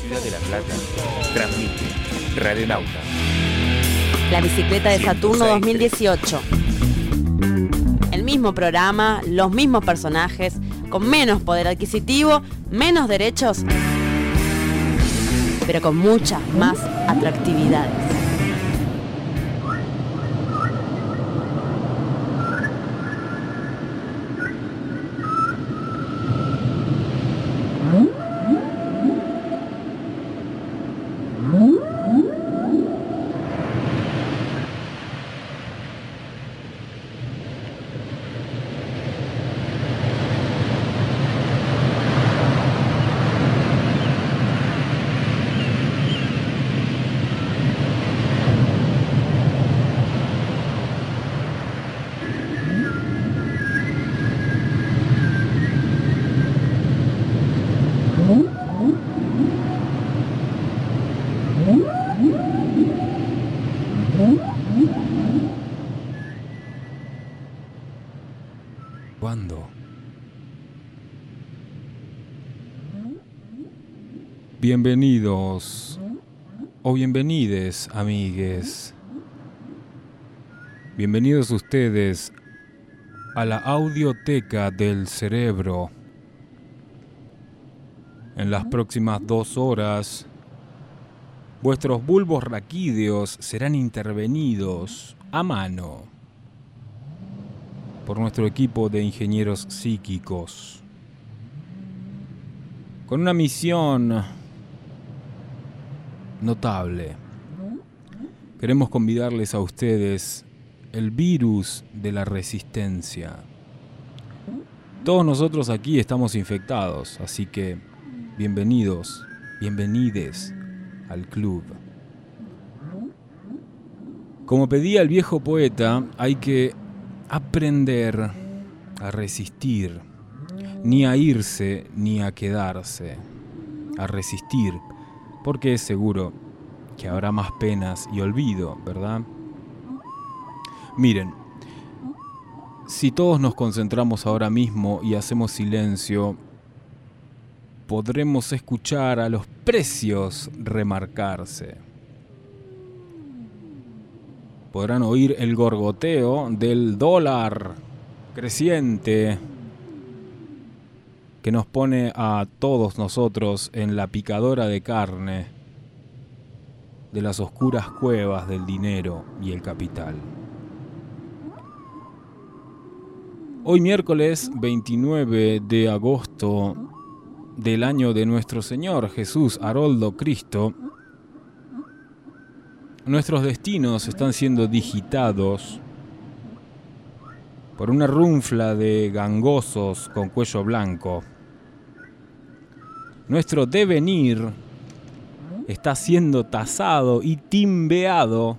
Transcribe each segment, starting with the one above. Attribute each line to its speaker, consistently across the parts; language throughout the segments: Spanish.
Speaker 1: Ciudad de La Plata, transmite Radionauta.
Speaker 2: La bicicleta de Saturno 2018. El mismo programa, los mismos personajes, con menos poder adquisitivo, menos derechos, pero con muchas más atractividades.
Speaker 3: ¿Cuándo? Bienvenidos o bienvenides, amigues. Bienvenidos ustedes a la audioteca del cerebro. En las próximas 2 horas, vuestros bulbos raquídeos serán intervenidos a mano por nuestro equipo de ingenieros psíquicos, con una misión notable. Queremos convidarles a ustedes el virus de la resistencia. Todos nosotros aquí estamos infectados, así que bienvenidos, bienvenides al club. Como pedía el viejo poeta, hay que aprender a resistir, ni a irse ni a quedarse, a resistir, porque es seguro que habrá más penas y olvido, ¿verdad? Miren, si todos nos concentramos ahora mismo y hacemos silencio, podremos escuchar a los precios remarcarse. Podrán oír el gorgoteo del dólar creciente que nos pone a todos nosotros en la picadora de carne de las oscuras cuevas del dinero y el capital. Hoy miércoles 29 de agosto del año de nuestro Señor Jesús Haroldo Cristo, nuestros destinos están siendo digitados por una runfla de gangosos con cuello blanco. Nuestro devenir está siendo tasado y timbeado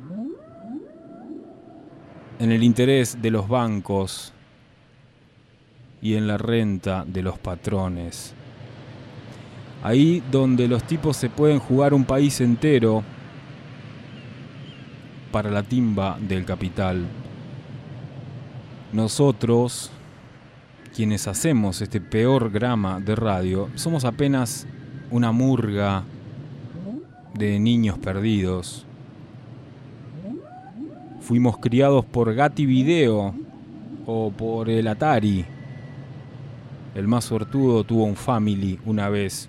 Speaker 3: en el interés de los bancos y en la renta de los patrones. Ahí donde los tipos se pueden jugar un país entero para la timba del capital. Nosotros, quienes hacemos este peor grama de radio, somos apenas una murga de niños perdidos. Fuimos criados por Gatti Video o por el Atari. El más suertudo tuvo un Family una vez.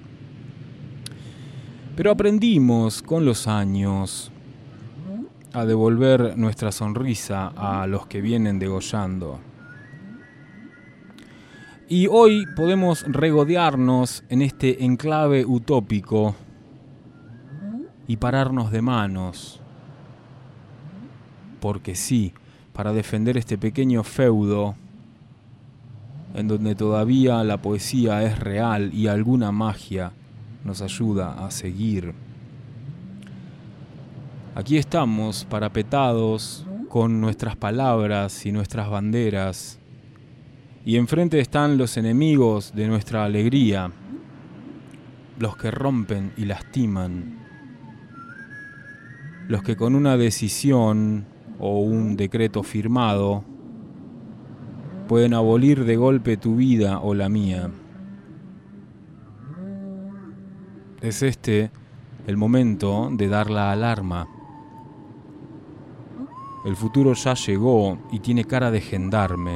Speaker 3: Pero aprendimos con los años a devolver nuestra sonrisa a los que vienen degollando. Y hoy podemos regodearnos en este enclave utópico y pararnos de manos. Porque sí, para defender este pequeño feudo en donde todavía la poesía es real y alguna magia nos ayuda a seguir. Aquí estamos, parapetados con nuestras palabras y nuestras banderas, y enfrente están los enemigos de nuestra alegría, los que rompen y lastiman, los que con una decisión o un decreto firmado pueden abolir de golpe tu vida o la mía. es este el momento de dar la alarma. El futuro ya llegó y tiene cara de gendarme.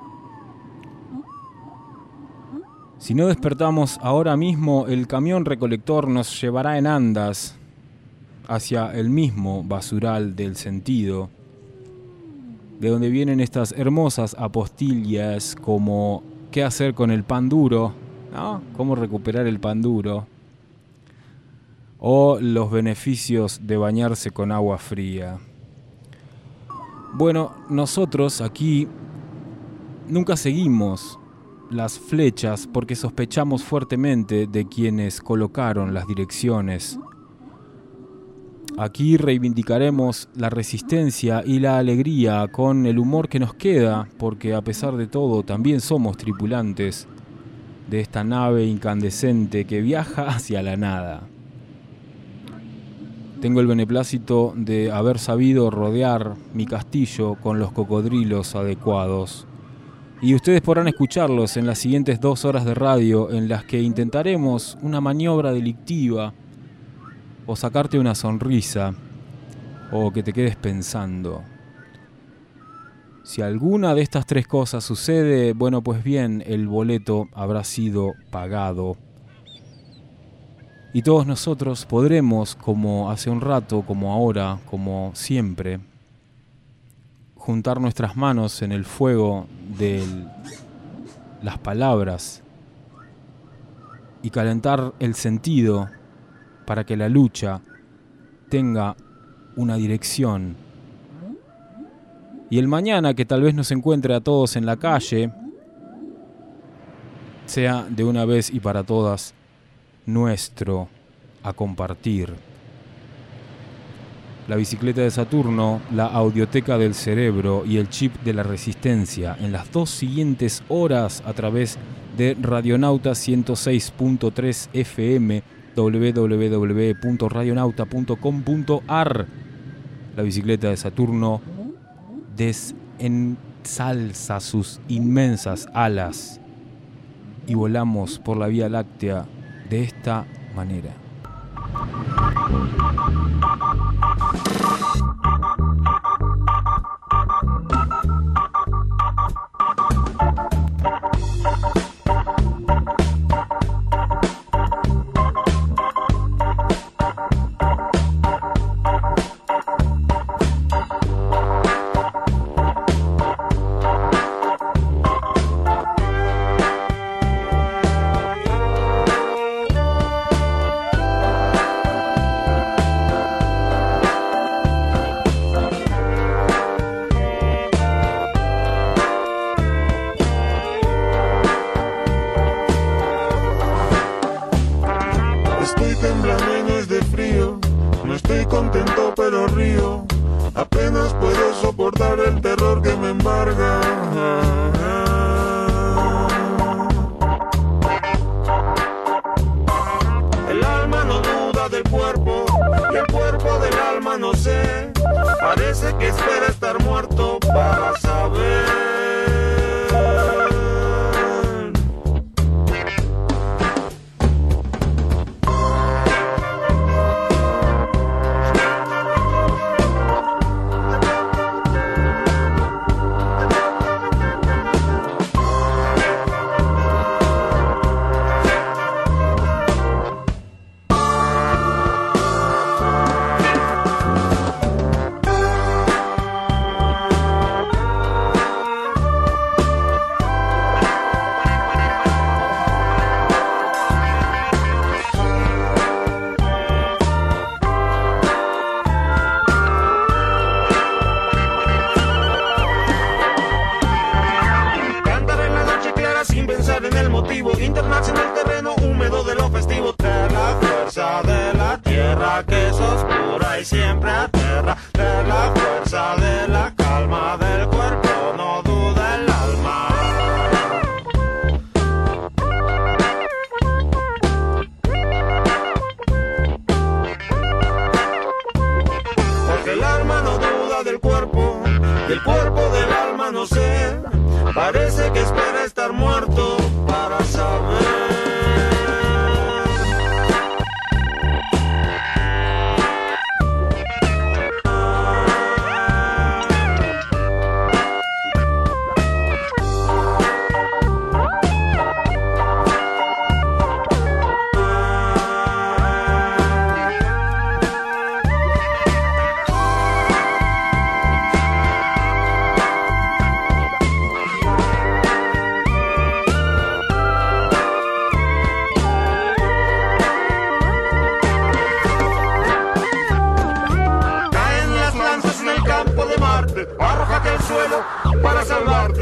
Speaker 3: Si no despertamos ahora mismo, el camión recolector nos llevará en andas hacia el mismo basural del sentido, de donde vienen estas hermosas apostillas como ¿qué hacer con el pan duro? ¿No? ¿Cómo recuperar el pan duro? O los beneficios de bañarse con agua fría. Bueno, nosotros aquí nunca seguimos las flechas porque sospechamos fuertemente de quienes colocaron las direcciones. Aquí reivindicaremos la resistencia y la alegría con el humor que nos queda, porque a pesar de todo también somos tripulantes de esta nave incandescente que viaja hacia la nada. Tengo el beneplácito de haber sabido rodear mi castillo con los cocodrilos adecuados. Y ustedes podrán escucharlos en las siguientes 2 horas de radio en las que intentaremos una maniobra delictiva o sacarte una sonrisa o que te quedes pensando. Si alguna de estas 3 cosas sucede, bueno, pues bien, el boleto habrá sido pagado. Y todos nosotros podremos, como hace un rato, como ahora, como siempre, juntar nuestras manos en el fuego de las palabras y calentar el sentido para que la lucha tenga una dirección. Y el mañana, que tal vez nos encuentre a todos en la calle, sea de una vez y para todas nuestro a compartir. La bicicleta de Saturno, la audioteca del cerebro y el chip de la resistencia en las 2 siguientes horas a través de Radionauta 106.3 FM, www.radionauta.com.ar. La bicicleta de Saturno desensalza sus inmensas alas y volamos por la Vía Láctea de esta manera.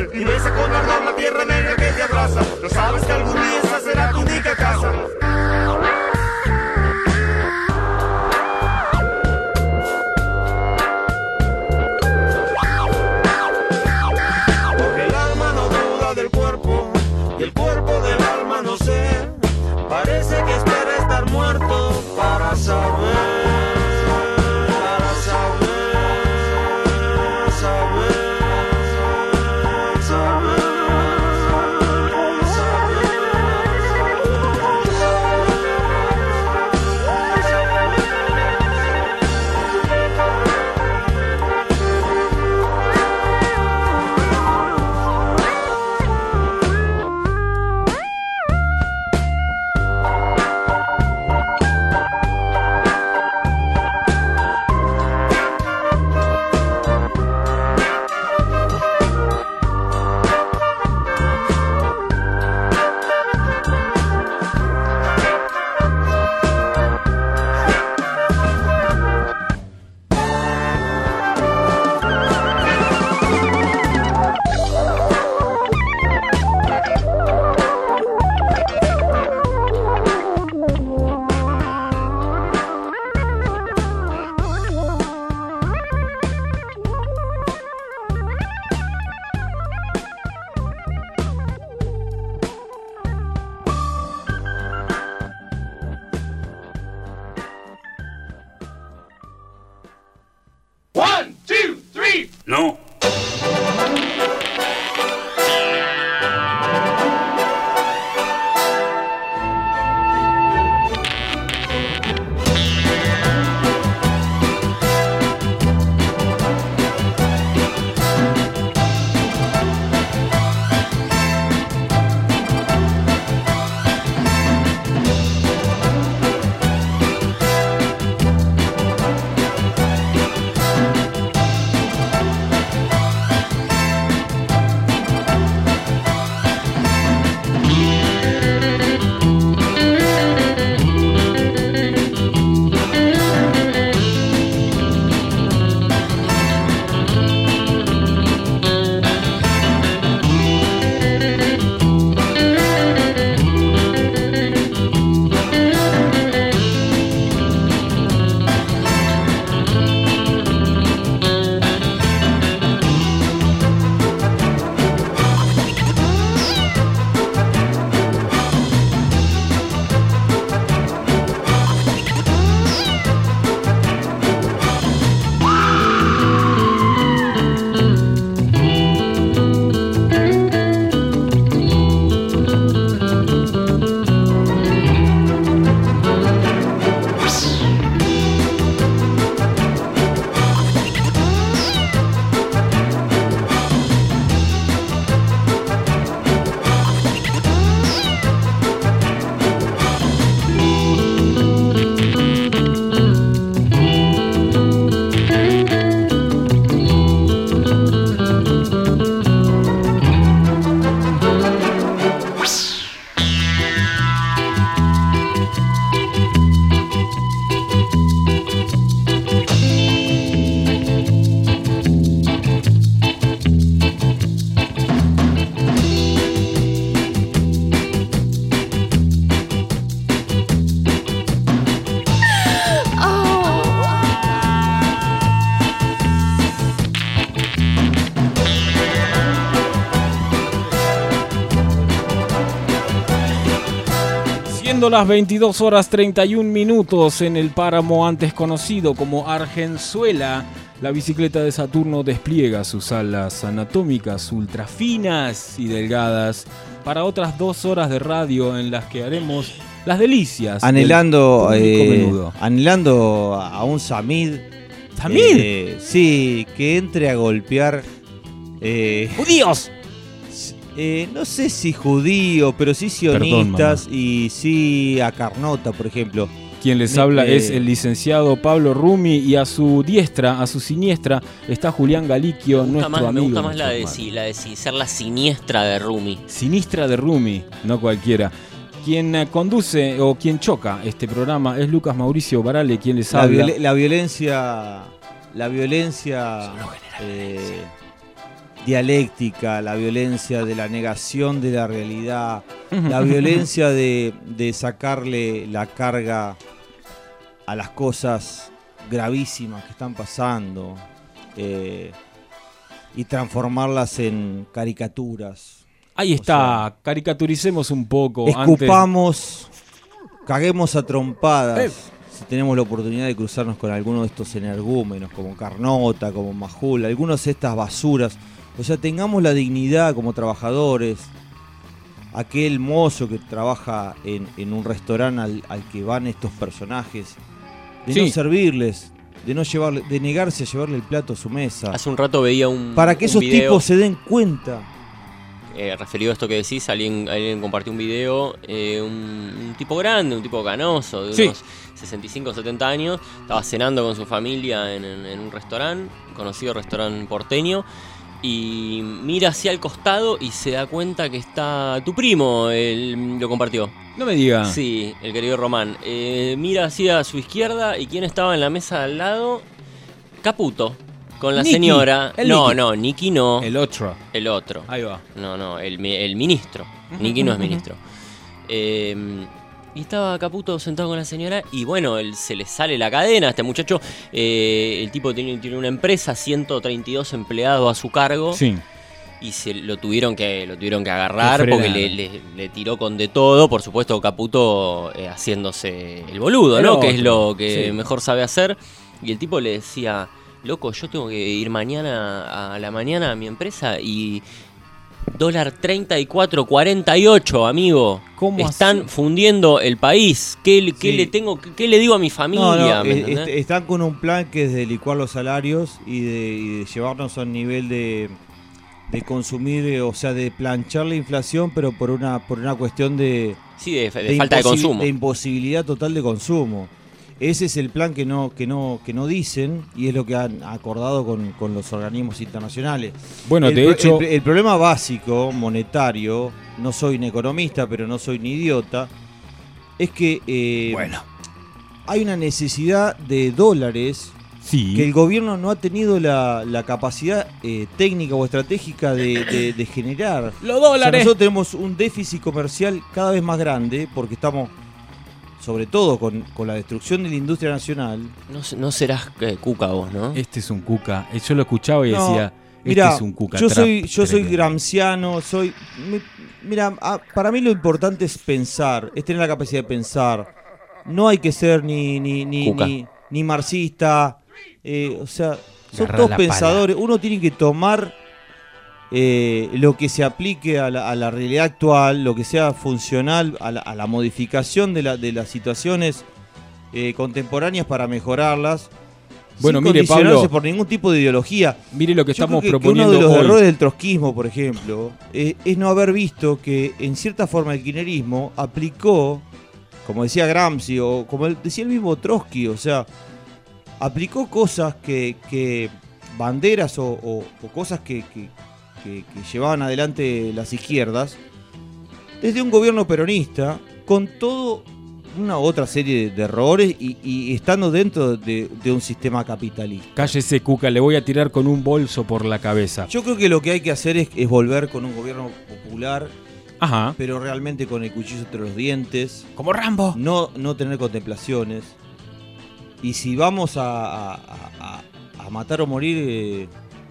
Speaker 4: abrace y besa con ardor la tierra negra que te abraza. No sabes que algún día esa será tu única casa. Porque el alma no duda del cuerpo y el cuerpo del alma no sé. Parece que espera estar muerto para saber.
Speaker 1: No.
Speaker 3: Las 22 horas 31 minutos en el páramo antes conocido como Argenzuela, la bicicleta de Saturno despliega sus alas anatómicas ultrafinas y delgadas para otras 2 horas de radio en las que haremos las delicias
Speaker 5: anhelando
Speaker 3: del menudo.
Speaker 5: Anhelando a un Samid.
Speaker 3: ¿Samid?
Speaker 5: Sí, que entre a golpear
Speaker 3: ¡judíos!
Speaker 5: No sé si judío, pero sí sionistas. Perdón, y sí a Carnota, por ejemplo.
Speaker 3: Quien les habla es el licenciado Pablo Rumi y a su diestra, a su siniestra, está Julián Galiquio, nuestro amigo.
Speaker 6: Me gusta más la de ser la siniestra de Rumi.
Speaker 3: Sinistra de Rumi, no cualquiera. Quien conduce o quien choca este programa es Lucas Mauricio Barale, quien les habla.
Speaker 5: La violencia dialéctica, la violencia de la negación de la realidad, la violencia de sacarle la carga a las cosas gravísimas que están pasando y transformarlas en caricaturas.
Speaker 3: Ahí está, caricaturicemos un poco.
Speaker 5: Escupamos, caguemos a trompadas. Si tenemos la oportunidad de cruzarnos con alguno de estos energúmenos, como Carnota, como Majul, algunos de estas basuras. O sea, tengamos la dignidad como trabajadores. Aquel mozo que trabaja en un restaurante al que van estos personajes, de no servirles, de negarse a llevarle el plato a su mesa.
Speaker 6: Hace un rato veía
Speaker 5: para que esos tipos se den cuenta.
Speaker 6: Referido a esto que decís, alguien compartió un video, un tipo grande, un tipo canoso, de unos 65 70 años, estaba cenando con su familia en un restaurante, conocido restaurante porteño, y mira hacia el costado y se da cuenta que está tu primo, lo compartió.
Speaker 3: No me diga.
Speaker 6: Sí, el querido Román. Mira hacia su izquierda y ¿quién estaba en la mesa al lado? Caputo. Con la señora. No, Nicky no.
Speaker 3: El otro.
Speaker 6: El otro.
Speaker 3: Ahí va.
Speaker 6: No, el ministro. Nicky no es ministro. Y estaba Caputo sentado con la señora y bueno, se le sale la cadena a este muchacho. El tipo tiene una empresa, 132 empleados a su cargo.
Speaker 3: Sí.
Speaker 6: Y lo tuvieron que agarrar porque le tiró con de todo. Por supuesto, Caputo haciéndose el boludo, ¿no? Que es lo que mejor sabe hacer. Y el tipo le decía: loco, yo tengo que ir mañana a la mañana a mi empresa y $34.48, amigo.
Speaker 3: ¿Cómo
Speaker 6: están
Speaker 3: así?
Speaker 6: Fundiendo el país. ¿Qué le digo a mi familia?
Speaker 5: Están con un plan que es de licuar los salarios y de llevarnos a un nivel de consumir, o sea, de planchar la inflación, pero por una cuestión de
Speaker 6: falta de consumo.
Speaker 5: De imposibilidad total de consumo. Ese es el plan que no dicen y es lo que han acordado con los organismos internacionales.
Speaker 3: Bueno, de hecho,
Speaker 5: el problema básico monetario, no soy un economista, pero no soy ni idiota, es que hay una necesidad de dólares que el gobierno no ha tenido la capacidad técnica o estratégica de generar.
Speaker 3: ¡Los dólares!
Speaker 5: O sea, nosotros tenemos un déficit comercial cada vez más grande porque estamos, sobre todo con la destrucción de la industria nacional.
Speaker 6: No serás Cuca vos, ¿no?
Speaker 3: Este es un Cuca. Yo lo escuchaba y decía,
Speaker 5: mirá,
Speaker 3: es un Cuca.
Speaker 5: Yo soy gramsciano, para mí lo importante es pensar, es tener la capacidad de pensar. No hay que ser ni marxista, o sea, son todos pensadores. Uno tiene que tomar lo que se aplique a la realidad actual, lo que sea funcional a la modificación de las situaciones contemporáneas para mejorarlas.
Speaker 3: Bueno,
Speaker 5: sin
Speaker 3: mire,
Speaker 5: condicionarse
Speaker 3: Pablo,
Speaker 5: por ningún tipo de ideología.
Speaker 3: Mire lo que
Speaker 5: Yo
Speaker 3: estamos
Speaker 5: creo
Speaker 3: proponiendo
Speaker 5: que uno de los
Speaker 3: hoy.
Speaker 5: errores del trotskismo, por ejemplo, es no haber visto que en cierta forma el kirchnerismo aplicó, como decía Gramsci o como decía el mismo Trotsky, o sea, aplicó cosas que banderas o cosas que llevaban adelante las izquierdas desde un gobierno peronista con todo una otra serie de errores y estando dentro de un sistema capitalista.
Speaker 3: Cállese, Cuca, le voy a tirar con un bolso por la cabeza.
Speaker 5: Yo creo que lo que hay que hacer es volver con un gobierno popular,
Speaker 3: Ajá.
Speaker 5: pero realmente con el cuchillo entre los dientes.
Speaker 3: Como Rambo.
Speaker 5: No tener contemplaciones. Y si vamos a matar o morir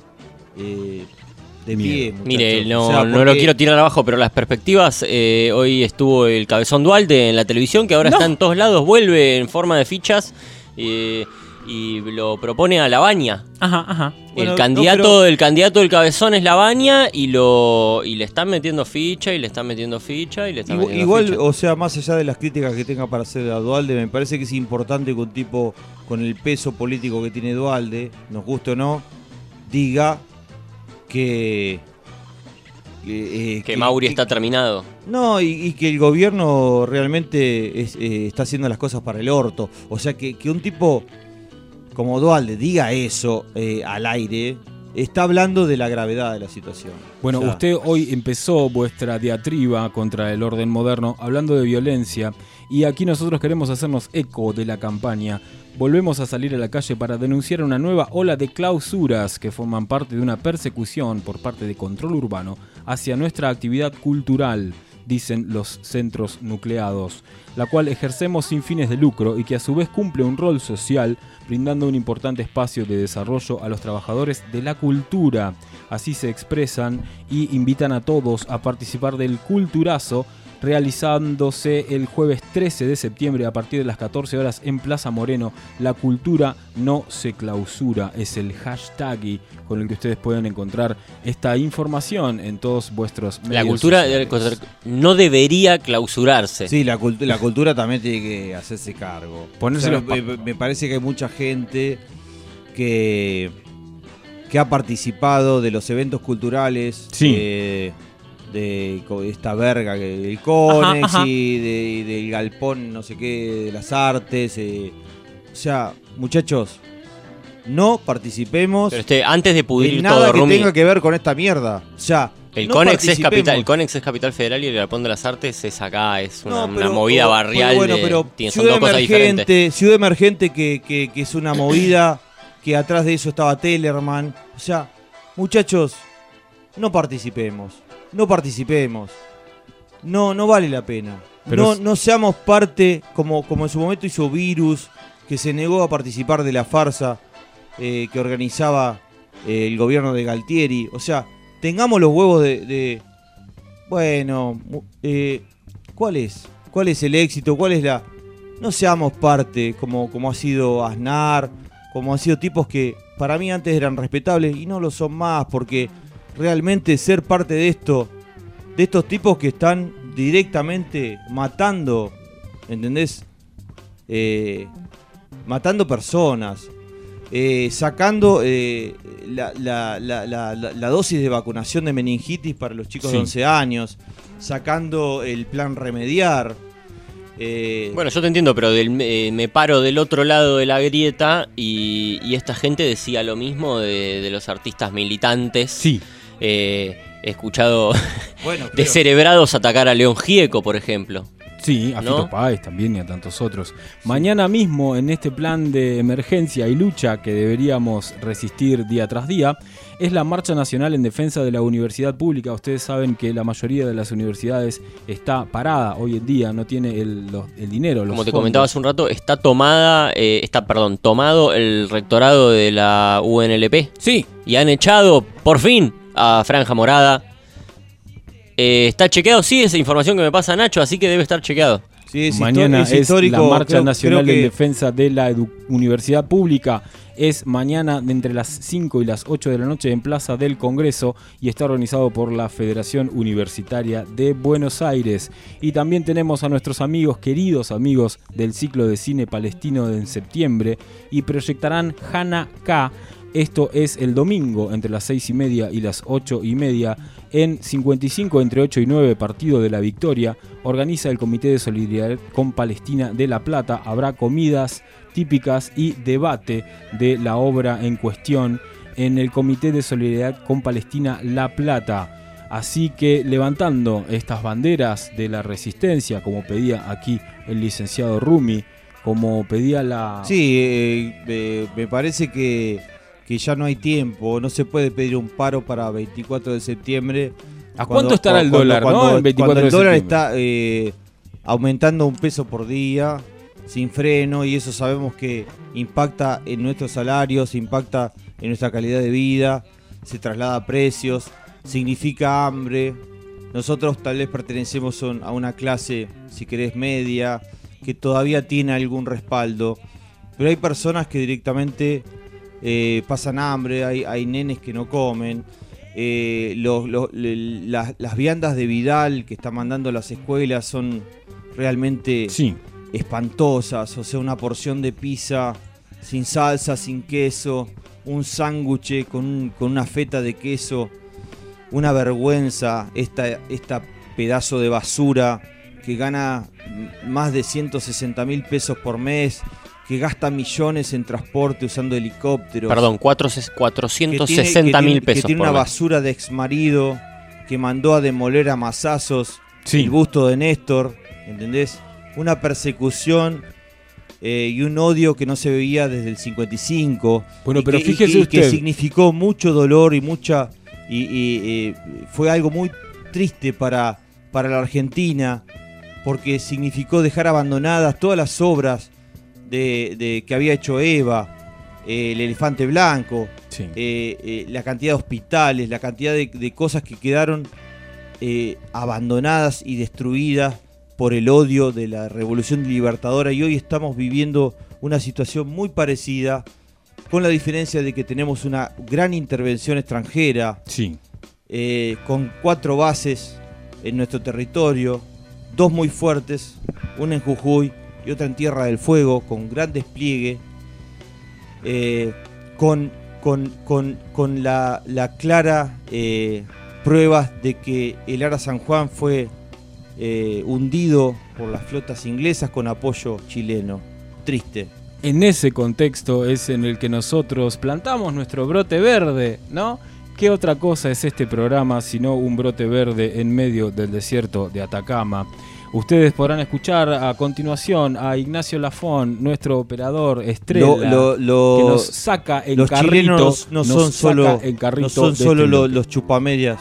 Speaker 5: de pie, muchachos.
Speaker 6: Mire,
Speaker 5: O sea,
Speaker 6: no lo quiero tirar abajo, pero las perspectivas, hoy estuvo el Cabezón Dualde en la televisión, que ahora está en todos lados, vuelve en forma de fichas y lo propone a Labaña.
Speaker 3: Ajá.
Speaker 6: Bueno, el candidato del Cabezón es Labaña y le están metiendo ficha y le están metiendo ficha y le están metiendo
Speaker 5: igual,
Speaker 6: ficha.
Speaker 5: o sea, más allá de las críticas que tenga para hacer a Dualde, me parece que es importante que un tipo con el peso político que tiene Dualde, nos guste o no, diga que
Speaker 6: Mauri está terminado.
Speaker 5: No, y que el gobierno realmente está haciendo las cosas para el orto. O sea, que un tipo como Dualde diga eso al aire, está hablando de la gravedad de la situación.
Speaker 3: Bueno,
Speaker 5: o sea,
Speaker 3: usted hoy empezó vuestra diatriba contra el orden moderno hablando de violencia Y aquí nosotros queremos hacernos eco de la campaña. Volvemos a salir a la calle para denunciar una nueva ola de clausuras que forman parte de una persecución por parte de Control Urbano hacia nuestra actividad cultural, dicen los centros nucleados, la cual ejercemos sin fines de lucro y que a su vez cumple un rol social, brindando un importante espacio de desarrollo a los trabajadores de la cultura. Así se expresan y invitan a todos a participar del Culturazo, realizándose el jueves 13 de septiembre a partir de las 14 horas en Plaza Moreno. La cultura no se clausura, es el hashtag con el que ustedes pueden encontrar esta información en todos vuestros medios.
Speaker 6: La cultura no debería clausurarse.
Speaker 5: Sí, la cultura también tiene que hacerse cargo. Me parece que hay mucha gente que ha participado de los eventos culturales.
Speaker 3: Sí.
Speaker 5: De esta verga, del Conex y del Galpón, no sé qué, de las artes. O sea, muchachos, no participemos.
Speaker 6: Pero antes de pudrir
Speaker 5: nada
Speaker 6: todo,
Speaker 5: que
Speaker 6: Rumi,
Speaker 5: tenga que ver con esta mierda. O sea,
Speaker 6: el
Speaker 5: no
Speaker 6: Conex es capital federal y el Galpón de las Artes es acá, es una movida barrial.
Speaker 5: Pero
Speaker 6: son dos cosas diferentes.
Speaker 5: Ciudad Emergente que es una movida que atrás de eso estaba Tellerman. O sea, muchachos, no participemos. No vale la pena.
Speaker 3: Pero
Speaker 5: no seamos parte, como en su momento hizo Virus, que se negó a participar de la farsa que organizaba el gobierno de Galtieri. O sea, tengamos los huevos ¿cuál es el éxito? ¿Cuál es la...? No seamos parte, como ha sido Aznar, como han sido tipos que para mí antes eran respetables y no lo son más, porque realmente ser parte de estos tipos que están directamente matando, ¿entendés? Matando personas, sacando la dosis de vacunación de meningitis para los chicos de 11 años, sacando el plan Remediar.
Speaker 6: Bueno, yo te entiendo, pero me paro del otro lado de la grieta y esta gente decía lo mismo de los artistas militantes.
Speaker 3: Sí.
Speaker 6: He escuchado descerebrados atacar a León Gieco, por ejemplo.
Speaker 3: Sí, a Fito Páez también y a tantos otros. Sí. Mañana mismo, en este plan de emergencia y lucha que deberíamos resistir día tras día, es la Marcha Nacional en Defensa de la Universidad Pública. Ustedes saben que la mayoría de las universidades está parada hoy en día, no tiene el dinero.
Speaker 6: Como te comentaba hace un rato, está tomado el rectorado de la UNLP.
Speaker 3: Sí.
Speaker 6: Y han echado, por fin, a Franja Morada. ¿Está chequeado? Sí, esa información que me pasa Nacho, así que debe estar chequeado.
Speaker 3: Sí, mañana es la Marcha Nacional en Defensa de la Universidad Pública. Es mañana de entre las 5 y las 8 de la noche en Plaza del Congreso y está organizado por la Federación Universitaria de Buenos Aires. Y también tenemos a nuestros queridos amigos del ciclo de cine palestino en septiembre y proyectarán Hana K. Esto es el domingo entre las 6:30 y las 8:30 en 55 entre 8 y 9 Partido de la Victoria. Organiza el Comité de Solidaridad con Palestina de La Plata. Habrá comidas típicas y debate de la obra en cuestión en el Comité de Solidaridad con Palestina La Plata. Así que levantando estas banderas de la resistencia, como pedía aquí el licenciado Rumi, como pedía la...
Speaker 5: Sí, me parece que ya no hay tiempo, no se puede pedir un paro para 24 de septiembre.
Speaker 3: ¿A cuánto estará el dólar, no? El 24
Speaker 5: cuando el dólar
Speaker 3: está
Speaker 5: aumentando $1 por día, sin freno, y eso sabemos que impacta en nuestros salarios, impacta en nuestra calidad de vida, se traslada a precios, significa hambre. Nosotros tal vez pertenecemos a una clase, si querés, media, que todavía tiene algún respaldo, pero hay personas que directamente... pasan hambre, hay nenes que no comen, las viandas de Vidal que están mandando a las escuelas son realmente espantosas. O sea, una porción de pizza sin salsa, sin queso, un sándwich con una feta de queso, una vergüenza. Esta pedazo de basura que gana más de 160.000 pesos por mes, que gasta millones en transporte usando helicópteros.
Speaker 6: Perdón, 460.000 pesos.
Speaker 5: Que tiene una basura de exmarido que mandó a demoler a mazazos el busto de Néstor, ¿entendés? una persecución y un odio que no se veía desde el 55.
Speaker 3: Bueno, pero fíjese usted,
Speaker 5: que significó mucho dolor y fue algo muy triste para la Argentina, porque significó dejar abandonadas todas las obras que había hecho Eva, el Elefante Blanco,
Speaker 3: sí.
Speaker 5: La cantidad de hospitales, la cantidad de cosas que quedaron abandonadas y destruidas por el odio de la Revolución Libertadora, y hoy estamos viviendo una situación muy parecida, con la diferencia de que tenemos una gran intervención extranjera,
Speaker 3: sí.
Speaker 5: Con 4 bases en nuestro territorio, 2 muy fuertes, una en Jujuy y otra en Tierra del Fuego, con gran despliegue, con la clara pruebas de que el Ara San Juan fue hundido por las flotas inglesas con apoyo chileno. Triste.
Speaker 3: En ese contexto es en el que nosotros plantamos nuestro brote verde, ¿no? ¿Qué otra cosa es este programa sino un brote verde en medio del desierto de Atacama? Ustedes podrán escuchar a continuación a Ignacio Lafón, nuestro operador estrella, que nos saca en
Speaker 5: los
Speaker 3: carrito.
Speaker 5: Chilenos no son solo los chupamedias.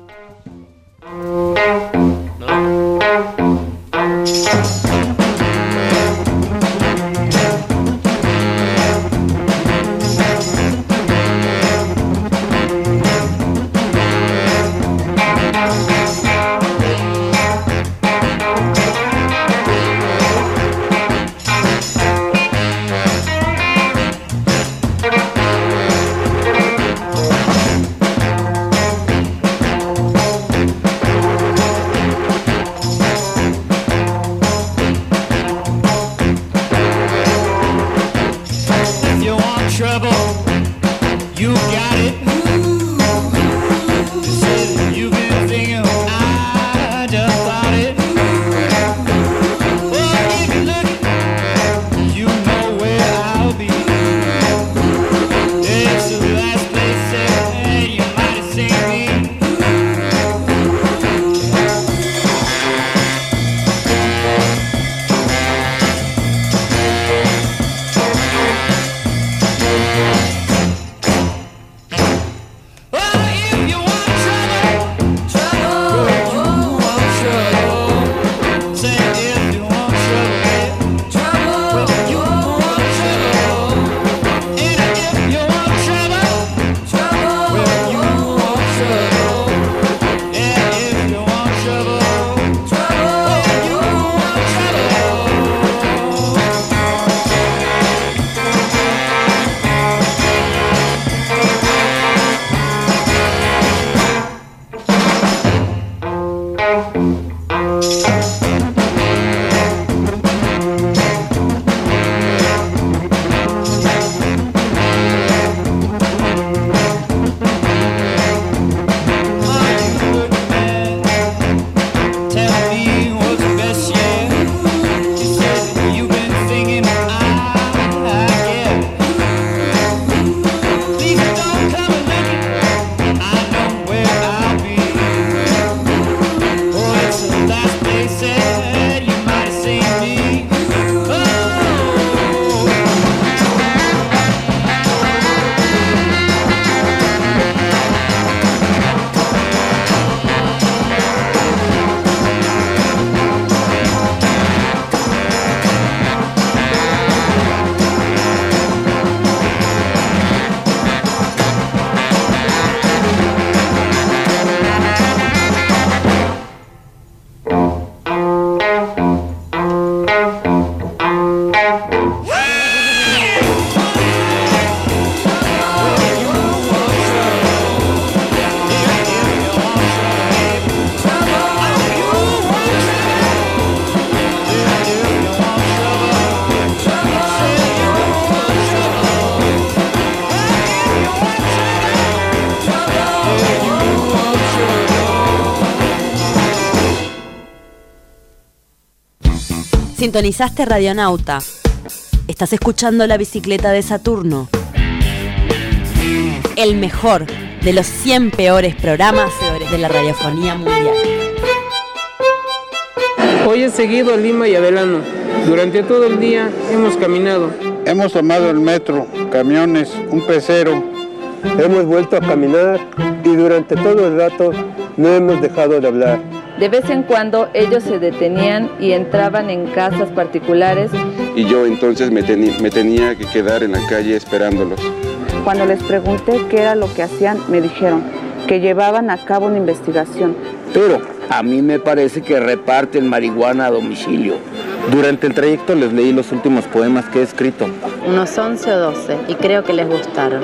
Speaker 2: Sintonizaste Radionauta. Estás escuchando La Bicicleta de Saturno. El mejor de los 100 peores programas de la radiofonía mundial.
Speaker 7: Hoy he seguido a Lima y Adelano. Durante todo el día hemos caminado.
Speaker 8: Hemos tomado el metro, camiones, un pecero.
Speaker 9: Hemos vuelto a caminar y durante todo el rato no hemos dejado de hablar.
Speaker 10: De vez en cuando ellos se detenían y entraban en casas particulares.
Speaker 8: Y yo entonces me tenía que quedar en la calle esperándolos.
Speaker 10: Cuando les pregunté qué era lo que hacían, me dijeron que llevaban a cabo una investigación.
Speaker 11: Pero a mí me parece que reparten marihuana a domicilio.
Speaker 12: Durante el trayecto les leí los últimos poemas que he escrito.
Speaker 2: Unos 11 o 12, y creo que les gustaron.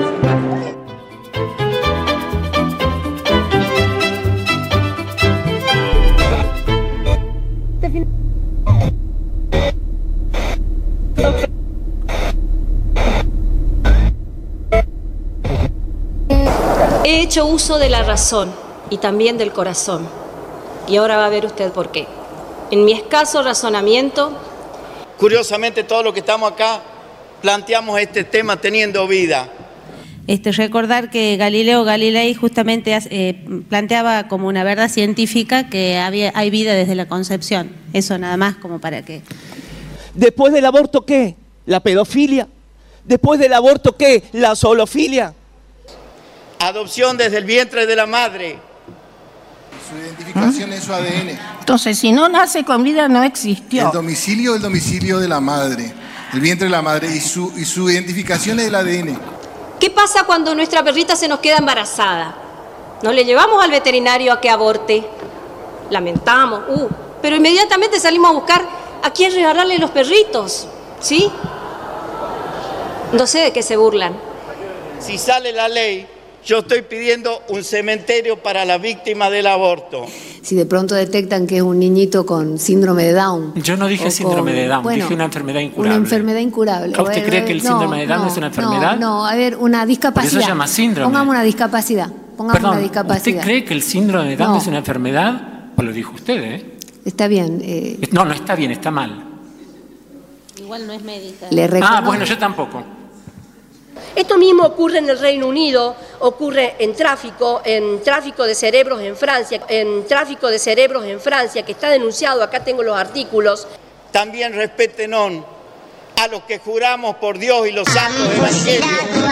Speaker 13: He hecho uso de la razón y también del corazón. Y ahora va a ver usted por qué. En mi escaso razonamiento...
Speaker 14: Curiosamente, todos los que estamos acá planteamos este tema teniendo vida.
Speaker 15: Recordar que Galileo Galilei justamente planteaba como una verdad científica que hay vida desde la concepción. Eso nada más como para que...
Speaker 16: ¿Después del aborto qué? ¿La pedofilia? ¿Después del aborto qué? ¿La zoofilia?
Speaker 14: Adopción desde el vientre de la madre.
Speaker 17: Su identificación es su ADN.
Speaker 18: Entonces, si no nace con vida, no existió.
Speaker 17: El domicilio de la madre. El vientre de la madre y su identificación es el ADN.
Speaker 13: ¿Qué pasa cuando nuestra perrita se nos queda embarazada? ¿No le llevamos al veterinario a que aborte? Lamentamos, pero inmediatamente salimos a buscar a quién regalarle los perritos, ¿sí? No sé de qué se burlan.
Speaker 14: Si sale la ley, yo estoy pidiendo un cementerio para las víctimas del aborto.
Speaker 19: Si de pronto detectan que es un niñito con síndrome de Down.
Speaker 20: Yo no dije síndrome de Down, dije una enfermedad incurable.
Speaker 19: Una enfermedad incurable.
Speaker 20: ¿Usted cree que el síndrome de Down es una enfermedad?
Speaker 19: No, a ver, una discapacidad.
Speaker 20: Por eso se llama síndrome.
Speaker 19: Pongamos una discapacidad.
Speaker 20: Perdón, ¿usted cree que el síndrome de Down es una enfermedad? Pues lo dijo usted, ¿eh?
Speaker 19: Está bien.
Speaker 20: No está bien, está mal.
Speaker 15: Igual no es médica.
Speaker 20: Bueno, yo tampoco.
Speaker 13: Esto mismo ocurre en el Reino Unido, ocurre en tráfico de cerebros en Francia, que está denunciado, acá tengo los artículos.
Speaker 14: También respeten a los que juramos por Dios y los santos evangelios.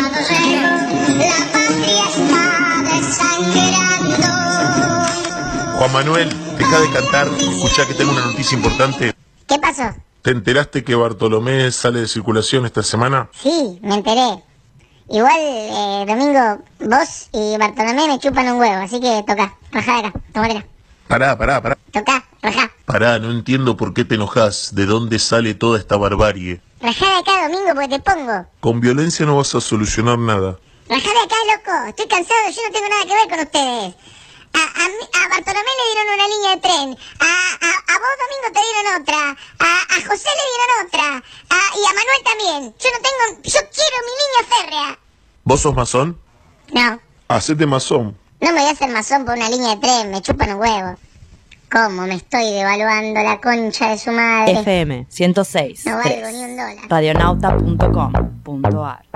Speaker 21: Juan Manuel, deja de cantar, escuchá que tengo una noticia importante.
Speaker 22: ¿Qué pasó?
Speaker 21: ¿Te enteraste que Bartolomé sale de circulación esta semana?
Speaker 22: Sí, me enteré. Igual, Domingo, vos y Bartolomé me chupan un huevo, así que toca, rajá de acá, tomate acá.
Speaker 21: Pará.
Speaker 22: Toca, rajá.
Speaker 21: Pará, no entiendo por qué te enojás, de dónde sale toda esta barbarie.
Speaker 22: Rajá de acá, Domingo, porque te pongo.
Speaker 21: Con violencia no vas a solucionar nada.
Speaker 22: Rajá de acá, loco, estoy cansado, yo no tengo nada que ver con ustedes. A Bartolomé le dieron una línea de tren, a vos, Domingo, te dieron otra, a José le dieron otra, y a Manuel también. Yo quiero mi línea férrea.
Speaker 21: ¿Vos sos masón?
Speaker 22: No.
Speaker 21: Hacete masón.
Speaker 22: No me voy a hacer masón por una línea de tren, me chupan un huevo. ¿Cómo me estoy devaluando la concha de su madre?
Speaker 2: FM 106.
Speaker 22: No valgo ni $1.
Speaker 2: Radionauta.com.ar.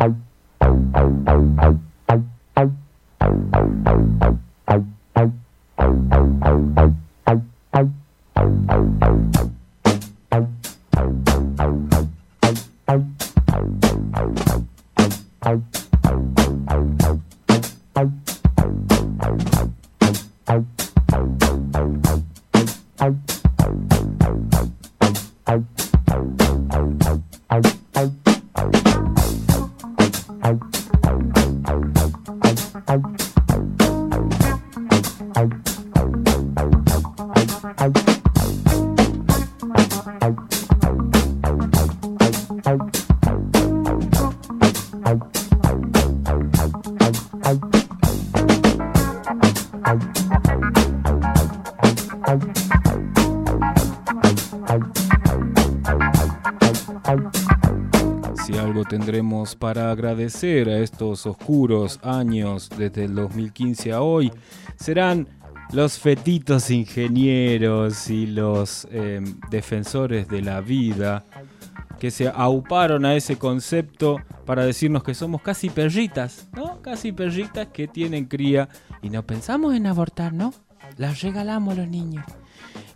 Speaker 3: Si algo tendremos para agradecer a estos oscuros años desde el 2015 a hoy, serán los fetitos ingenieros y los defensores de la vida que se auparon a ese concepto para decirnos que somos casi perritas, ¿no? Casi perritas que tienen cría y no pensamos en abortar, ¿no? Las regalamos a los niños.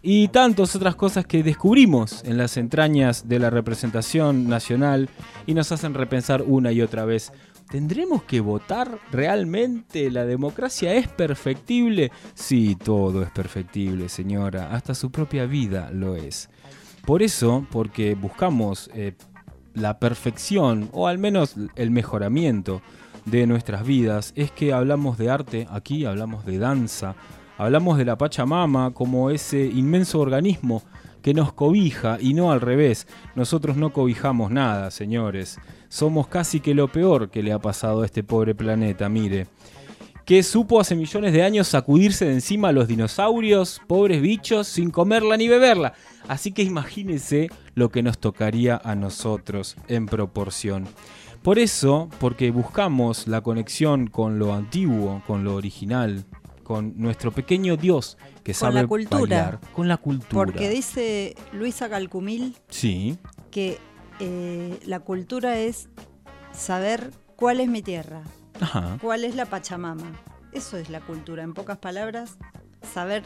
Speaker 3: y tantas otras cosas que descubrimos en las entrañas de la representación nacional y nos hacen repensar una y otra vez. ¿Tendremos que votar realmente? ¿La democracia es perfectible? Sí, todo es perfectible, señora. Hasta su propia vida lo es. Por eso, porque buscamos la perfección, o al menos el mejoramiento de nuestras vidas, es que hablamos de arte, aquí hablamos de danza, hablamos de la Pachamama como ese inmenso organismo que nos cobija y no al revés. Nosotros no cobijamos nada, señores. Somos casi que lo peor que le ha pasado a este pobre planeta, mire. Que supo hace millones de años sacudirse de encima a los dinosaurios, pobres bichos, sin comerla ni beberla. Así que imagínense lo que nos tocaría a nosotros en proporción. Por eso, porque buscamos la conexión con lo antiguo, con lo original, con nuestro pequeño Dios que sabe bailar, con la cultura.
Speaker 1: Porque dice Luisa Calcumil
Speaker 3: sí.
Speaker 1: que la cultura es saber cuál es mi tierra,
Speaker 3: ajá,
Speaker 1: cuál es la Pachamama. Eso es la cultura, en pocas palabras, saber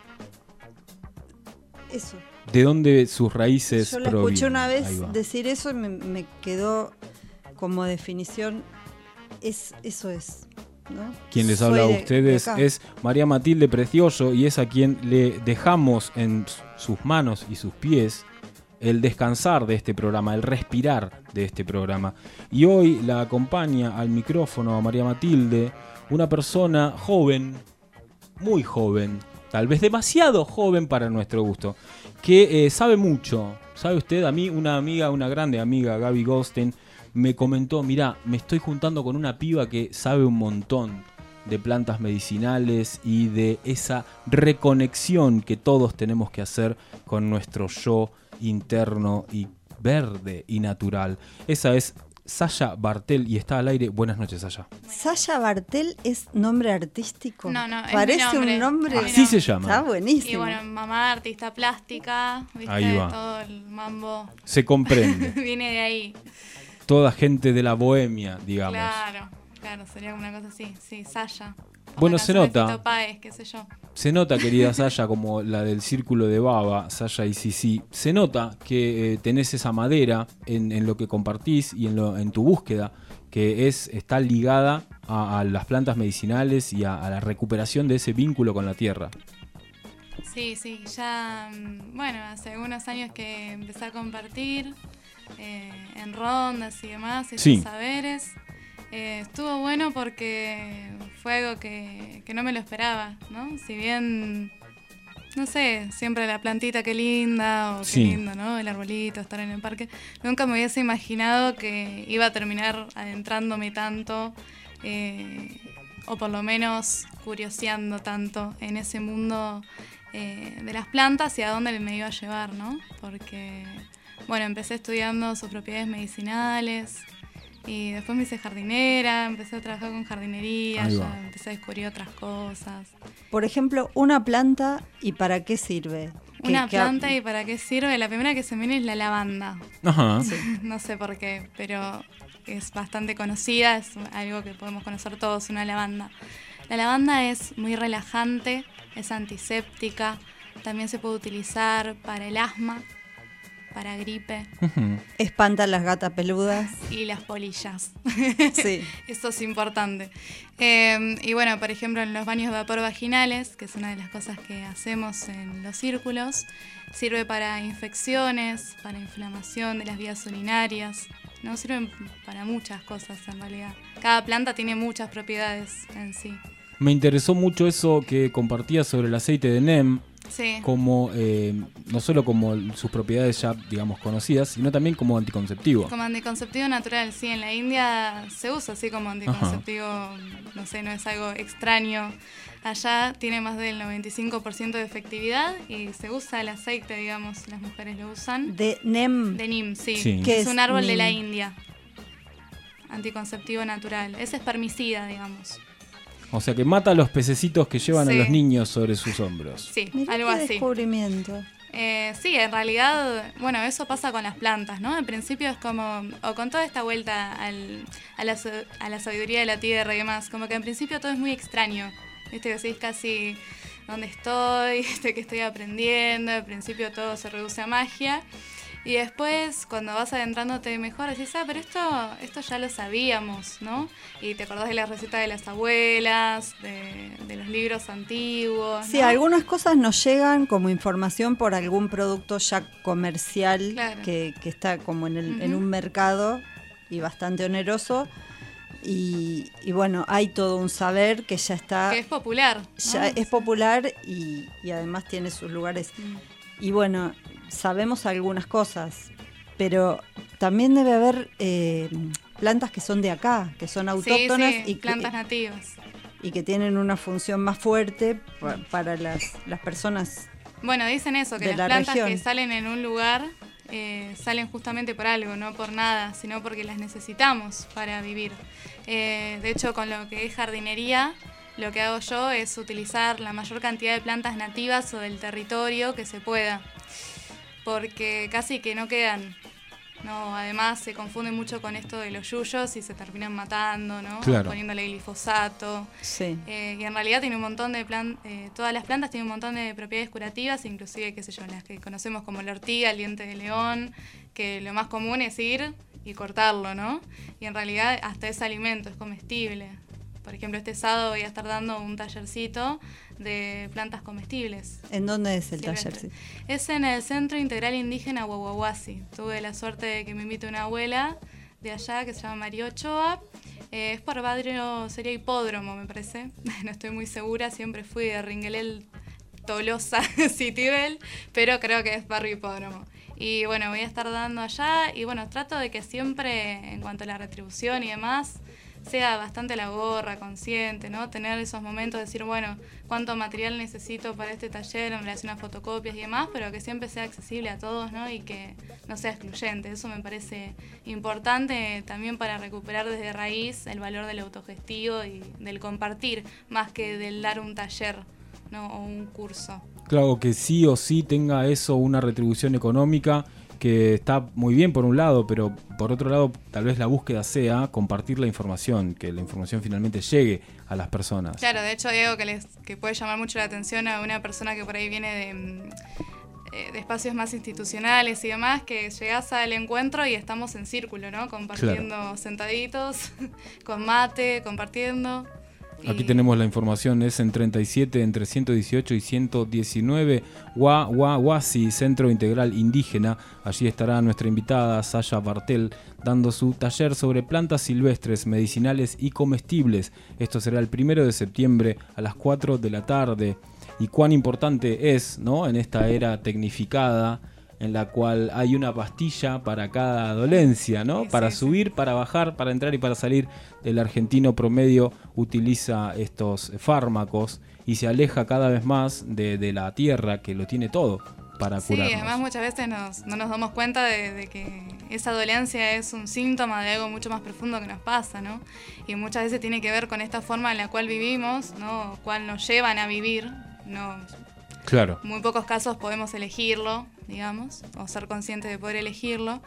Speaker 1: eso.
Speaker 3: ¿De dónde sus raíces
Speaker 1: provienen? Yo la
Speaker 3: provienen?
Speaker 1: escuché una vez decir eso y me quedó como definición, eso es. ¿No?
Speaker 3: Quien les habla a ustedes es María Matilde Precioso y es a quien le dejamos en sus manos y sus pies el descansar de este programa, el respirar de este programa. Y hoy la acompaña al micrófono a María Matilde una persona joven, muy joven, tal vez demasiado joven para nuestro gusto, que sabe mucho. ¿Sabe usted? A mí una amiga, una grande amiga, Gaby Goldstein, me comentó, mirá, me estoy juntando con una piba que sabe un montón de plantas medicinales y de esa reconexión que todos tenemos que hacer con nuestro yo interno y verde y natural. Esa es Sasha Bartel y está al aire. Buenas noches, Sasha.
Speaker 1: ¿Sasha Bartel es nombre artístico?
Speaker 4: No,
Speaker 1: parece
Speaker 4: un
Speaker 1: nombre.
Speaker 3: Así se llama.
Speaker 1: Está buenísimo.
Speaker 4: Y bueno, mamá artista plástica, ¿viste?
Speaker 3: Ahí va.
Speaker 4: Todo el mambo.
Speaker 3: Se comprende.
Speaker 4: Viene de ahí.
Speaker 3: Toda gente de la bohemia, digamos.
Speaker 4: Claro, sería como una cosa así. Sí, Sasha.
Speaker 3: Bueno, se nota.
Speaker 4: Fito Páez, qué sé yo.
Speaker 3: Se nota, querida Sasha, como la del Círculo de Baba, Sasha y Sisi. Se nota que tenés esa madera en lo que compartís y en tu búsqueda, que está ligada a las plantas medicinales y a la recuperación de ese vínculo con la tierra.
Speaker 4: Sí, ya, bueno, hace algunos años que empecé a compartir en rondas y demás, esos saberes. Estuvo bueno porque fue algo que no me lo esperaba, ¿no? Si bien, no sé, siempre la plantita qué linda o qué lindo, ¿no? El arbolito, estar en el parque. Nunca me hubiese imaginado que iba a terminar adentrándome tanto o por lo menos curioseando tanto en ese mundo de las plantas y a dónde me iba a llevar, ¿no? Porque, bueno, empecé estudiando sus propiedades medicinales. Y después me hice jardinera, empecé a trabajar con jardinería, ya empecé a descubrir otras cosas.
Speaker 1: Por ejemplo, una planta y para qué sirve.
Speaker 4: Una planta y para qué sirve, la primera que se me viene es la lavanda.
Speaker 3: Ajá.
Speaker 4: Sí. No sé por qué, pero es bastante conocida, es algo que podemos conocer todos, una lavanda. La lavanda es muy relajante, es antiséptica, también se puede utilizar para el asma, para gripe.
Speaker 1: Espanta las gatas peludas.
Speaker 4: Y las polillas.
Speaker 1: Sí.
Speaker 4: Eso es importante. Y bueno, por ejemplo, en los baños de vapor vaginales, que es una de las cosas que hacemos en los círculos, sirve para infecciones, para inflamación de las vías urinarias, ¿no? Sirven para muchas cosas en realidad. Cada planta tiene muchas propiedades en sí.
Speaker 3: Me interesó mucho eso que compartías sobre el aceite de NEM.
Speaker 4: Sí.
Speaker 3: Como no solo como sus propiedades ya, digamos, conocidas, sino también como anticonceptivo.
Speaker 4: Como anticonceptivo natural, sí. En la India se usa así como anticonceptivo, no sé, no es algo extraño. Allá tiene más del 95% de efectividad y se usa el aceite, digamos, las mujeres lo usan.
Speaker 1: De NEM.
Speaker 4: De NEM, sí.
Speaker 1: ¿Qué
Speaker 4: es un árbol
Speaker 1: NEM?
Speaker 4: de la India. Anticonceptivo natural. Ese es espermicida, digamos.
Speaker 3: O sea que mata a los pececitos que llevan a los niños sobre sus hombros.
Speaker 4: Sí,
Speaker 1: Mirá
Speaker 4: algo
Speaker 1: qué
Speaker 4: así.
Speaker 1: Descubrimiento.
Speaker 4: Sí, en realidad, bueno, eso pasa con las plantas, ¿no? En principio es como, o con toda esta vuelta a la sabiduría de la tierra y demás, como que en principio todo es muy extraño. ¿Viste? Que sí, es casi, dónde estoy, de qué estoy aprendiendo. Al principio todo se reduce a magia. Y después, cuando vas adentrándote mejor, decís, pero esto ya lo sabíamos, ¿no? Y te acordás de las recetas de las abuelas, de los libros antiguos,
Speaker 1: Sí,
Speaker 4: ¿no?
Speaker 1: algunas cosas nos llegan como información por algún producto ya comercial,
Speaker 4: claro,
Speaker 1: que está como en un mercado y bastante oneroso. Y bueno, hay todo un saber que ya está...
Speaker 4: Que es popular, ¿no?
Speaker 1: Ya es popular y además tiene sus lugares. Y bueno, sabemos algunas cosas, pero también debe haber plantas que son de acá, que son autóctonas,
Speaker 4: sí,
Speaker 1: y
Speaker 4: plantas nativas.
Speaker 1: Y que tienen una función más fuerte para las personas.
Speaker 4: Bueno, dicen eso, que
Speaker 1: de
Speaker 4: las
Speaker 1: la
Speaker 4: plantas
Speaker 1: región.
Speaker 4: que salen en un lugar salen justamente por algo, no por nada, sino porque las necesitamos para vivir. De hecho, con lo que es jardinería, lo que hago yo es utilizar la mayor cantidad de plantas nativas o del territorio que se pueda, porque casi que no quedan. No, además se confunde mucho con esto de los yuyos y se terminan matando, ¿no?
Speaker 3: Claro.
Speaker 4: Poniéndole glifosato.
Speaker 1: Sí.
Speaker 4: Y en realidad tiene un montón de todas las plantas tienen un montón de propiedades curativas, inclusive, qué sé yo, las que conocemos como la ortiga, el diente de león, que lo más común es ir y cortarlo, ¿no? Y en realidad hasta es alimento, es comestible. Por ejemplo, este sábado voy a estar dando un tallercito de plantas comestibles.
Speaker 1: ¿En dónde es el
Speaker 4: Silvestre.
Speaker 1: taller? Sí.
Speaker 4: Es en el Centro Integral Indígena Huahuahuasi. Tuve la suerte de que me invite una abuela de allá que se llama María Ochoa. Es por barrio, sería Hipódromo, me parece. No estoy muy segura, siempre fui de Ringelel, Tolosa, Citibel, pero creo que es barrio Hipódromo. Y bueno, voy a estar dando allá y bueno, trato de que siempre, en cuanto a la retribución y demás, sea bastante la gorra, consciente, ¿no? Tener esos momentos de decir, bueno, cuánto material necesito para este taller en relación a fotocopias y demás, pero que siempre sea accesible a todos, ¿no? Y que no sea excluyente. Eso me parece importante también para recuperar desde raíz el valor del autogestivo y del compartir, más que del dar un taller, ¿no? O un curso.
Speaker 3: Claro, que sí o sí tenga eso una retribución económica, que está muy bien por un lado, pero por otro lado tal vez la búsqueda sea compartir la información, que la información finalmente llegue a las personas.
Speaker 4: Claro, de hecho hay algo que puede llamar mucho la atención a una persona que por ahí viene de espacios más institucionales y demás, que llegás al encuentro y estamos en círculo, ¿no? Compartiendo, claro, sentaditos, con mate, compartiendo.
Speaker 3: Aquí tenemos la información, es en 37, entre 118 y 119, Huahuahuasi, Centro Integral Indígena. Allí estará nuestra invitada Saya Bartel dando su taller sobre plantas silvestres, medicinales y comestibles. Esto será el 1 de septiembre a las 4 de la tarde. Y cuán importante es, ¿no?, en esta era tecnificada, en la cual hay una pastilla para cada dolencia, ¿no? Para subir, para bajar, para entrar y para salir. El argentino promedio utiliza estos fármacos y se aleja cada vez más de la tierra, que lo tiene todo para curarnos.
Speaker 4: Sí, además muchas veces no nos damos cuenta de que esa dolencia es un síntoma de algo mucho más profundo que nos pasa, ¿no? Y muchas veces tiene que ver con esta forma en la cual vivimos, ¿no? Cual nos llevan a vivir, ¿no?
Speaker 3: Claro.
Speaker 4: En muy pocos casos podemos elegirlo, digamos, o ser conscientes de poder elegirlo.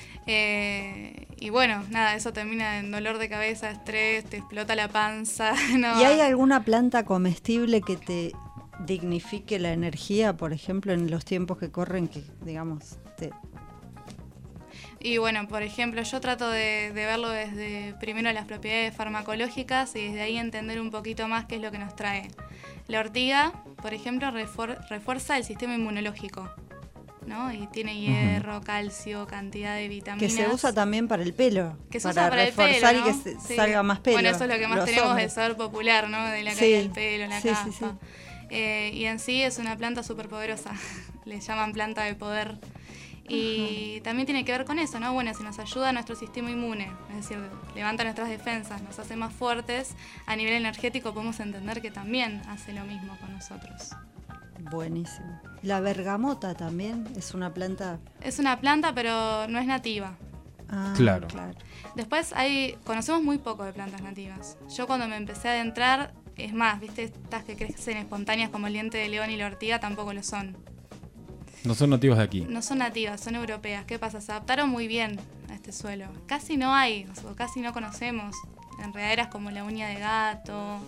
Speaker 4: Y bueno, nada, eso termina en dolor de cabeza, estrés, te explota la panza, ¿no?
Speaker 1: ¿Y hay alguna planta comestible que te dignifique la energía, por ejemplo, en los tiempos que corren, que digamos...
Speaker 4: Y bueno, por ejemplo, yo trato de verlo desde primero las propiedades farmacológicas y desde ahí entender un poquito más qué es lo que nos trae. La ortiga, por ejemplo, refuerza el sistema inmunológico, ¿no? Y tiene hierro, calcio, cantidad de vitaminas.
Speaker 1: Que se usa también para el pelo.
Speaker 4: Que se usa para
Speaker 1: reforzar
Speaker 4: el pelo, ¿no?
Speaker 1: y que salga más pelo.
Speaker 4: Bueno, eso es lo que más tenemos
Speaker 1: hombres.
Speaker 4: de saber popular, ¿no? De la caída del pelo, la capa.
Speaker 1: Sí.
Speaker 4: Y en sí es una planta súper poderosa. Le llaman planta de poder. Y también tiene que ver con eso, ¿no? Bueno, si nos ayuda a nuestro sistema inmune, es decir, levanta nuestras defensas, nos hace más fuertes, a nivel energético podemos entender que también hace lo mismo con nosotros.
Speaker 1: Buenísimo. La bergamota también es una planta...
Speaker 4: Es una planta, pero no es nativa.
Speaker 3: Claro.
Speaker 4: Después conocemos muy poco de plantas nativas. Yo cuando me empecé a adentrar, es más, ¿viste? Estas que crecen espontáneas como el diente de león y la ortiga tampoco lo son.
Speaker 3: No son nativas de aquí.
Speaker 4: No son nativas, son europeas. ¿Qué pasa? Se adaptaron muy bien a este suelo. Casi no hay, o casi no conocemos enredaderas como la uña de gato,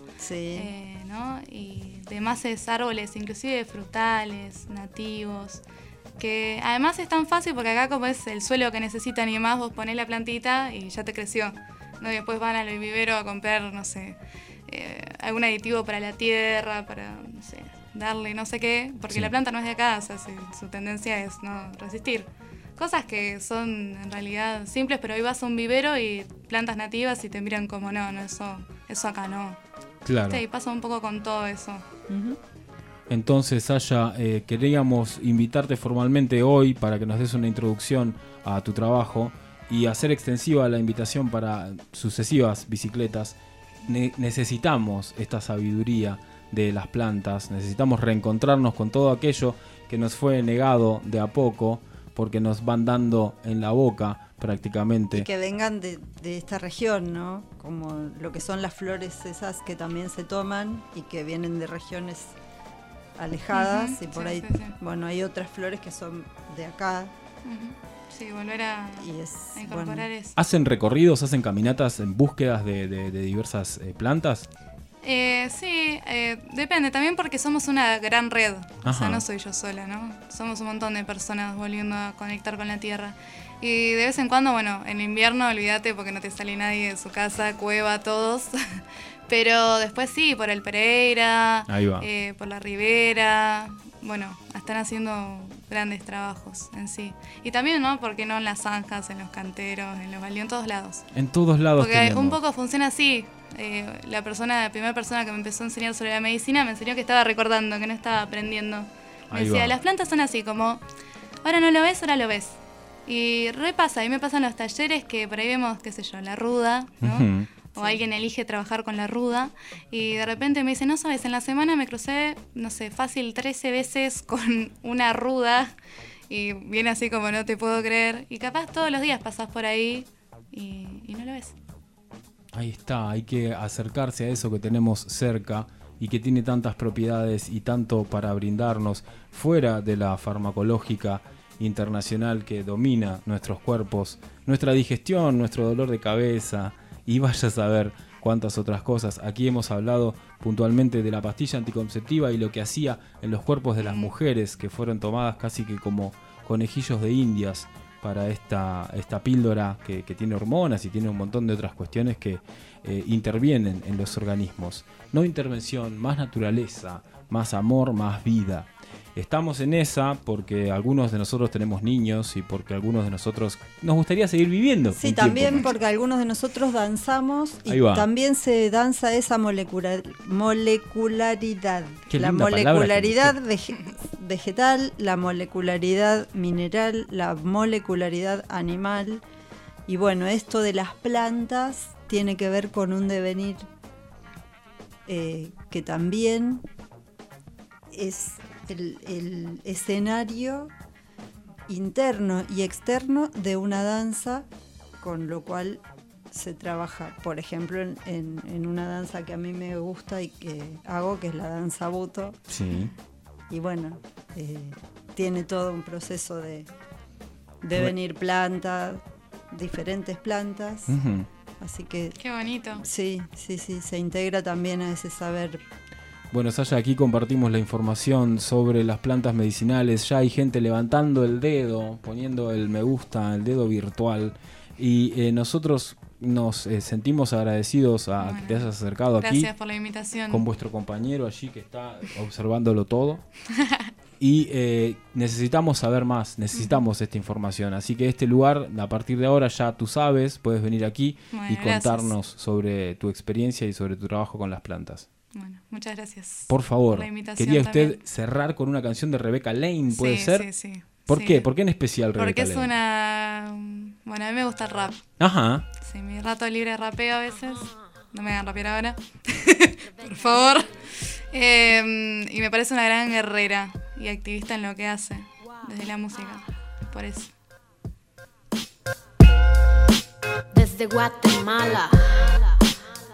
Speaker 4: ¿no? Y demás árboles, inclusive frutales, nativos, que además es tan fácil porque acá como es el suelo que necesitan y demás, vos ponés la plantita y ya te creció, ¿no? Y después van al vivero a comprar, no sé, algún aditivo para la tierra, para, no sé, darle no sé qué, porque la planta no es de acá, o sea, su tendencia es no resistir. Cosas que son en realidad simples, pero hoy vas a un vivero y plantas nativas y te miran como, no, eso acá no.
Speaker 3: Claro.
Speaker 4: Sí, pasa un poco con todo eso.
Speaker 3: Entonces, Saya, queríamos invitarte formalmente hoy para que nos des una introducción a tu trabajo y hacer extensiva la invitación para sucesivas bicicletas. Necesitamos esta sabiduría de las plantas, necesitamos reencontrarnos con todo aquello que nos fue negado de a poco, porque nos van dando en la boca prácticamente.
Speaker 1: Y que vengan de esta región, ¿no? Como lo que son las flores esas que también se toman y que vienen de regiones alejadas, y por ahí, bueno, hay otras flores que son de acá.
Speaker 4: Sí, volver a incorporar eso.
Speaker 3: ¿Hacen recorridos, hacen caminatas en búsquedas de diversas plantas?
Speaker 4: Sí, depende también porque somos una gran red.
Speaker 3: Ajá.
Speaker 4: O sea, no soy yo sola, ¿no? Somos un montón de personas volviendo a conectar con la tierra. Y de vez en cuando, bueno, en invierno olvídate porque no te sale nadie de su casa, cueva, todos. Pero después sí, por el Pereira, por la Ribera, bueno, están haciendo grandes trabajos en sí. Y también, ¿no? ¿Por qué no en las zanjas, en los canteros, en los baldíos, en todos lados?
Speaker 3: En todos lados.
Speaker 4: Porque tenemos. Un poco funciona así. La primera persona que me empezó a enseñar sobre la medicina me enseñó que estaba recordando, que no estaba aprendiendo. Me decía, las plantas son así, como, ahora no lo ves, ahora lo ves. Y repasa, y me pasan los talleres que por ahí vemos, qué sé yo, la ruda, ¿no? O alguien elige trabajar con la ruda y de repente me dice, no sabes, en la semana me crucé, no sé, fácil 13 veces con una ruda y viene así como no te puedo creer. Y capaz todos los días pasás por ahí y no lo ves.
Speaker 3: Ahí está, hay que acercarse a eso que tenemos cerca y que tiene tantas propiedades y tanto para brindarnos fuera de la farmacológica internacional que domina nuestros cuerpos, nuestra digestión, nuestro dolor de cabeza y vaya a saber cuántas otras cosas. Aquí hemos hablado puntualmente de la pastilla anticonceptiva y lo que hacía en los cuerpos de las mujeres que fueron tomadas casi que como conejillos de indias para esta píldora que tiene hormonas y tiene un montón de otras cuestiones que intervienen en los organismos. No intervención, más naturaleza, más amor, más vida. Estamos en esa porque algunos de nosotros tenemos niños y porque algunos de nosotros nos gustaría seguir viviendo.
Speaker 1: Sí, también porque algunos de nosotros danzamos y también se danza esa molecularidad. La molecularidad vegetal, la molecularidad mineral, la molecularidad animal. Y bueno, esto de las plantas tiene que ver con un devenir que también es el escenario interno y externo de una danza, con lo cual se trabaja, por ejemplo, en una danza que a mí me gusta y que hago, que es la danza buto.
Speaker 3: Sí.
Speaker 1: Y bueno, tiene todo un proceso de venir plantas, diferentes plantas. Así que...
Speaker 4: Qué bonito.
Speaker 1: Sí, se integra también a ese saber.
Speaker 3: Bueno, Saya, aquí compartimos la información sobre las plantas medicinales. Ya hay gente levantando el dedo, poniendo el me gusta, el dedo virtual. Y nosotros nos sentimos agradecidos a que te hayas acercado aquí.
Speaker 4: Gracias por la invitación.
Speaker 3: Con vuestro compañero allí que está observándolo todo. Y necesitamos saber más, necesitamos esta información. Así que este lugar, a partir de ahora ya tú sabes, puedes venir aquí y contarnos sobre tu experiencia y sobre tu trabajo con las plantas.
Speaker 4: Bueno, muchas gracias.
Speaker 3: Por favor,
Speaker 4: por la invitación
Speaker 3: quería usted
Speaker 4: también
Speaker 3: cerrar con una canción de Rebecca Lane, ¿puede ser?
Speaker 4: Sí.
Speaker 3: ¿Por qué? ¿Por qué en especial Rebecca
Speaker 4: Porque
Speaker 3: Lane?
Speaker 4: es una... Bueno, a mí me gusta el rap.
Speaker 3: Ajá.
Speaker 4: Sí, mi rato libre rapeo a veces. No me hagan rapear ahora. Por favor. Y me parece una gran guerrera y activista en lo que hace, desde la música. Por eso.
Speaker 5: Desde Guatemala,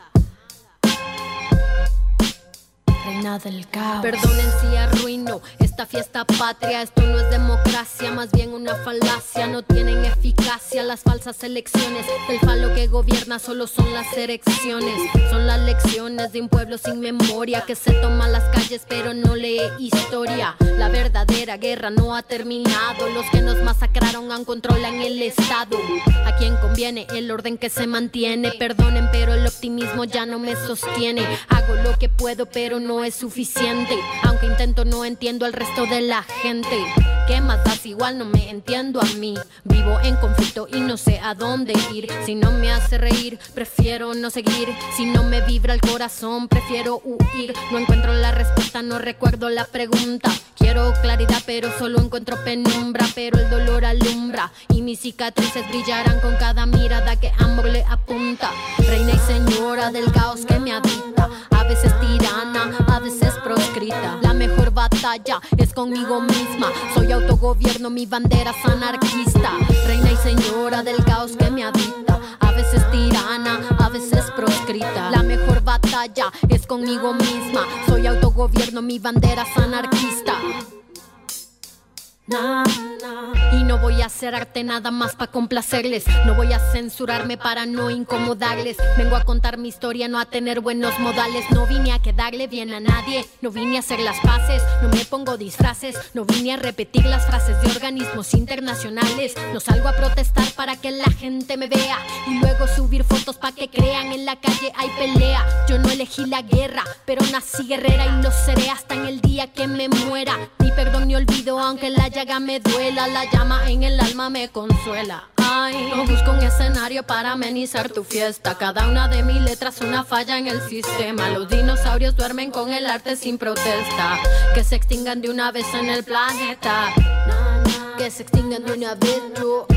Speaker 5: reina del caos. Perdonen si arruino esta fiesta patria. Esto no es democracia, más bien una falacia. No tienen eficacia las falsas elecciones. El falo que gobierna solo son las erecciones. Son las lecciones de un pueblo sin memoria que se toma las calles pero no lee historia. La verdadera guerra no ha terminado. Los que nos masacraron aún controlan el Estado. A quien conviene el orden que se mantiene. Perdonen, pero el optimismo ya no me sostiene. Hago lo que puedo, pero no es suficiente. Aunque intento, no entiendo al resto de la gente. ¿Qué más das? Igual no me entiendo a mí. Vivo en conflicto y no sé a dónde ir. Si no me hace reír, prefiero no seguir. Si no me vibra el corazón, prefiero huir. No encuentro la respuesta, no recuerdo la pregunta. Quiero claridad, pero solo encuentro penumbra. Pero el dolor alumbra y mis cicatrices brillarán con cada mirada que amor le apunta. Reina y señora del caos que me habita. A veces tirana, a veces proscrita. La mejor batalla es conmigo misma. Soy autogobierno, mi bandera es anarquista. Reina y señora del caos que me habita. A veces tirana, a veces proscrita. La mejor batalla es conmigo misma. Soy autogobierno, mi bandera es anarquista. Y no voy a hacer arte nada más para complacerles. No voy a censurarme para no incomodarles. Vengo a contar mi historia, no a tener buenos modales. No vine a quedarle bien a nadie, no vine a hacer las paces. No me pongo disfraces, no vine a repetir las frases de organismos internacionales. No salgo a protestar para que la gente me vea y luego subir fotos para que crean en la calle hay pelea. Yo no elegí la guerra, pero nací guerrera y lo seré hasta en el día que me muera. Ni perdón ni olvido, aunque la llaga me duela, la llama en el alma me consuela. Ay, no busco un escenario para amenizar tu fiesta. Cada una de mis letras una falla en el sistema. Los dinosaurios duermen con el arte sin protesta. Que se extingan de una vez en el planeta. Que se extingan de una vez, bro.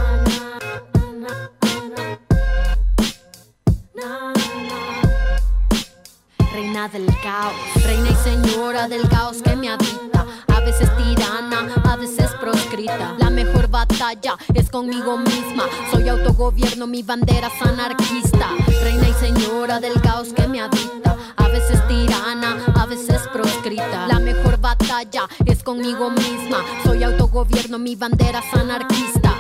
Speaker 5: Reina del caos, reina y señora del caos que me habita. A veces tirana, a veces proscrita. La mejor batalla es conmigo misma. Soy autogobierno, mi bandera es anarquista. Reina y señora del caos que me habita. A veces tirana, a veces proscrita. La mejor batalla es conmigo misma. Soy autogobierno, mi bandera es anarquista.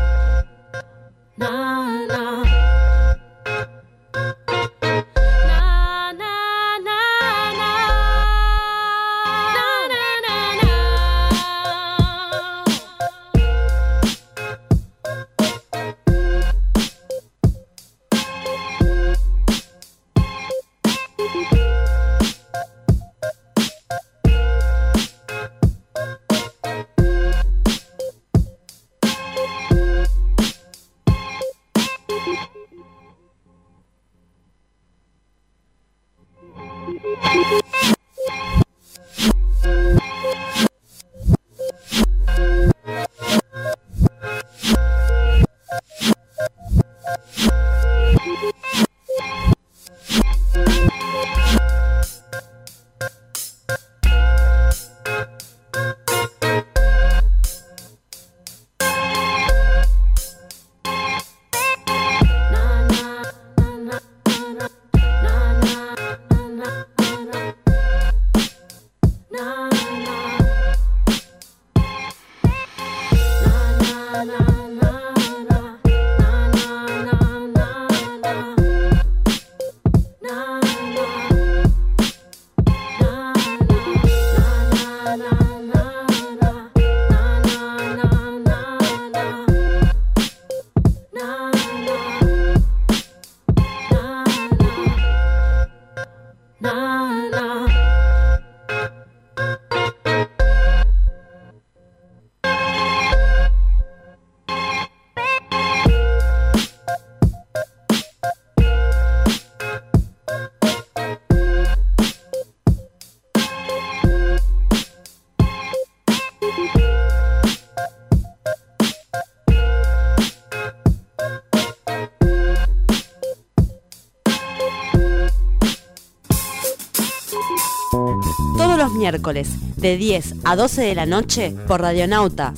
Speaker 2: Miércoles de 10 a 12 de la noche por Radionauta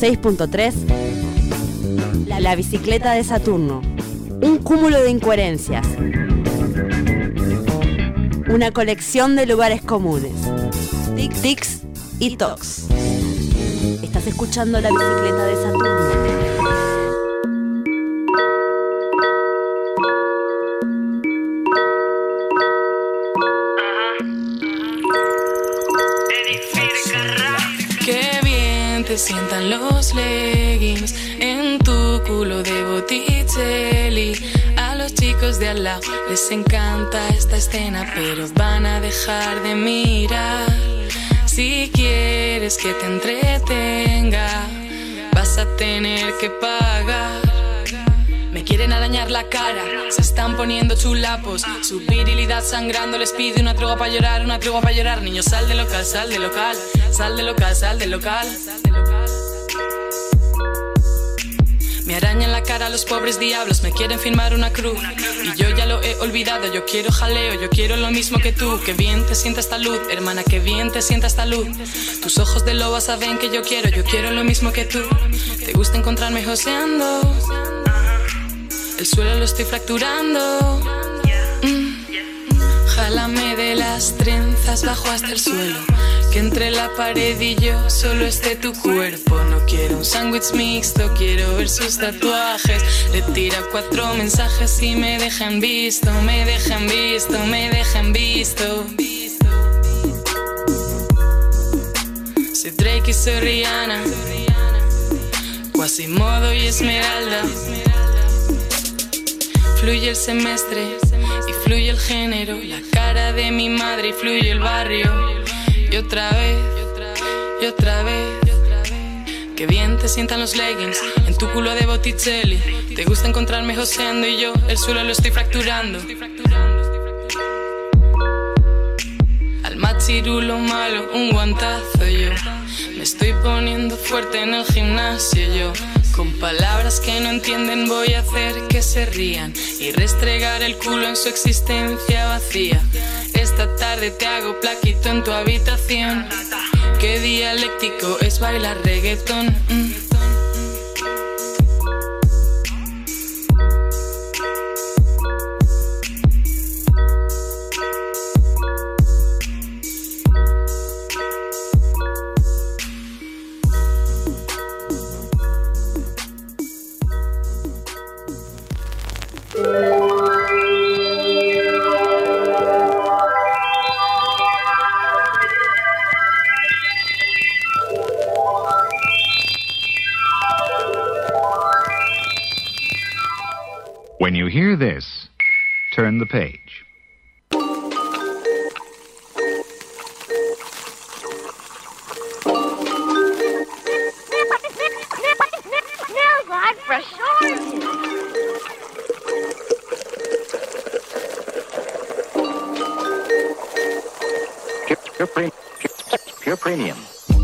Speaker 2: 106.3 La bicicleta de Saturno, un cúmulo de incoherencias, una colección de lugares comunes, tic-tics y Tox. Estás escuchando La Bicicleta de Saturno.
Speaker 6: Te sientan los leggings en tu culo de Botticelli. A los chicos de al lado les encanta esta escena, pero van a dejar de mirar. Si quieres que te entretenga, vas a tener que pagar. Me quieren arañar la cara, se están poniendo chulapos. Su virilidad sangrando les pide una tregua para llorar, una tregua para llorar. Niño, sal del local, sal del local, sal del local, sal del local. Me arañan la cara los pobres diablos, me quieren firmar una cruz. Y yo ya lo he olvidado, yo quiero jaleo, yo quiero lo mismo que tú. Que bien te sienta esta luz, hermana, que bien te sienta esta luz. Tus ojos de loba saben que yo quiero lo mismo que tú. Te gusta encontrarme joseando, el suelo lo estoy fracturando. Jálame de las trenzas bajo hasta el suelo, que entre la pared y yo solo esté tu cuerpo. No quiero un sándwich mixto, quiero ver sus tatuajes. Le tira 4 mensajes y me dejan visto, me dejan visto, me dejan visto. Soy Drake y soy Rihanna, Quasimodo y Esmeralda. Fluye el semestre y fluye el género, la cara de mi madre y fluye el barrio. Y otra vez, y otra vez. Que bien te sientan los leggings en tu culo de Botticelli. Te gusta encontrarme joseando y yo el suelo lo estoy fracturando. Al machirulo malo un guantazo yo. Me estoy poniendo fuerte en el gimnasio yo. Con palabras que no entienden voy a hacer que se rían y restregar el culo en su existencia vacía. Esta tarde te hago plaquito en tu habitación. Qué dialéctico es bailar reggaetón.
Speaker 7: When you hear this, turn the page.
Speaker 22: Smells like fresh oranges.
Speaker 7: Pure Premium.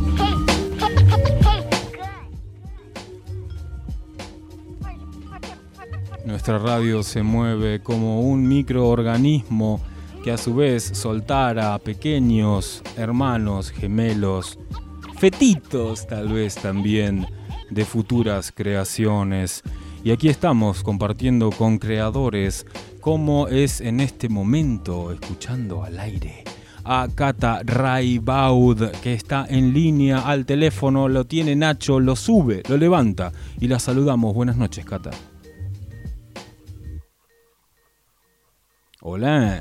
Speaker 3: Nuestra radio se mueve como un microorganismo que a su vez soltara a pequeños hermanos, gemelos, fetitos tal vez también, de futuras creaciones. Y aquí estamos compartiendo con creadores como es en este momento, escuchando al aire a Cata Raibaud, que está en línea al teléfono, lo tiene Nacho, lo sube, lo levanta y la saludamos. Buenas noches, Cata. Hola.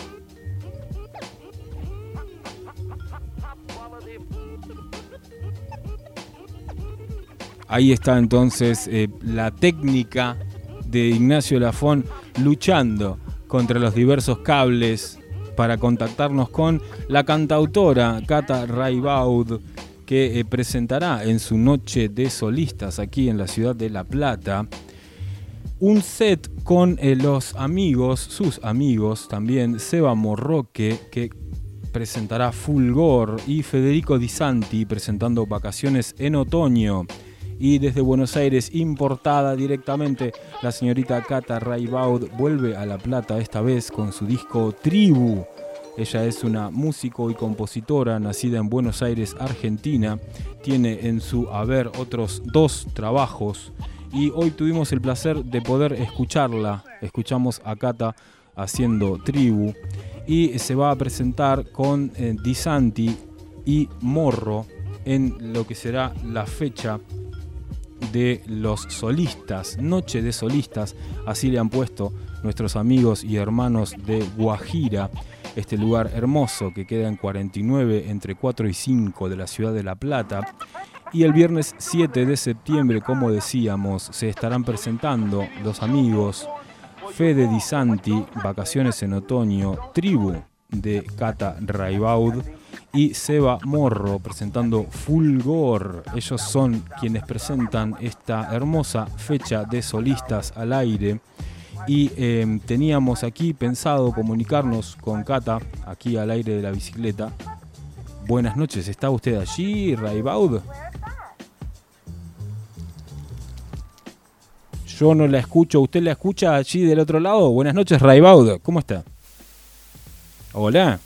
Speaker 3: Ahí está entonces la técnica de Ignacio Lafón luchando contra los diversos cables para contactarnos con la cantautora Cata Raibaud, que presentará en su noche de solistas aquí en la ciudad de La Plata un set con los amigos, sus amigos también, Seba Morroque, que presentará Fulgor, y Federico Di Santi presentando Vacaciones en Otoño. Y desde Buenos Aires, importada directamente, la señorita Cata Raibaud vuelve a La Plata, esta vez con su disco Tribu. Ella es una músico y compositora nacida en Buenos Aires, Argentina. Tiene en su haber otros 2 trabajos y hoy tuvimos el placer de poder escucharla. Escuchamos a Cata haciendo Tribu y se va a presentar con Di Santi y Morro en lo que será la fecha de los solistas, Noche de Solistas, así le han puesto nuestros amigos y hermanos de Guajira, este lugar hermoso que queda en 49 entre 4 y 5 de la ciudad de La Plata. Y el viernes 7 de septiembre, como decíamos, se estarán presentando los amigos Fede Di Santi, Vacaciones en Otoño, Tribu de Cata Raibaud y Seba Morro presentando Fulgor. Ellos son quienes presentan esta hermosa fecha de solistas al aire. Y teníamos aquí pensado comunicarnos con Cata, aquí al aire de la bicicleta. Buenas noches, ¿está usted allí, Raibaud? Yo no la escucho, ¿usted la escucha allí del otro lado? Buenas noches, Raibaud, ¿cómo está? Hola.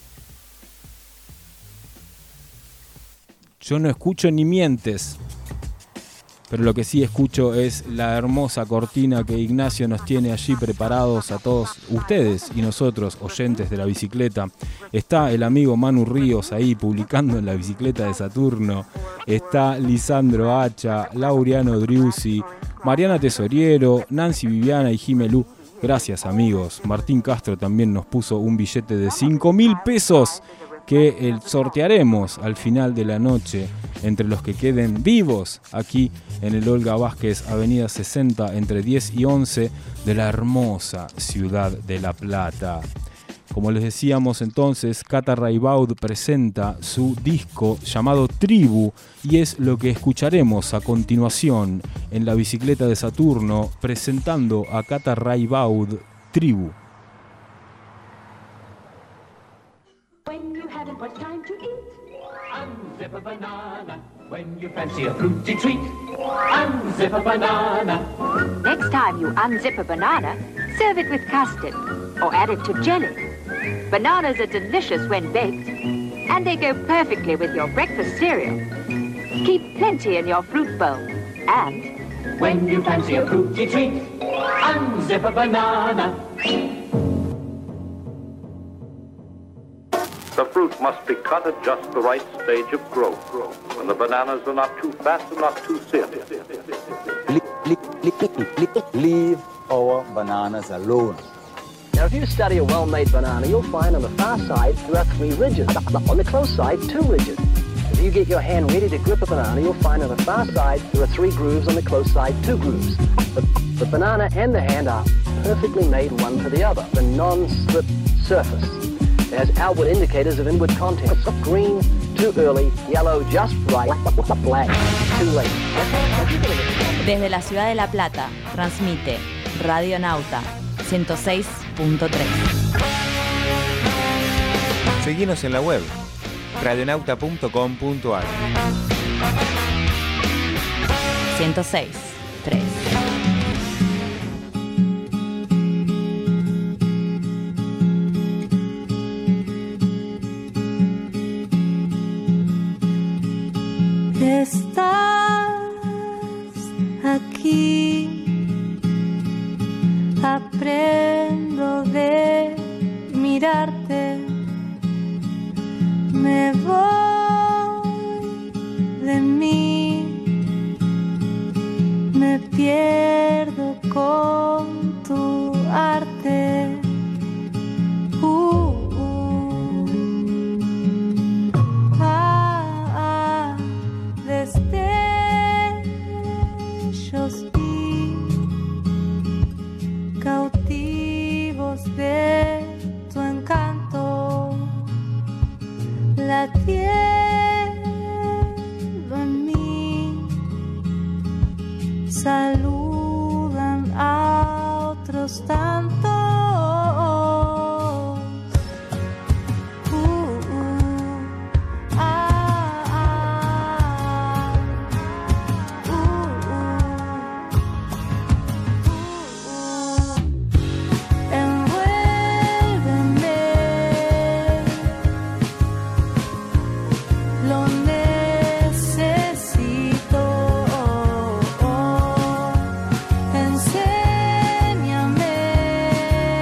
Speaker 3: Yo no escucho ni mientes, pero lo que sí escucho es la hermosa cortina que Ignacio nos tiene allí preparados a todos ustedes y nosotros, oyentes de la bicicleta. Está el amigo Manu Ríos ahí publicando en la bicicleta de Saturno. Está Lisandro Hacha, Laureano Driussi, Mariana Tesoriero, Nancy Viviana y Jimelú. Gracias, amigos. Martín Castro también nos puso un billete de 5.000 pesos que sortearemos al final de la noche entre los que queden vivos aquí en el Olga Vázquez, avenida 60, entre 10 y 11 de la hermosa ciudad de La Plata. Como les decíamos entonces, Cata Raibaud presenta su disco llamado Tribu y es lo que escucharemos a continuación en la bicicleta de Saturno presentando a Cata Raibaud Tribu.
Speaker 8: Much time to eat. Unzip a banana when you fancy a fruity treat. Unzip a banana.
Speaker 9: Next time you unzip a banana, serve it with custard or add it to jelly. Bananas are delicious when baked, and they go perfectly with your breakfast cereal. Keep plenty in your fruit bowl. And
Speaker 8: when you fancy a fruity treat, unzip a banana.
Speaker 23: The fruit must be cut at just the right stage of growth, when the bananas are not too fat and not too thin.
Speaker 24: Leave our bananas alone.
Speaker 25: Now, if you study a well-made banana, you'll find on the far side there are 3 ridges. On the close side, 2 ridges. If you get your hand ready to grip a banana, you'll find on the far side there are 3 grooves, on the close side 2 grooves. The banana and the hand are perfectly made one to the other. The non-strip surface. It has outward indicators of inward contents. Green, too early. Yellow, just right. Black, too late.
Speaker 2: Desde la ciudad de La Plata, transmite Radio Nauta 106.3.
Speaker 26: Seguinos en la web radionauta.com.ar
Speaker 2: 106.3.
Speaker 27: Estás aquí, aprendo de mirarte, me voy de mí, me pierdo con tu arte. Destellos y cautivos de tu encanto, latiendo en mí, saludan a otros tantos. Enséñame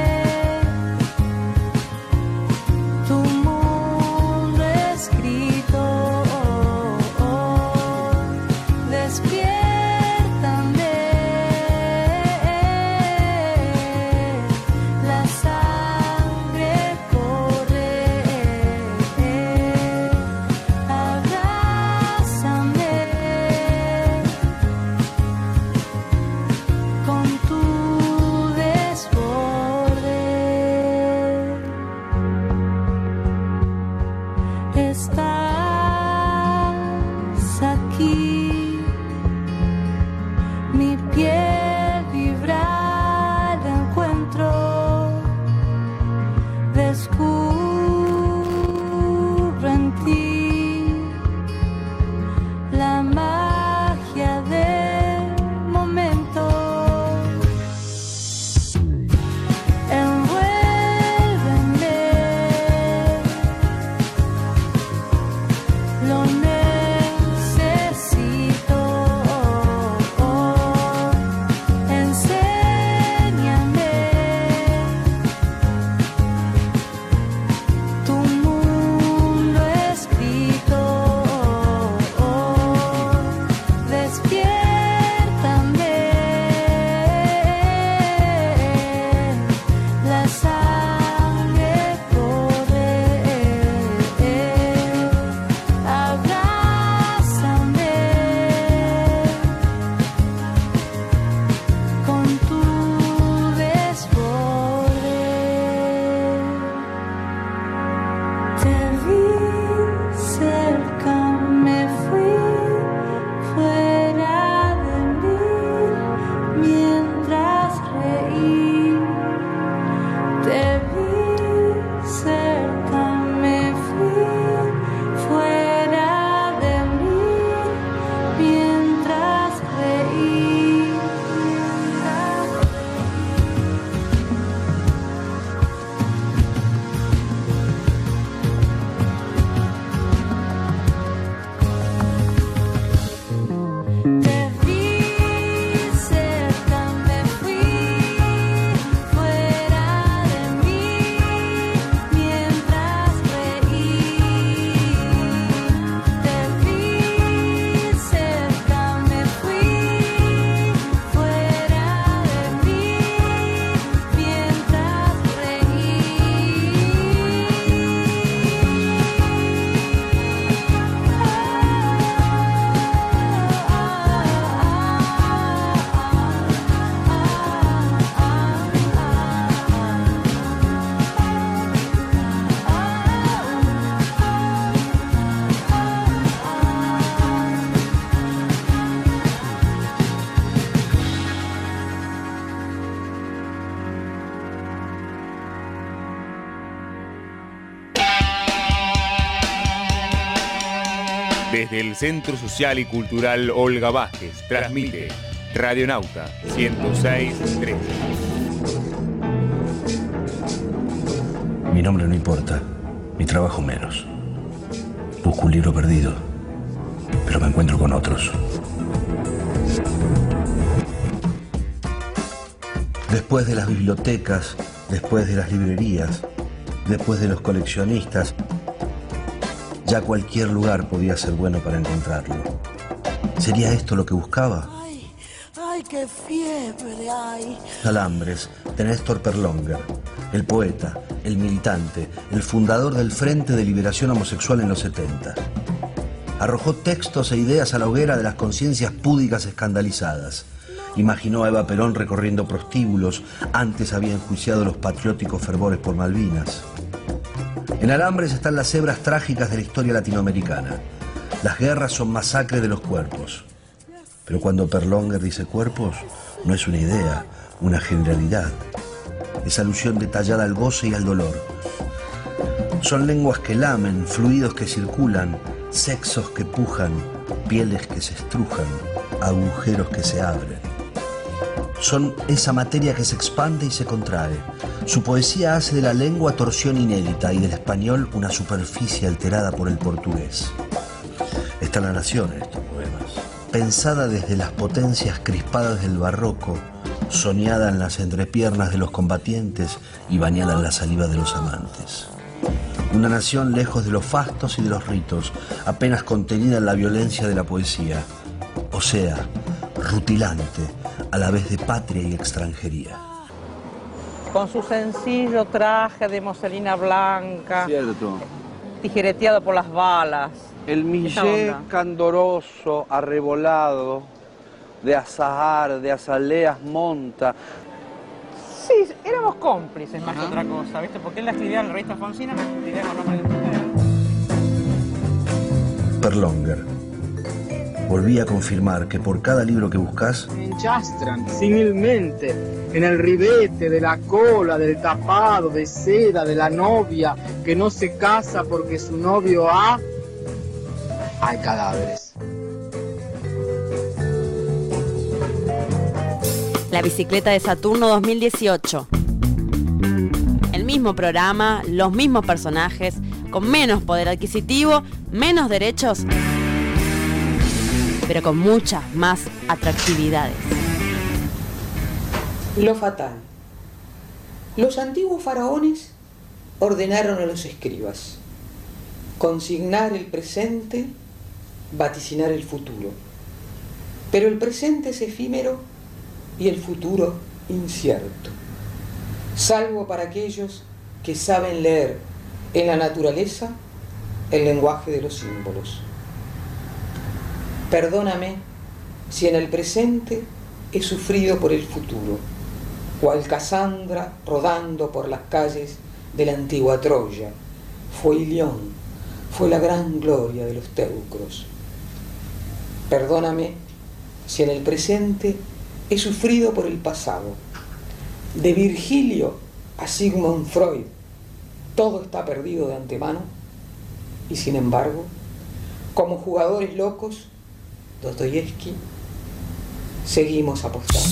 Speaker 27: descubro en ti la magia del momento. Envuélveme, lo necesito. Enséñame tu mundo escrito. Despiértame, la sangre corre. Abrázame con tu desborde. Te vi cerca, me fui fuera de mí mientras reí. Te vi cerca, me fui fuera de mí mientras reí. Te vi cerca, me fui fuera de mí mientras reí. Te vi cerca, me fui fuera de mí mientras reí.
Speaker 10: Desde el Centro Social y Cultural Olga Vázquez, transmite Radionauta 106.3.
Speaker 11: Mi nombre no importa, mi trabajo menos. Busco un libro perdido, pero me encuentro con otros. Después de las bibliotecas, después de las librerías, después de los coleccionistas, ya cualquier lugar podía ser bueno para encontrarlo. ¿Sería esto lo que buscaba?
Speaker 12: ¡Ay, qué fiebre hay!
Speaker 11: Alambres, de Néstor Perlonger, el poeta, el militante, el fundador del Frente de Liberación Homosexual en los 70. Arrojó textos e ideas a la hoguera de las conciencias púdicas escandalizadas. Imaginó a Eva Perón recorriendo prostíbulos, antes había enjuiciado los patrióticos fervores por Malvinas. En Alambres están las hebras trágicas de la historia latinoamericana. Las guerras son masacre de los cuerpos. Pero cuando Perlonger dice cuerpos, no es una idea, una generalidad. Es alusión detallada al goce y al dolor. Son lenguas que lamen, fluidos que circulan, sexos que pujan, pieles que se estrujan, agujeros que se abren. Son esa materia que se expande y se contrae. Su poesía hace de la lengua torsión inédita y del español una superficie alterada por el portugués. Está La Nación en estos poemas, pensada desde las potencias crispadas del barroco, soñada en las entrepiernas de los combatientes y bañada en la saliva de los amantes. Una nación lejos de los fastos y de los ritos, apenas contenida en la violencia de la poesía, o sea, rutilante, a la vez de patria y extranjería.
Speaker 16: Con su sencillo traje de moselina blanca,
Speaker 17: Cierto.
Speaker 16: tijereteado por las balas.
Speaker 17: El millé candoroso, arrebolado, de Azahar, de Azaleas Monta.
Speaker 16: Sí, éramos cómplices más que otra cosa, ¿viste? Porque él la escribía en la revista Alfonsina, pero escribía con nombre de mujer.
Speaker 11: Perlonger. Volví a confirmar que por cada libro que buscás,
Speaker 17: Me enchastran, similmente.
Speaker 13: en el ribete de la cola, del tapado de seda de la novia que no se casa porque su novio hay cadáveres.
Speaker 2: La bicicleta de Saturno 2018. El mismo programa, los mismos personajes, con menos poder adquisitivo, menos derechos, pero con muchas más atractividades.
Speaker 14: Lo fatal. Los antiguos faraones ordenaron a los escribas consignar el presente, vaticinar el futuro. Pero el presente es efímero y el futuro incierto, salvo para aquellos que saben leer en la naturaleza el lenguaje de los símbolos. Perdóname si en el presente he sufrido por el futuro, cual Casandra rodando por las calles de la antigua Troya. Fue Ilión, fue la gran gloria de los teucros. Perdóname si en el presente he sufrido por el pasado. De Virgilio a Sigmund Freud, todo está perdido de antemano, y sin embargo, como jugadores locos, Dostoyevsky, seguimos apostando.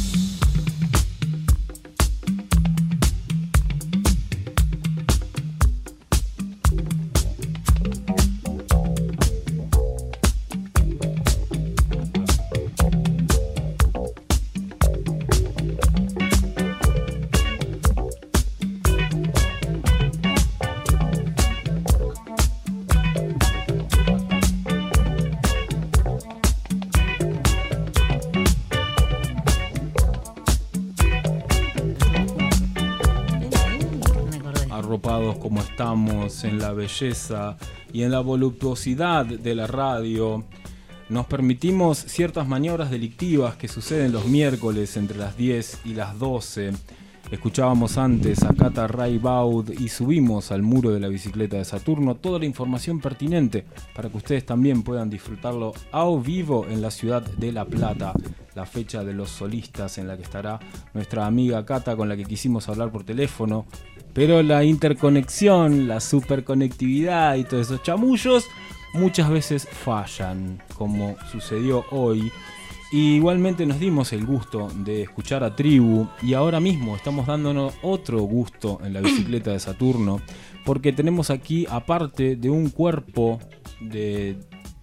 Speaker 3: Como estamos en la belleza y en la voluptuosidad de la radio, nos permitimos ciertas maniobras delictivas que suceden los miércoles entre las 10 y las 12. Escuchábamos antes a Cata Raybaud y subimos al muro de la bicicleta de Saturno toda la información pertinente para que ustedes también puedan disfrutarlo a vivo en la ciudad de La Plata, la fecha de los solistas en la que estará nuestra amiga Cata, con la que quisimos hablar por teléfono. Pero la interconexión, la superconectividad y todos esos chamullos muchas veces fallan, como sucedió hoy. Y igualmente nos dimos el gusto de escuchar a Tribu y ahora mismo estamos dándonos otro gusto en la bicicleta de Saturno, porque tenemos aquí, aparte de un cuerpo de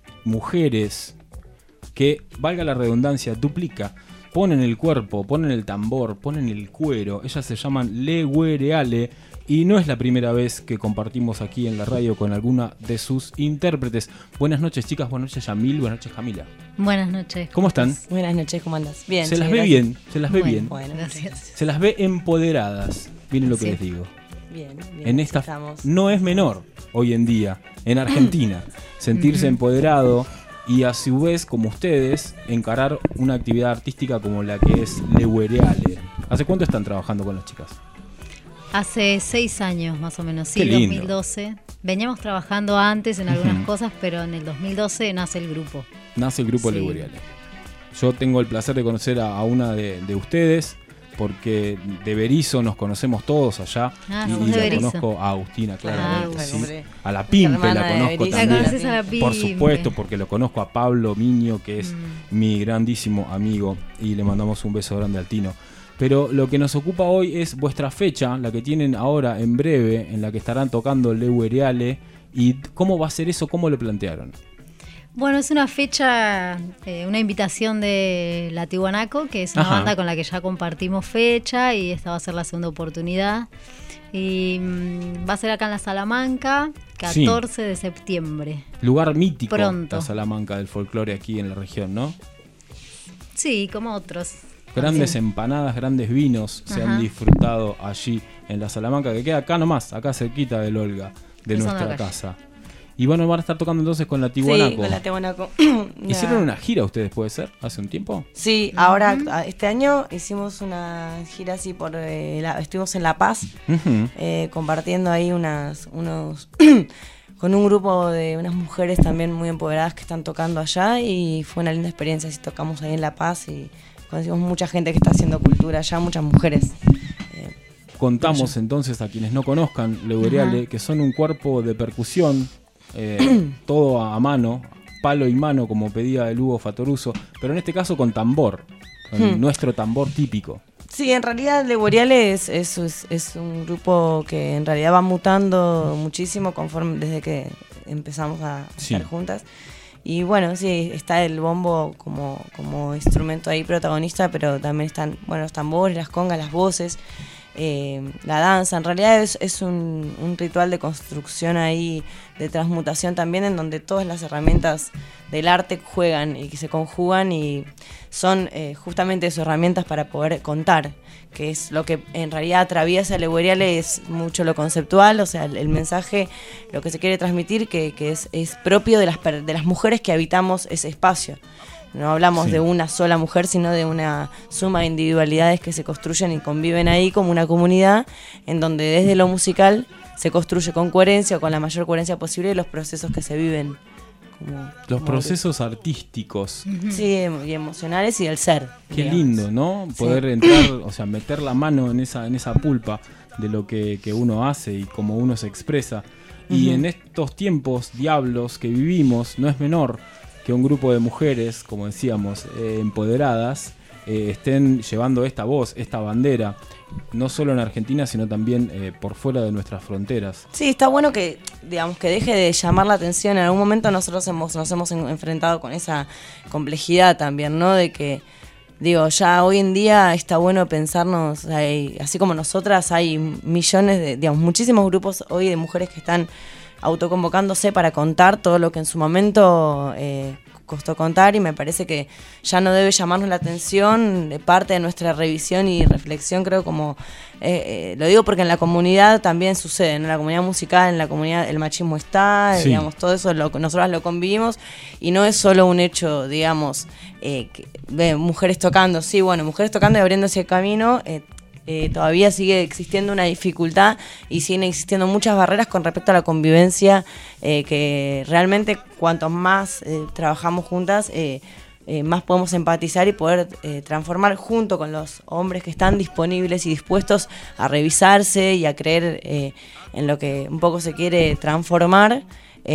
Speaker 3: mujeres que, valga la redundancia, duplica, ponen el cuerpo, ponen el tambor, ponen el cuero. Ellas se llaman Le Guereale y no es la primera vez que compartimos aquí en la radio con alguna de sus intérpretes. Buenas noches, chicas. Buenas noches, Yamil. Buenas noches, Camila.
Speaker 15: Buenas noches.
Speaker 3: ¿Cómo están?
Speaker 15: Buenas noches, ¿cómo andas? Bien.
Speaker 3: Se las ve bien, se las ve bien.
Speaker 15: Bueno, gracias.
Speaker 3: Se las ve empoderadas. Miren lo que les digo.
Speaker 15: Bien,
Speaker 3: en esta estamos. No es menor hoy en día, en Argentina, sentirse empoderado y a su vez, como ustedes, encarar una actividad artística como la que es Le Guereale. ¿Hace cuánto están trabajando con las chicas?
Speaker 15: Hace 6 años más o menos, sí,
Speaker 3: Qué lindo.
Speaker 15: 2012. Veníamos trabajando antes en algunas cosas, pero en el 2012 nace el grupo.
Speaker 3: Nace el grupo Le Guereale. Yo tengo el placer de conocer a una de ustedes, porque de Berizo nos conocemos todos allá. Y la conozco a Agustina, claramente. Sí. A la Pimpe la conozco también.
Speaker 15: A la Pimpe.
Speaker 3: Por supuesto, porque lo conozco a Pablo Miño, que es mi grandísimo amigo, y le mandamos un beso grande al Tino. Pero lo que nos ocupa hoy es vuestra fecha, la que tienen ahora en breve, en la que estarán tocando Le Guereale. ¿Y cómo va a ser eso? ¿Cómo lo plantearon?
Speaker 15: Bueno, es una fecha, una invitación de La Tiwanaco, que es una banda con la que ya compartimos fecha, y esta va a ser la segunda oportunidad. Y va a ser acá en la Salamanca, 14 de septiembre.
Speaker 3: Lugar mítico,
Speaker 15: pronto.
Speaker 3: La Salamanca del folclore aquí en la región, ¿no?
Speaker 15: Sí, como otros.
Speaker 3: Grandes empanadas, grandes vinos se han disfrutado allí en la Salamanca, que queda acá nomás, acá cerquita del Olga, de nuestra casa. Y bueno, van a estar tocando entonces con La Tiwanaco.
Speaker 18: Sí, con La Tiwanaco.
Speaker 3: ¿Hicieron una gira ustedes, puede ser? ¿Hace un tiempo?
Speaker 18: Sí, ahora, este año hicimos una gira así por... estuvimos en La Paz, compartiendo ahí unos con un grupo de unas mujeres también muy empoderadas que están tocando allá, y fue una linda experiencia. Así tocamos ahí en La Paz y conocimos mucha gente que está haciendo cultura allá, muchas mujeres.
Speaker 3: Contamos entonces a quienes no conozcan Leueriale, que son un cuerpo de percusión, todo a mano, palo y mano, como pedía el Hugo Fatoruso, pero en este caso con tambor, con nuestro tambor típico.
Speaker 18: Sí, en realidad Leueriale es un grupo que en realidad va mutando muchísimo desde que empezamos a estar juntas. Y bueno, sí, está el bombo como instrumento ahí protagonista, pero también están los tambores, las congas, las voces, la danza. En realidad es un ritual de construcción ahí, de transmutación también, en donde todas las herramientas del arte juegan y que se conjugan y son justamente esas herramientas para poder contar, que es lo que en realidad atraviesa Leueriale, es mucho lo conceptual, o sea, el mensaje, lo que se quiere transmitir, que es propio de las mujeres que habitamos ese espacio. No hablamos de una sola mujer, sino de una suma de individualidades que se construyen y conviven ahí como una comunidad, en donde desde lo musical se construye con coherencia o con la mayor coherencia posible los procesos que se viven.
Speaker 3: Los procesos artísticos.
Speaker 18: Sí, y emocionales y del ser.
Speaker 3: Qué lindo, ¿no? Poder entrar, o sea, meter la mano en esa pulpa de lo que uno hace y cómo uno se expresa. Y en estos tiempos diablos que vivimos, no es menor que un grupo de mujeres, como decíamos, empoderadas, estén llevando esta voz, esta bandera, no solo en Argentina, sino también por fuera de nuestras fronteras.
Speaker 18: Sí, está bueno que, digamos, que deje de llamar la atención. En algún momento nosotros nos hemos enfrentado con esa complejidad también, ¿no? De que, digo, ya hoy en día está bueno pensarnos, así como nosotras, hay millones muchísimos grupos hoy de mujeres que están autoconvocándose para contar todo lo que en su momento costó contar, y me parece que ya no debe llamarnos la atención. De parte de nuestra revisión y reflexión, creo, como lo digo porque en la comunidad también sucede, ¿no? En la comunidad musical, en la comunidad el machismo está, digamos, todo eso nosotras lo convivimos, y no es solo un hecho, digamos, mujeres tocando, mujeres tocando y abriéndose el camino. Todavía sigue existiendo una dificultad y siguen existiendo muchas barreras con respecto a la convivencia, que realmente cuanto más trabajamos juntas, más podemos empatizar y poder transformar junto con los hombres que están disponibles y dispuestos a revisarse y a creer en lo que un poco se quiere transformar.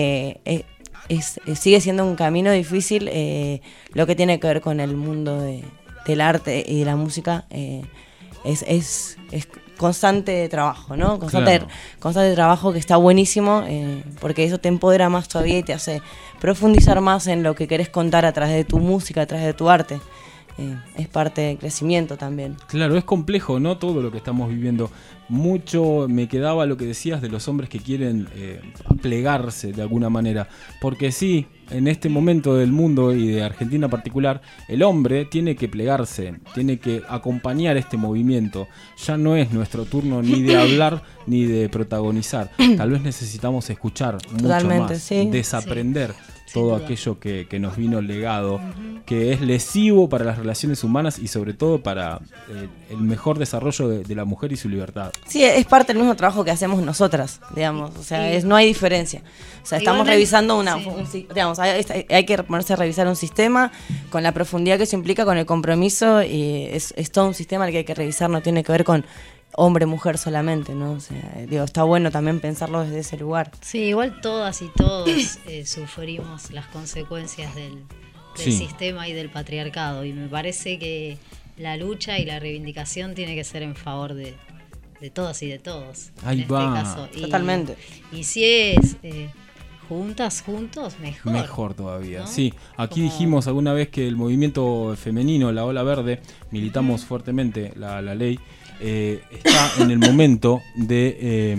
Speaker 18: Sigue siendo un camino difícil lo que tiene que ver con el mundo del arte y de la música. Es constante trabajo, ¿no? Constante trabajo que está buenísimo, porque eso te empodera más todavía y te hace profundizar más en lo que querés contar a través de tu música, a través de tu arte. Es parte del crecimiento también.
Speaker 3: Claro, es complejo, ¿no? Todo lo que estamos viviendo. Mucho me quedaba lo que decías de los hombres que quieren plegarse de alguna manera. Porque sí, en este momento del mundo y de Argentina en particular, el hombre tiene que plegarse, tiene que acompañar este movimiento. Ya no es nuestro turno ni de hablar ni de protagonizar. Tal vez necesitamos escuchar mucho más, desaprender todo aquello que nos vino legado, que es lesivo para las relaciones humanas y sobre todo para el mejor desarrollo de la mujer y su libertad.
Speaker 18: Sí, es parte del mismo trabajo que hacemos nosotras, digamos, o sea, no hay diferencia. O sea, estamos revisando digamos, hay que ponerse a revisar un sistema con la profundidad que eso implica, con el compromiso, y es todo un sistema al que hay que revisar, no tiene que ver con hombre-mujer solamente, ¿no? O sea, está bueno también pensarlo desde ese lugar.
Speaker 15: Sí, igual todas y todos sufrimos las consecuencias del sistema y del patriarcado, y me parece que la lucha y la reivindicación tiene que ser en favor de todas y de todos.
Speaker 3: Ahí
Speaker 15: en
Speaker 3: va.
Speaker 15: este caso.
Speaker 18: Totalmente.
Speaker 15: Y si es juntos, mejor.
Speaker 3: Mejor todavía,
Speaker 15: ¿no?
Speaker 3: Sí. Aquí dijimos alguna vez que el movimiento femenino, la ola verde, militamos fuertemente la ley, está en el momento de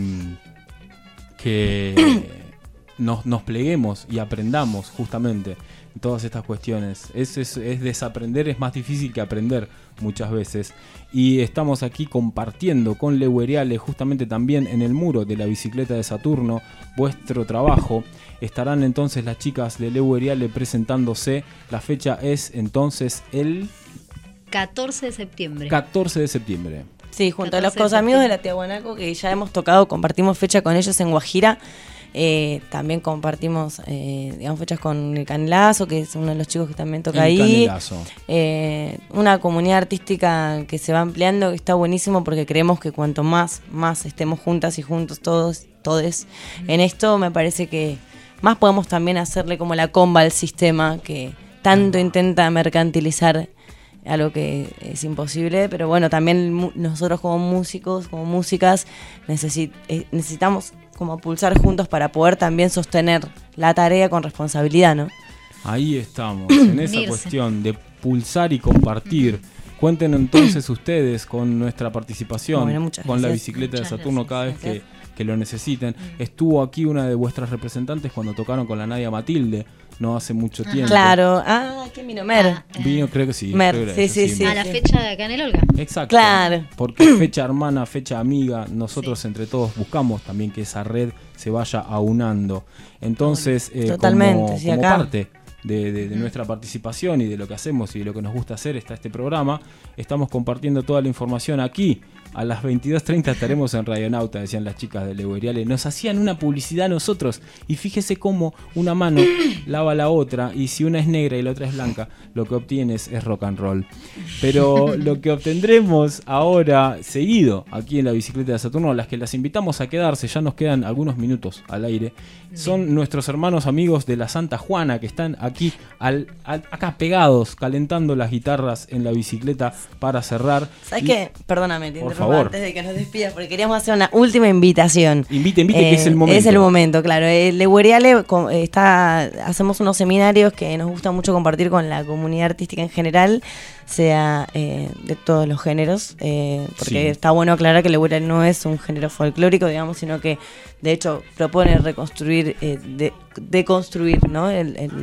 Speaker 3: que nos pleguemos y aprendamos justamente todas estas cuestiones. Es desaprender, es más difícil que aprender muchas veces. Y estamos aquí compartiendo con Leueriale, justamente también en el muro de la bicicleta de Saturno, vuestro trabajo. Estarán entonces las chicas de Leueriale presentándose. La fecha es entonces el
Speaker 15: 14 de septiembre.
Speaker 3: 14 de septiembre.
Speaker 18: Sí, junto a los amigos de la Tiahuanaco, que ya hemos tocado, compartimos fecha con ellos en Guajira. También compartimos, digamos, fechas con el Canelazo, que es uno de los chicos que también toca
Speaker 3: El
Speaker 18: ahí.
Speaker 3: Canelazo.
Speaker 18: Una comunidad artística que se va ampliando, que está buenísimo porque creemos que cuanto más estemos juntas y juntos todos en esto, me parece que más podemos también hacerle como la comba al sistema que tanto intenta mercantilizar algo que es imposible, pero bueno, también nosotros como músicos, como músicas, necesitamos como pulsar juntos para poder también sostener la tarea con responsabilidad, ¿no?
Speaker 3: Ahí estamos, en esa
Speaker 15: Unirse.
Speaker 3: cuestión de pulsar y compartir. Cuenten entonces ustedes con nuestra participación,
Speaker 18: Bueno, muchas
Speaker 3: con la
Speaker 18: gracias.
Speaker 3: bicicleta de
Speaker 15: Muchas
Speaker 3: Saturno cada vez que lo necesiten. Estuvo aquí una de vuestras representantes cuando tocaron con la Nadia Matilde, no hace mucho tiempo.
Speaker 18: Claro, ¿quién vino? Mer.
Speaker 3: Vino, creo que sí.
Speaker 18: Mer,
Speaker 3: creo que era
Speaker 18: sí,
Speaker 3: ella,
Speaker 18: sí.
Speaker 15: A la fecha de acá en el Olga.
Speaker 3: Exacto.
Speaker 18: Claro.
Speaker 3: Porque fecha hermana, fecha amiga, nosotros entre todos buscamos también que esa red se vaya aunando. Entonces,
Speaker 18: Totalmente,
Speaker 3: como,
Speaker 18: sí,
Speaker 3: como
Speaker 18: acá.
Speaker 3: parte de nuestra participación y de lo que hacemos y de lo que nos gusta hacer está este programa, estamos compartiendo toda la información aquí. A las 22:30 estaremos en Radionauta, decían las chicas de Leweriale. Nos hacían una publicidad a nosotros y fíjese cómo una mano lava la otra y si una es negra y la otra es blanca, lo que obtienes es rock and roll. Pero lo que obtendremos ahora seguido aquí en la bicicleta de Saturno, las que las invitamos a quedarse, ya nos quedan algunos minutos al aire, son nuestros hermanos amigos de la Santa Juana que están aquí acá pegados, calentando las guitarras en la bicicleta para cerrar.
Speaker 18: ¿Sabes qué? Perdóname, te
Speaker 3: Por
Speaker 18: interrumpo
Speaker 3: favor.
Speaker 18: antes de que nos despidas, porque queríamos hacer una última invitación.
Speaker 3: Invite, que es el momento.
Speaker 18: Es el momento, claro. Leweriale hacemos unos seminarios que nos gusta mucho compartir con la comunidad artística en general, sea de todos los géneros, porque
Speaker 3: Sí.
Speaker 18: está bueno aclarar que Leweriale no es un género folclórico, digamos, sino que de hecho propone reconstruir, deconstruir, ¿no?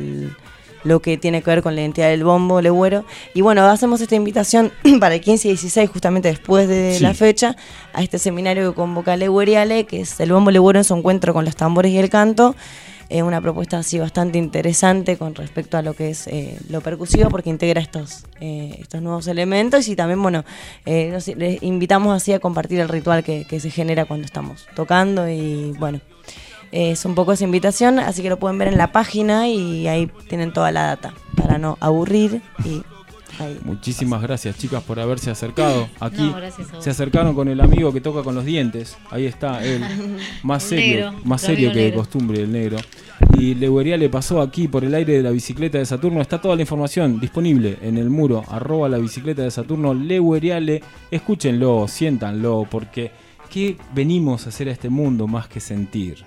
Speaker 18: Lo que tiene que ver con la identidad del bombo legüero. Y bueno, hacemos esta invitación para el 15 y 16, justamente después de
Speaker 3: Sí.
Speaker 18: la fecha, a este seminario que convoca Leweriale, que es el bombo legüero en su encuentro con los tambores y el canto. Una propuesta así bastante interesante con respecto a lo que es lo percusivo, porque integra estos nuevos elementos y también, bueno, les invitamos así a compartir el ritual que se genera cuando estamos tocando y bueno. Es un poco esa invitación, así que lo pueden ver en la página y ahí tienen toda la data para no aburrir. Y ahí.
Speaker 3: Muchísimas gracias, chicas, por haberse acercado aquí.
Speaker 15: No, gracias a vos.
Speaker 3: Se acercaron con el amigo que toca con los dientes. Ahí está él, más
Speaker 15: Un
Speaker 3: serio,
Speaker 15: negro,
Speaker 3: más
Speaker 15: tu
Speaker 3: serio
Speaker 15: amigo
Speaker 3: que de
Speaker 15: negro.
Speaker 3: costumbre, el negro. Y Leweriale pasó aquí por el aire de la bicicleta de Saturno. Está toda la información disponible en el muro @la bicicleta de Saturno. Leweriale, escúchenlo, siéntanlo, porque ¿qué venimos a hacer a este mundo más que sentir?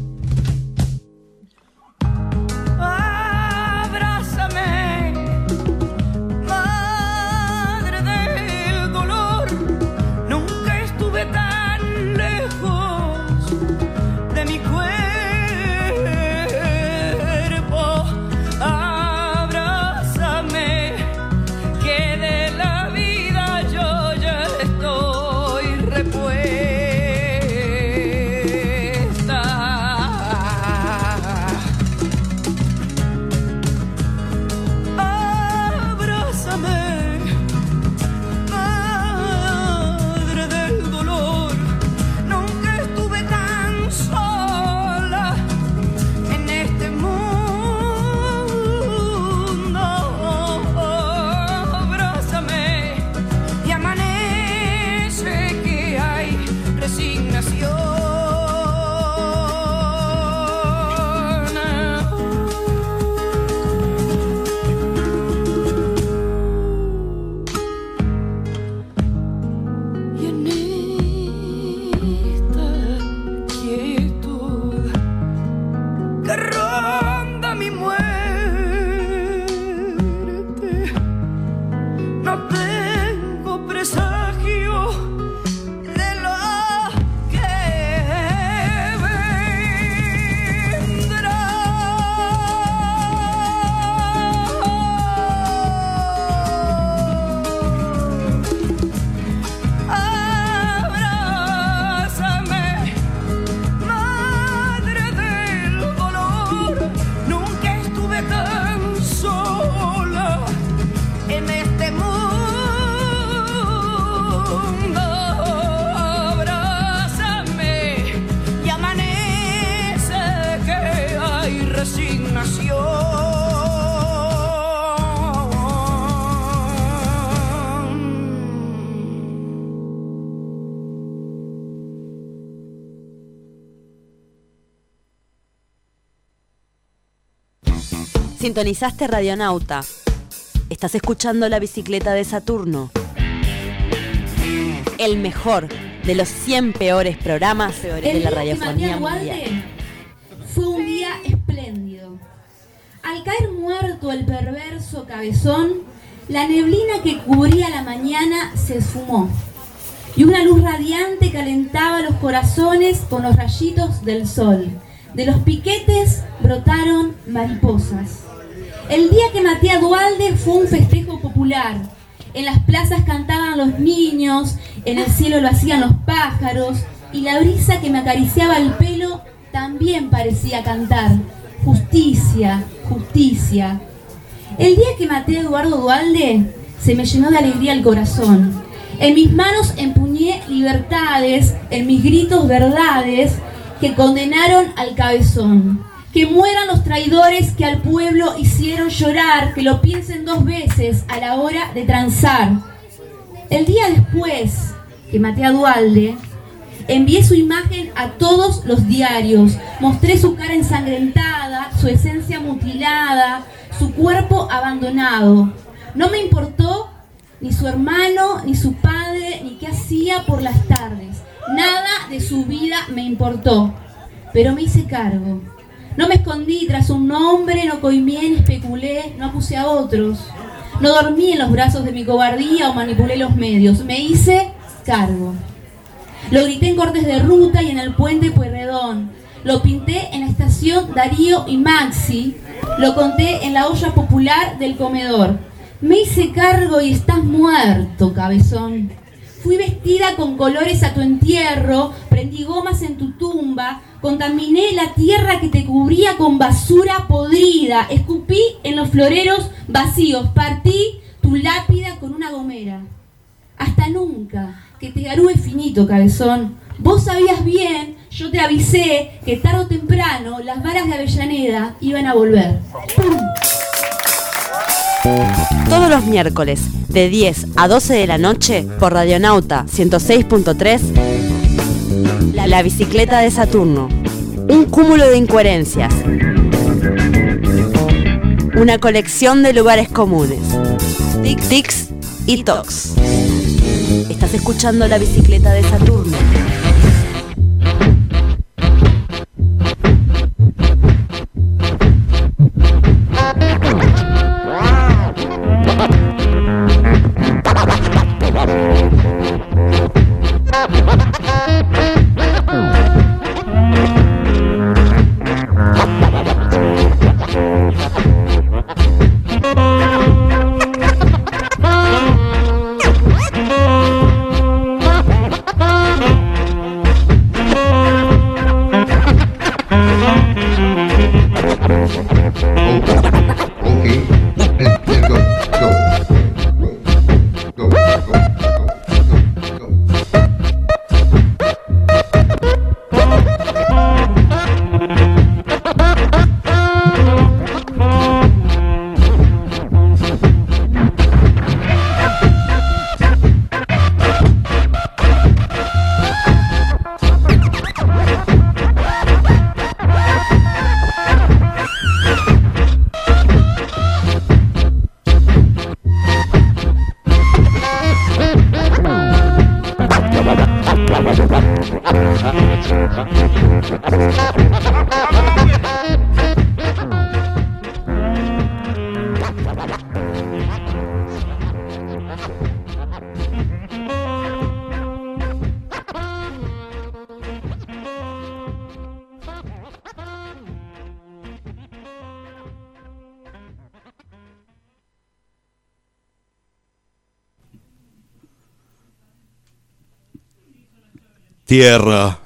Speaker 27: Abrázame
Speaker 2: Sintonizaste Radionauta. Estás escuchando La Bicicleta de Saturno. El mejor de los 100 peores programas de la radiofonía mundial.
Speaker 1: Fue un día espléndido. Al caer muerto el perverso cabezón, la neblina que cubría la mañana se esfumó y una luz radiante calentaba los corazones con los rayitos del sol. De los piquetes brotaron mariposas. El día que maté a Duhalde fue un festejo popular. En las plazas cantaban los niños, en el cielo lo hacían los pájaros y la brisa que me acariciaba el pelo también parecía cantar. Justicia, justicia. El día que maté a Eduardo Duhalde se me llenó de alegría el corazón. En mis manos empuñé libertades, en mis gritos verdades que condenaron al cabezón. Que mueran los traidores que al pueblo hicieron llorar, que lo piensen 2 veces a la hora de transar. El día después que maté a Duhalde, envié su imagen a todos los diarios, mostré su cara ensangrentada, su esencia mutilada, su cuerpo abandonado. No me importó ni su hermano, ni su padre, ni qué hacía por las tardes. Nada de su vida me importó, pero me hice cargo. No me escondí tras un nombre, no coimié, ni especulé, no acusé a otros. No dormí en los brazos de mi cobardía o manipulé los medios. Me hice cargo. Lo grité en cortes de ruta y en el puente Pueyrredón. Lo pinté en la estación Darío y Maxi. Lo conté en la olla popular del comedor. Me hice cargo y estás muerto, cabezón. Fui vestida con colores a tu entierro, prendí gomas en tu tumba, contaminé la tierra que te cubría con basura podrida, escupí en los floreros vacíos, partí tu lápida con una gomera. Hasta nunca, que te garúe finito, cabezón. Vos sabías bien, yo te avisé que tarde o temprano las varas de Avellaneda iban a volver. ¡Pum!
Speaker 2: Todos los miércoles, de 10 a 12 de la noche, por Radionauta 106.3, La Bicicleta de Saturno. Un cúmulo de incoherencias. Una colección de lugares comunes. Tic-tics y tocs. Estás escuchando La Bicicleta de Saturno.
Speaker 4: Tierra,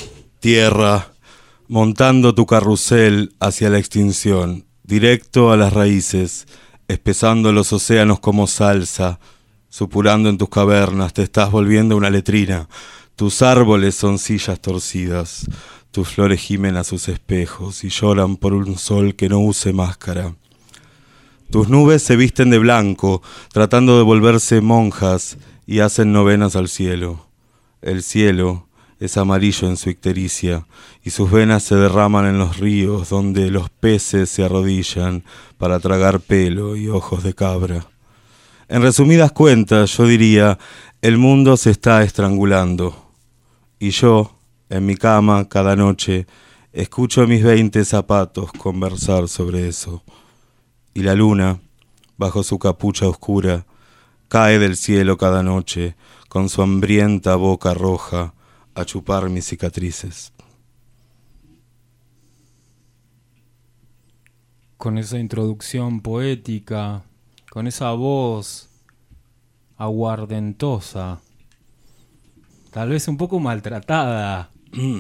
Speaker 4: tierra, montando tu carrusel hacia la extinción, directo a las raíces, espesando los océanos como salsa, supurando en tus cavernas, te estás volviendo una letrina. Tus árboles son sillas torcidas, tus flores gimen a sus espejos y lloran por un sol que no use máscara. Tus nubes se visten de blanco, tratando de volverse monjas y hacen novenas al cielo. El cielo es amarillo en su ictericia, y sus venas se derraman en los ríos donde los peces se arrodillan para tragar pelo y ojos de cabra. En resumidas cuentas, yo diría, el mundo se está estrangulando, y yo, en mi cama, cada noche, escucho a mis 20 zapatos conversar sobre eso, y la luna, bajo su capucha oscura, cae del cielo cada noche, con su hambrienta boca roja, a chupar mis cicatrices.
Speaker 3: Con esa introducción poética, con esa voz aguardentosa, tal vez un poco maltratada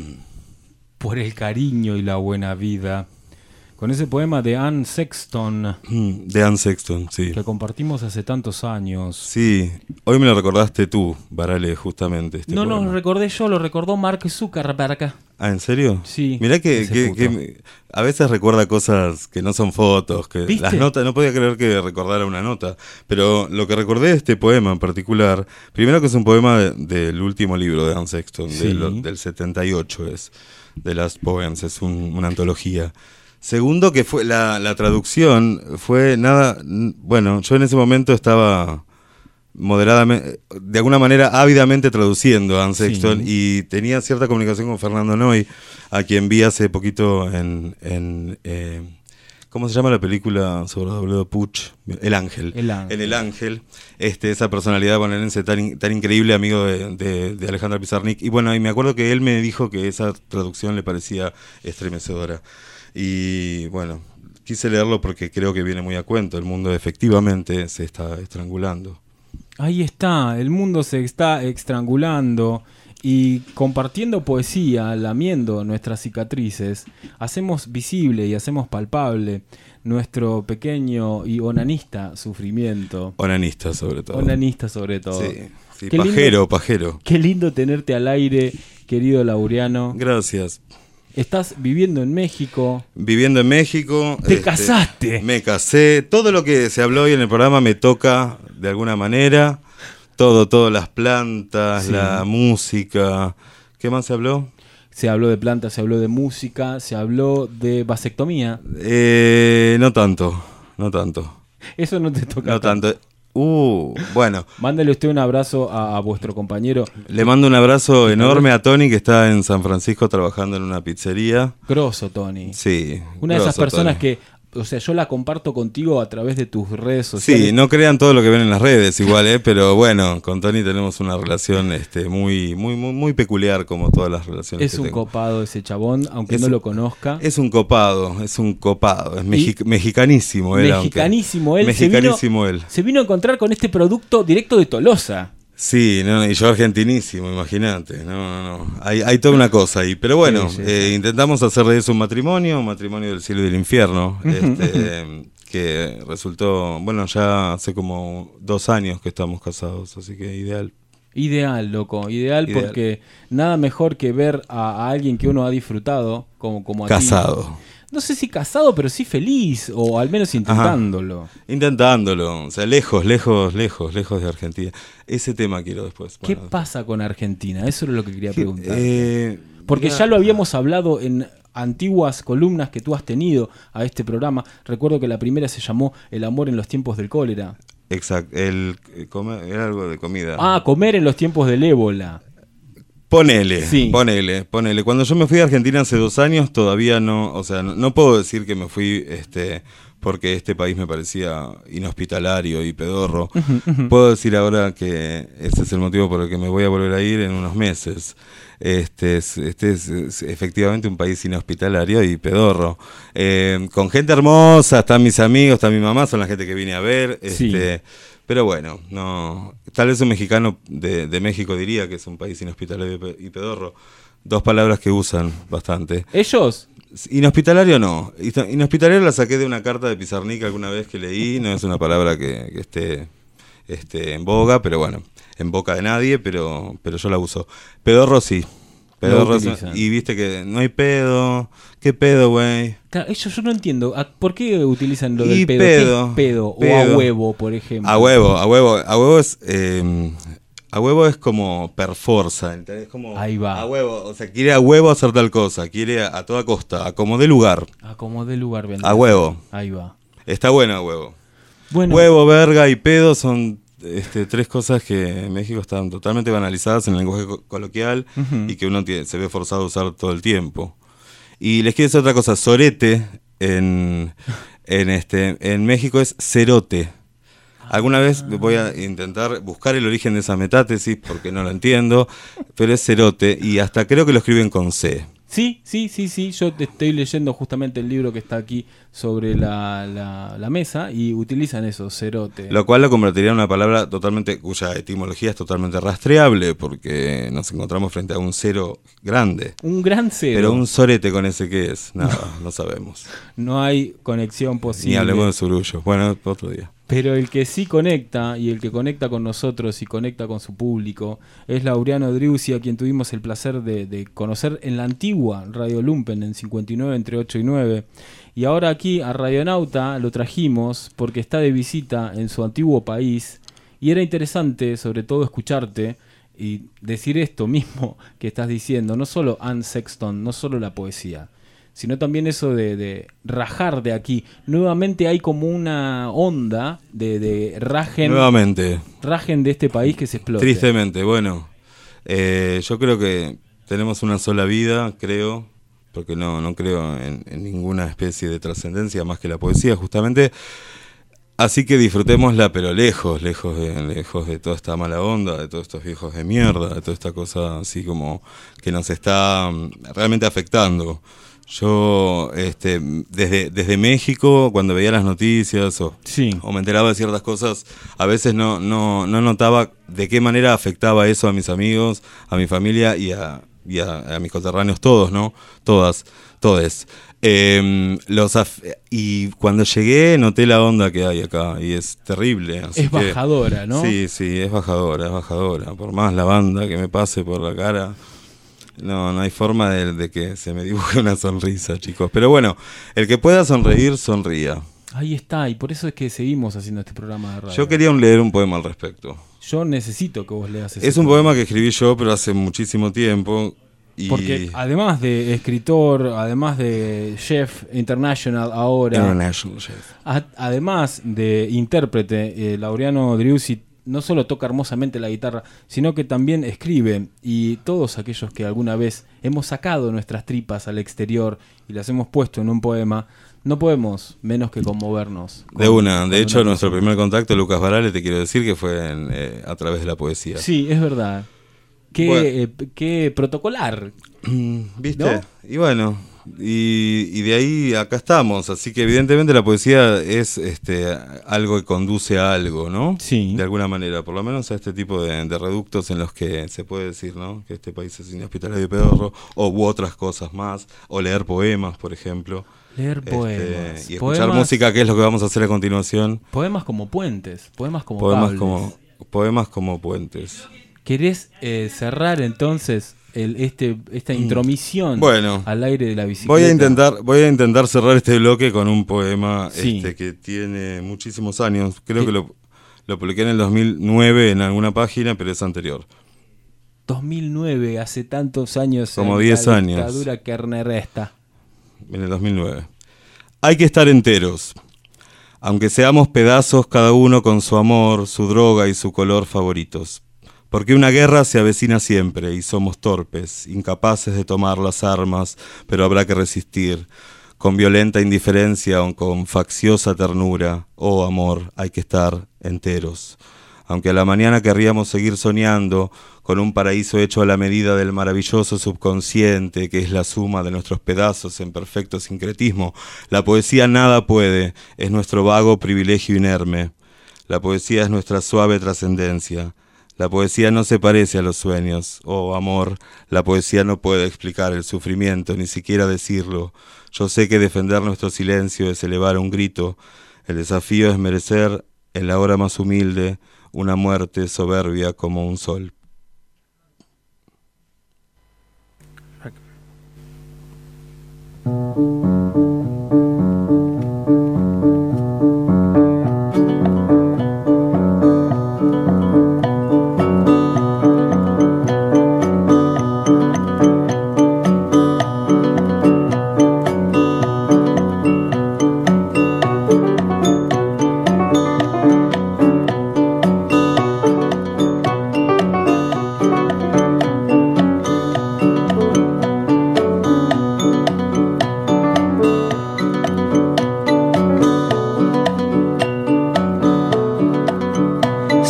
Speaker 3: por el cariño y la buena vida, con ese poema de Anne Sexton.
Speaker 4: De Anne Sexton, sí.
Speaker 3: Que compartimos hace tantos años.
Speaker 4: Sí, hoy me lo recordaste tú, Barale, justamente. Este
Speaker 3: No
Speaker 4: poema.
Speaker 3: lo recordé yo, lo recordó Mark Zuckerberg.
Speaker 4: Ah, ¿en serio?
Speaker 3: Sí.
Speaker 4: Mirá que a veces recuerda cosas que no son fotos, que
Speaker 3: ¿Viste?
Speaker 4: las notas, no podía creer que recordara una nota, pero lo que recordé de este poema en particular, primero que es un poema del último libro de Anne Sexton,
Speaker 3: Sí.
Speaker 4: del 78 es, The Last Poems, es una antología. Segundo, que fue la traducción fue nada, bueno, yo en ese momento estaba moderadamente, de alguna manera ávidamente traduciendo a Anne Sexton, y tenía cierta comunicación con Fernando Noy, a quien vi hace poquito en ¿cómo se llama la película sobre W. Puch? El Ángel. En El Ángel, esa personalidad bonaerense tan increíble, amigo de Alejandra Pizarnik, y bueno, y me acuerdo que él me dijo que esa traducción le parecía estremecedora. Y bueno, quise leerlo porque creo que viene muy a cuento. El mundo efectivamente se está estrangulando.
Speaker 3: Ahí está, el mundo se está estrangulando y compartiendo poesía, lamiendo nuestras cicatrices, hacemos visible y hacemos palpable nuestro pequeño y onanista sufrimiento.
Speaker 4: Onanista sobre todo.
Speaker 3: Onanista sobre todo.
Speaker 4: Sí,
Speaker 3: Qué
Speaker 4: pajero.
Speaker 3: Qué lindo tenerte al aire, querido Laureano.
Speaker 4: Gracias.
Speaker 3: Estás viviendo en México.
Speaker 4: Viviendo en México.
Speaker 3: ¡Te casaste!
Speaker 4: Me casé. Todo lo que se habló hoy en el programa me toca de alguna manera. Todo, las plantas,
Speaker 3: Sí.
Speaker 4: la música. ¿Qué más se habló?
Speaker 3: Se habló de plantas, se habló de música, se habló de vasectomía.
Speaker 4: No tanto.
Speaker 3: Eso no te toca.
Speaker 4: No tanto. Bueno.
Speaker 3: Mándale usted un abrazo a vuestro compañero.
Speaker 4: Le mando un abrazo enorme a Tony, que está en San Francisco trabajando en una pizzería.
Speaker 3: Grosso, Tony.
Speaker 4: Sí.
Speaker 3: Una de esas
Speaker 4: grosso,
Speaker 3: personas
Speaker 4: Tony.
Speaker 3: que, o sea, yo la comparto contigo a través de tus redes sociales.
Speaker 4: Sí, no crean todo lo que ven en las redes igual, pero bueno, con Tony tenemos una relación muy peculiar, como todas las relaciones
Speaker 3: Es
Speaker 4: que
Speaker 3: un
Speaker 4: tengo.
Speaker 3: copado ese chabón, aunque no lo conozca.
Speaker 4: Es un copado, es mexicanísimo él.
Speaker 3: Mexicanísimo él.
Speaker 4: Mexicanísimo él.
Speaker 3: Se vino a encontrar con este producto directo de Tolosa.
Speaker 4: Sí, y yo argentinísimo, imagínate. No. Hay toda una cosa ahí. Pero bueno,
Speaker 3: Sí.
Speaker 4: intentamos hacer de eso un matrimonio del cielo y del infierno. Que resultó, bueno, ya hace como 2 años que estamos casados, así que ideal.
Speaker 3: Ideal, loco, ideal porque nada mejor que ver a alguien que uno ha disfrutado como a ti.
Speaker 4: Casado.
Speaker 3: No sé si casado, pero sí feliz, o al menos intentándolo.
Speaker 4: Intentándolo, o sea, lejos de Argentina. Ese tema quiero después.
Speaker 3: ¿Qué
Speaker 4: Bueno,
Speaker 3: pasa con Argentina? Eso es lo que quería preguntar. Porque
Speaker 4: mira,
Speaker 3: ya lo habíamos hablado en antiguas columnas que tú has tenido a este programa. Recuerdo que la primera se llamó El amor en los tiempos del cólera.
Speaker 4: Exacto, era algo de comida.
Speaker 3: Comer en los tiempos del ébola.
Speaker 4: Ponele.
Speaker 3: Sí.
Speaker 4: Cuando yo me fui a Argentina hace 2 años, todavía no, o sea, no puedo decir que me fui porque este país me parecía inhospitalario y pedorro. Puedo decir ahora que ese es el motivo por el que me voy a volver a ir en unos meses. Este es efectivamente un país inhospitalario y pedorro. Con gente hermosa, están mis amigos, está mi mamá, son la gente que vine a ver.
Speaker 3: Sí.
Speaker 4: Pero bueno, no, tal vez un mexicano de México diría que es un país inhospitalario y pedorro. 2 palabras que usan bastante.
Speaker 3: ¿Ellos?
Speaker 4: Inhospitalario no. Inhospitalario la saqué de una carta de Pizarnik alguna vez que leí. No es una palabra que esté en boga, pero bueno, en boca de nadie, pero yo la uso. Pedorro sí. Pedorro sí. Y viste que no hay pedo. ¿Qué pedo, güey?
Speaker 3: Claro, yo no entiendo. ¿Por qué utilizan lo
Speaker 4: Y
Speaker 3: del pedo?
Speaker 4: pedo,
Speaker 3: ¿Qué es pedo?
Speaker 4: pedo.
Speaker 3: O a huevo, por ejemplo.
Speaker 4: A huevo es... A huevo es como perforza, ¿entendés? Como
Speaker 3: Ahí va.
Speaker 4: a huevo, o sea, quiere a huevo hacer tal cosa, quiere a toda costa, a como dé lugar.
Speaker 3: A como dé lugar. vendrá.
Speaker 4: A huevo.
Speaker 3: Ahí va.
Speaker 4: Está buena a huevo.
Speaker 3: Bueno.
Speaker 4: Huevo, verga y pedo son tres cosas que en México están totalmente banalizadas en el lenguaje coloquial y que uno se ve forzado a usar todo el tiempo. Y les quiero decir otra cosa, sorete en México es cerote. Alguna vez voy a intentar buscar el origen de esa metátesis porque no lo entiendo, pero es cerote y hasta creo que lo escriben con C.
Speaker 3: Sí. Yo te estoy leyendo justamente el libro que está aquí sobre la mesa y utilizan eso, cerote.
Speaker 4: Lo cual lo convertiría en una palabra totalmente, cuya etimología es totalmente rastreable porque nos encontramos frente a un cero grande.
Speaker 3: Un gran cero.
Speaker 4: Pero un sorete con ese ¿qué es? Nada, no sabemos.
Speaker 3: No hay conexión posible.
Speaker 4: Ni hablemos de surullo. Bueno, otro día.
Speaker 3: Pero el que sí conecta, y el que conecta con nosotros y conecta con su público, es Laureano Driussi, a quien tuvimos el placer de conocer en la antigua Radio Lumpen, en 59 entre 8 y 9. Y ahora aquí a Radionauta lo trajimos porque está de visita en su antiguo país, y era interesante sobre todo escucharte y decir esto mismo que estás diciendo, no solo Anne Sexton, no solo la poesía, sino también eso de rajar de aquí. Nuevamente hay como una onda de rajen.
Speaker 4: Nuevamente.
Speaker 3: Rajen de este país que se explota.
Speaker 4: Tristemente, bueno. Yo creo que tenemos una sola vida, creo, porque no creo en ninguna especie de trascendencia más que la poesía, justamente. Así que disfrutémosla, pero lejos de toda esta mala onda, de todos estos viejos de mierda, de toda esta cosa así como que nos está realmente afectando. Yo, desde México, cuando veía las noticias o me enteraba de ciertas cosas, a veces no notaba de qué manera afectaba eso a mis amigos, a mi familia y a mis coterráneos todos, ¿no? Todes. Y cuando llegué noté la onda que hay acá y es terrible. Así
Speaker 3: es bajadora, ¿no?
Speaker 4: Sí, es bajadora. Por más la banda que me pase por la cara... No hay forma de que se me dibuje una sonrisa, chicos. Pero bueno, el que pueda sonreír, sonría.
Speaker 3: Ahí está, y por eso es que seguimos haciendo este programa de radio.
Speaker 4: Yo quería leer un poema al respecto.
Speaker 3: Yo necesito que vos leas ese
Speaker 4: Es un poema que escribí yo, pero hace muchísimo tiempo.
Speaker 3: Porque además de escritor, además de chef international ahora,
Speaker 4: International chef.
Speaker 3: Además de intérprete, Laureano Driussi no solo toca hermosamente la guitarra, sino que también escribe, y todos aquellos que alguna vez hemos sacado nuestras tripas al exterior y las hemos puesto en un poema, no podemos menos que conmovernos.
Speaker 4: De hecho, nuestro primer contacto, Lucas Barale, te quiero decir que fue a través de la poesía.
Speaker 3: Sí, es verdad. Qué protocolar.
Speaker 4: ¿Viste?
Speaker 3: ¿No?
Speaker 4: Y bueno, y de ahí acá estamos, así que evidentemente la poesía es algo que conduce a algo, ¿no?
Speaker 3: Sí.
Speaker 4: De alguna manera, por lo menos a este tipo de reductos en los que se puede decir, ¿no? Que este país es inhospitalario y pedorro, u otras cosas más, o leer poemas, por ejemplo.
Speaker 3: Leer poemas.
Speaker 4: Y escuchar música, que es lo que vamos a hacer a continuación.
Speaker 3: Poemas como puentes, poemas como
Speaker 4: poemas como puentes.
Speaker 3: ¿Querés cerrar entonces esta intromisión al aire de la bicicleta?
Speaker 4: Voy a intentar cerrar este bloque con un poema
Speaker 3: Sí.
Speaker 4: Que tiene muchísimos años. Creo que lo publiqué en el 2009 en alguna página, pero es anterior.
Speaker 3: 2009, hace tantos años.
Speaker 4: Como
Speaker 3: en
Speaker 4: 10
Speaker 3: la
Speaker 4: años.
Speaker 3: Dictadura kerneresta.
Speaker 4: En el 2009. Hay que estar enteros. Aunque seamos pedazos, cada uno con su amor, su droga y su color favoritos. Porque una guerra se avecina siempre y somos torpes, incapaces de tomar las armas, pero habrá que resistir. Con violenta indiferencia o con facciosa ternura, oh amor, hay que estar enteros. Aunque a la mañana querríamos seguir soñando con un paraíso hecho a la medida del maravilloso subconsciente, que es la suma de nuestros pedazos en perfecto sincretismo, la poesía nada puede, es nuestro vago privilegio inerme. La poesía es nuestra suave trascendencia. La poesía no se parece a los sueños. Oh, amor, la poesía no puede explicar el sufrimiento, ni siquiera decirlo. Yo sé que defender nuestro silencio es elevar un grito. El desafío es merecer, en la hora más humilde, una muerte soberbia como un sol.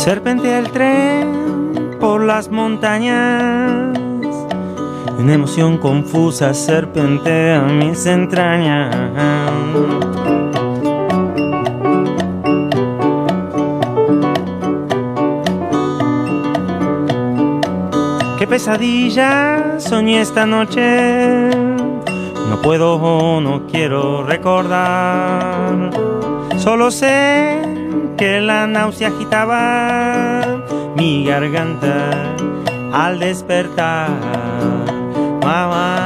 Speaker 5: Serpentea el tren por las montañas, una emoción confusa serpentea mis entrañas. Qué pesadilla soñé esta noche, no puedo, no quiero recordar. Solo sé que la náusea agitaba mi garganta al despertar. Mamá.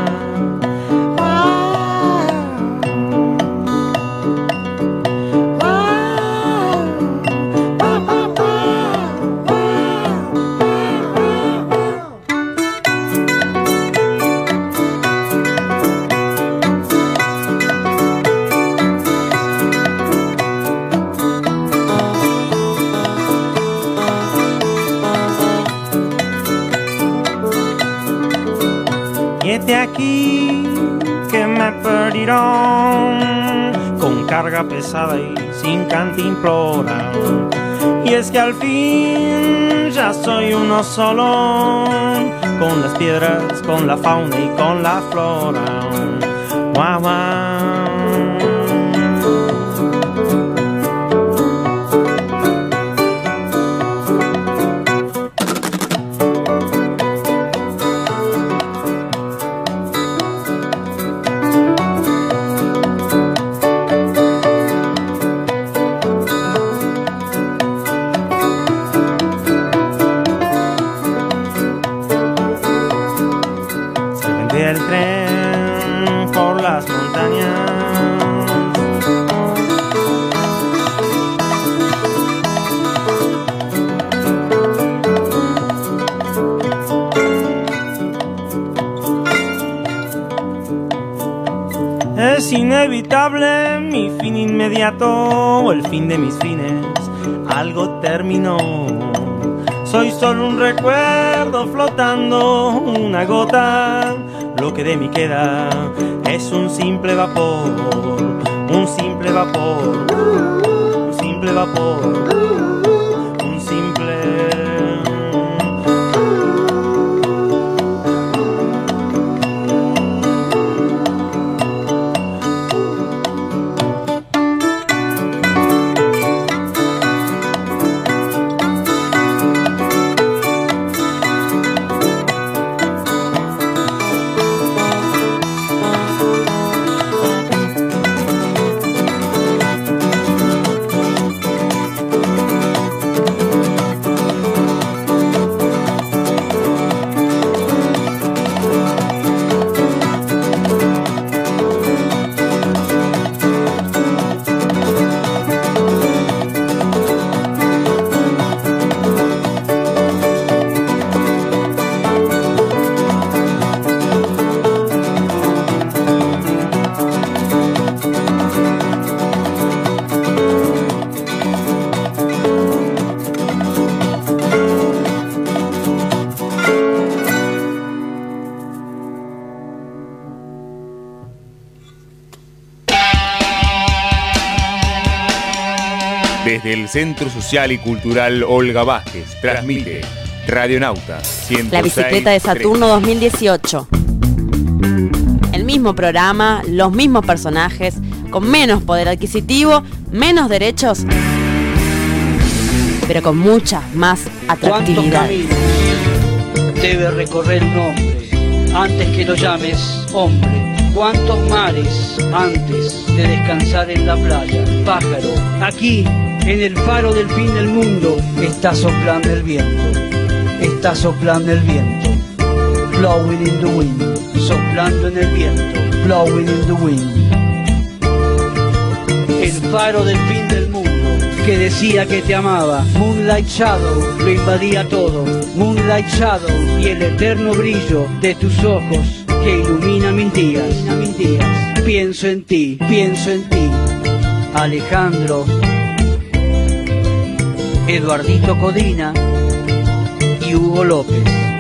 Speaker 5: De aquí que me perdieron con carga pesada y sin cantimplora. Y es que al fin ya soy uno solo con las piedras, con la fauna y con la flora. Guau, guau. El tren por las montañas, es inevitable mi fin inmediato, el fin de mis fines, algo terminó. Soy solo un recuerdo flotando, una gota. Lo que de mí queda es un simple vapor, un simple vapor, un simple vapor, un simple...
Speaker 10: Desde el Centro Social y Cultural Olga Vázquez, transmite Radionauta 106.3.
Speaker 2: La bicicleta de Saturno 2018. El mismo programa, los mismos personajes, con menos poder adquisitivo, menos derechos, pero con mucha más atractividad.
Speaker 6: ¿Cuántos caminos debe recorrer un hombre antes que lo llames hombre? ¿Cuántos mares antes de descansar en la playa? Pájaro, aquí, en el faro del fin del mundo, está soplando el viento. Está soplando el viento. Blowing in the wind. Soplando en el viento. Blowing in the wind. El faro del fin del mundo, que decía que te amaba. Moonlight Shadow lo invadía todo. Moonlight Shadow y el eterno brillo de tus ojos que ilumina mis días. Pienso en ti, Alejandro, Eduardito Codina y Hugo López.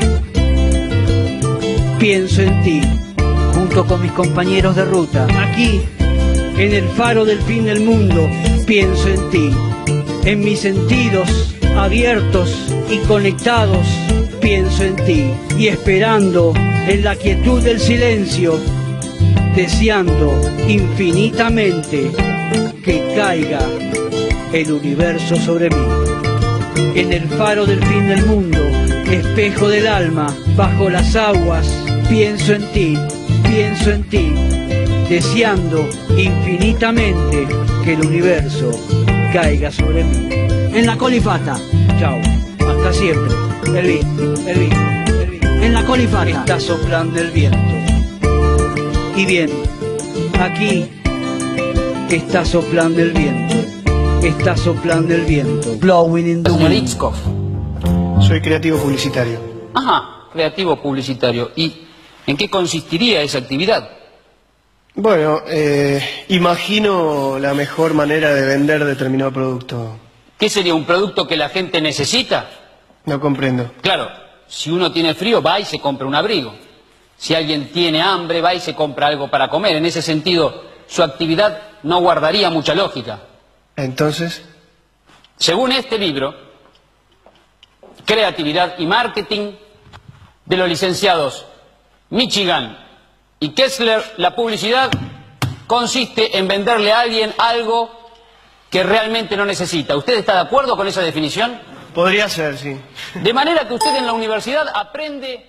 Speaker 6: Pienso en ti, junto con mis compañeros de ruta, aquí, en el faro del fin del mundo. Pienso en ti, en mis sentidos abiertos y conectados, pienso en ti. Y esperando en la quietud del silencio, deseando infinitamente que caiga el universo sobre mí. En el faro del fin del mundo, espejo del alma, bajo las aguas, pienso en ti, deseando infinitamente que el universo caiga sobre mí. En la colifata, chao, hasta siempre, el viento. En la colifata está soplando el viento. Y bien, aquí está soplando el viento. Está soplando el viento. Blowing in the
Speaker 7: Señor
Speaker 6: wind.
Speaker 7: Itzkov.
Speaker 8: Soy creativo publicitario.
Speaker 7: Ajá, creativo publicitario. ¿Y en qué consistiría esa actividad?
Speaker 8: Bueno, imagino la mejor manera de vender determinado producto.
Speaker 7: ¿Qué sería un producto que la gente necesita?
Speaker 8: No comprendo.
Speaker 7: Claro, si uno tiene frío va y se compra un abrigo. Si alguien tiene hambre va y se compra algo para comer. En ese sentido, su actividad no guardaría mucha lógica.
Speaker 8: Entonces,
Speaker 7: Según este libro, Creatividad y Marketing, de los licenciados Michigan y Kessler, la publicidad consiste en venderle a alguien algo que realmente no necesita. ¿Usted está de acuerdo con esa definición?
Speaker 8: podría ser, sí.
Speaker 7: De manera que usted en la universidad aprende...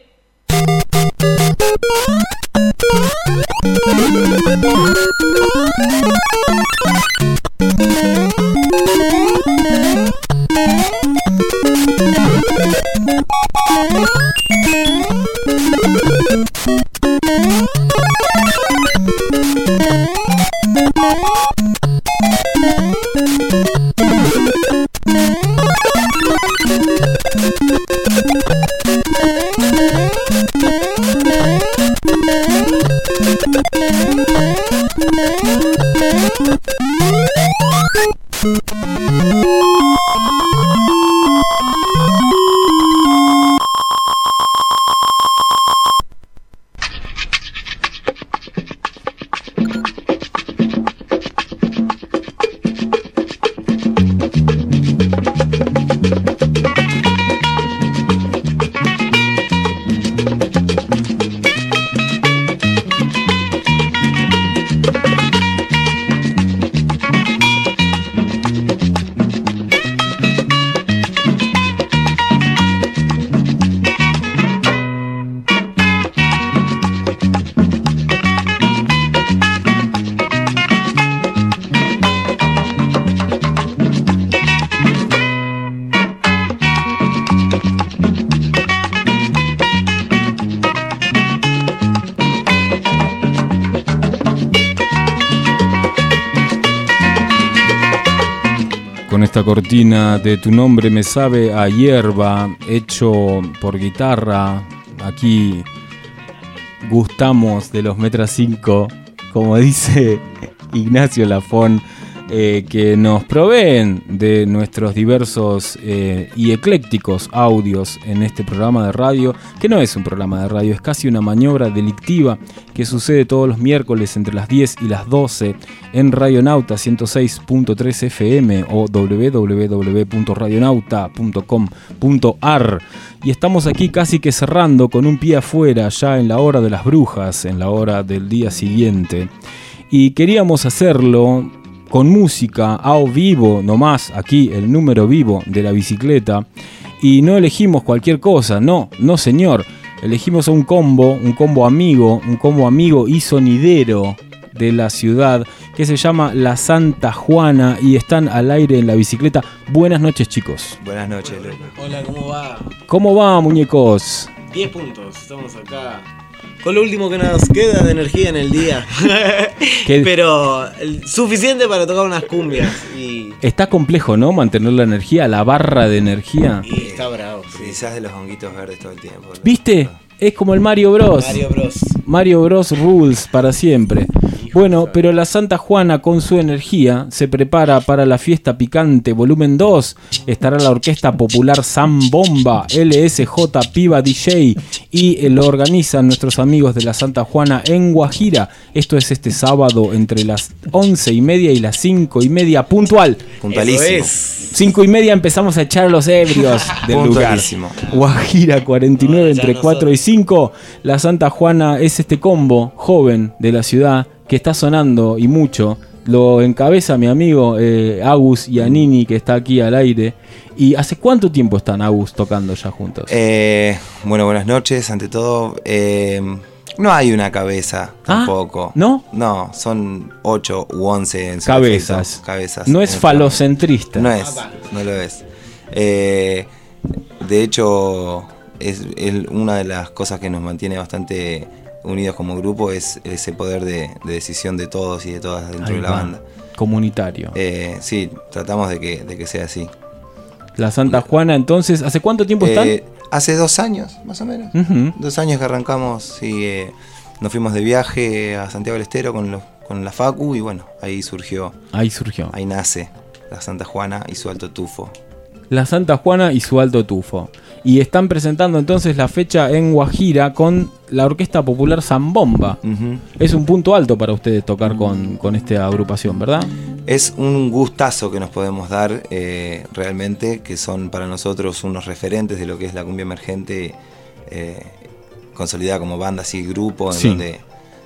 Speaker 3: Con esta cortina de Tu nombre me sabe a hierba, hecho por guitarra. Aquí gustamos de los Metra 5, como dice Ignacio Lafón, que nos proveen de nuestros diversos y eclécticos audios en este programa de radio, que no es un programa de radio, es casi una maniobra delictiva que sucede todos los miércoles entre las 10 y las 12 en Radionauta 106.3 FM o www.radionauta.com.ar. Y estamos aquí casi que cerrando con un pie afuera, ya en la hora de las brujas, en la hora del día siguiente. Y queríamos hacerlo con música a vivo, nomás aquí el número vivo de la bicicleta, y no elegimos cualquier cosa, no señor, elegimos a un combo amigo y sonidero de la ciudad que se llama La Santa Juana y están al aire en la bicicleta. Buenas noches, chicos.
Speaker 9: Buenas noches, Luca.
Speaker 19: Hola, ¿cómo va?
Speaker 3: ¿Cómo va, muñecos?
Speaker 19: 10 puntos, estamos acá con lo último que nos queda de energía en el día. Pero suficiente para tocar unas cumbias. Y
Speaker 3: está complejo, ¿no? Mantener la energía, la barra de energía.
Speaker 19: Y está bravo.
Speaker 9: Quizás de los honguitos verdes todo el tiempo, ¿no?
Speaker 3: ¿Viste? Es como el Mario Bros.
Speaker 19: Mario Bros
Speaker 3: Rules para siempre. Bueno, pero la Santa Juana con su energía se prepara para la fiesta picante volumen 2. Estará la Orquesta Popular Zambomba, LSJ Piba DJ y lo organizan nuestros amigos de la Santa Juana en Guajira. Esto es este sábado entre las 11:30 y las 5:30 puntual.
Speaker 9: Puntualísimo.
Speaker 3: 5:30 empezamos a echar a los ebrios del lugar.
Speaker 9: Puntualísimo.
Speaker 3: Guajira 49 entre 4 y 5. La Santa Juana es este combo joven de la ciudad que está sonando y mucho. Lo encabeza mi amigo Agus y Anini, que está aquí al aire. ¿Y hace cuánto tiempo están, Agus, tocando ya juntos?
Speaker 9: Bueno, buenas noches, ante todo. No hay una cabeza tampoco.
Speaker 3: ¿No?
Speaker 9: No, son 8 u 11 en su
Speaker 3: cabezas.
Speaker 9: defecto. Cabezas.
Speaker 3: No es falocentrista.
Speaker 9: No lo es. De hecho, es una de las cosas que nos mantiene bastante unidos como grupo, es ese poder de decisión de todos y de todas dentro de la banda.
Speaker 3: Comunitario.
Speaker 9: Sí, tratamos de que sea así.
Speaker 3: La Santa Juana, entonces, ¿hace cuánto tiempo están?
Speaker 9: Hace 2 años, más o menos. 2 años que arrancamos y nos fuimos de viaje a Santiago del Estero con la Facu y bueno, ahí surgió. Ahí nace la Santa Juana y su alto tufo.
Speaker 3: La Santa Juana y su alto tufo. Y están presentando entonces la fecha en Guajira con la Orquesta Popular Zambomba. Es un punto alto para ustedes tocar con esta agrupación, ¿verdad?
Speaker 9: Es un gustazo que nos podemos dar realmente, que son para nosotros unos referentes de lo que es la cumbia emergente, consolidada como banda, así grupo, en donde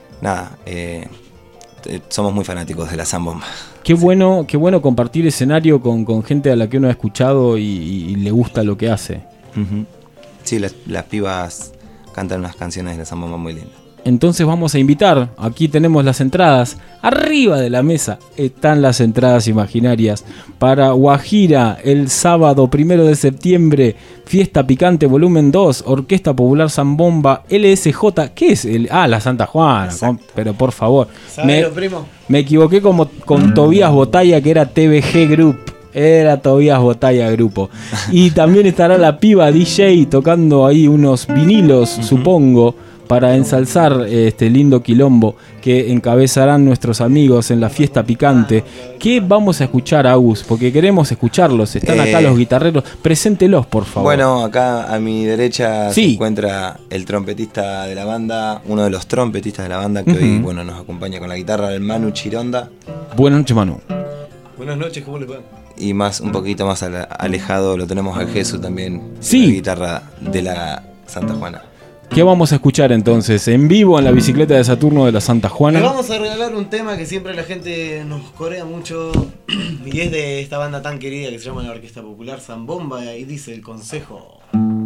Speaker 9: somos muy fanáticos de la Zambomba.
Speaker 3: Qué bueno compartir escenario con gente a la que uno ha escuchado y le gusta lo que hace.
Speaker 9: Sí, las pibas cantan unas canciones de la Zambomba muy lindas.
Speaker 3: Entonces vamos a invitar, aquí tenemos las entradas, arriba de la mesa están las entradas imaginarias para Guajira el sábado 1 de septiembre, Fiesta Picante volumen 2, Orquesta Popular Zambomba, LSJ, ¿qué es? La Santa Juana, pero por favor, me equivoqué con Tobías Botalla, que era TBG Group. Era Tobías Botalla Grupo. Y también estará la Piba DJ tocando ahí unos vinilos, supongo, para ensalzar este lindo quilombo que encabezarán nuestros amigos en la Fiesta Picante. ¿Qué vamos a escuchar, Agus? Porque queremos escucharlos. Están acá los guitarreros. Preséntelos, por favor.
Speaker 9: Bueno, acá a mi derecha se encuentra el trompetista de la banda, uno de los trompetistas de la banda que hoy nos acompaña con la guitarra, el Manu Chironda.
Speaker 3: Buenas noches, Manu.
Speaker 19: Buenas noches, ¿cómo les va?
Speaker 9: Y un poquito más alejado lo tenemos al Jesús también, la guitarra de la Santa Juana.
Speaker 3: ¿Qué vamos a escuchar entonces en vivo en la bicicleta de Saturno de la Santa Juana?
Speaker 19: Les vamos a regalar un tema que siempre la gente nos corea mucho y es de esta banda tan querida que se llama la Orquesta Popular Zambomba, y dice el consejo.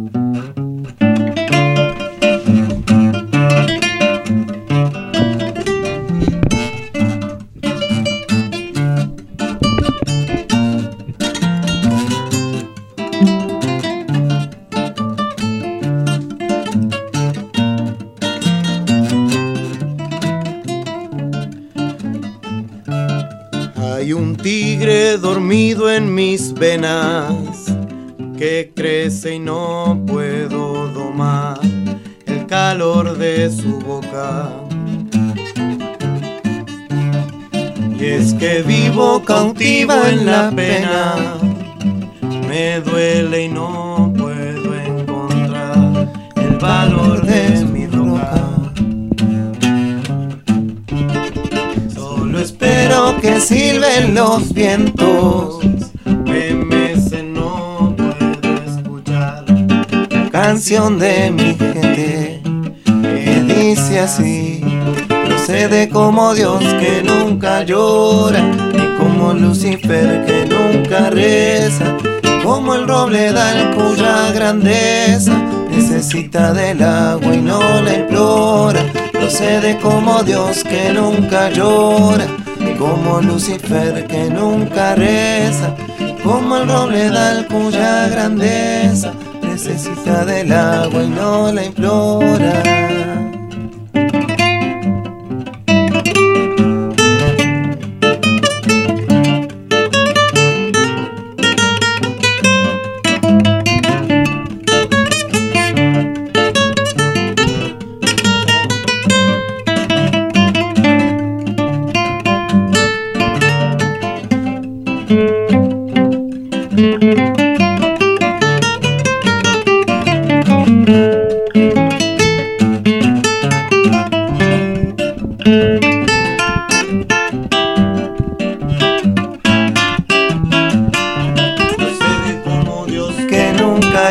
Speaker 19: Hay un tigre dormido en mis venas que crece y no puedo domar el calor de su boca. Y es que vivo cautivo en la pena, me duele y no puedo encontrar el valor de mi roca. Solo espero que silben los vientos, me mecen, no puedo escuchar la canción de mi gente que dice así: procede como Dios que nunca llora, y como Lucifer que nunca reza, como el roble dal cuya grandeza necesita del agua y no la implora. Procede como Dios que nunca llora, y como Lucifer que nunca reza, como el roble dal cuya grandeza necesita del agua y no la implora.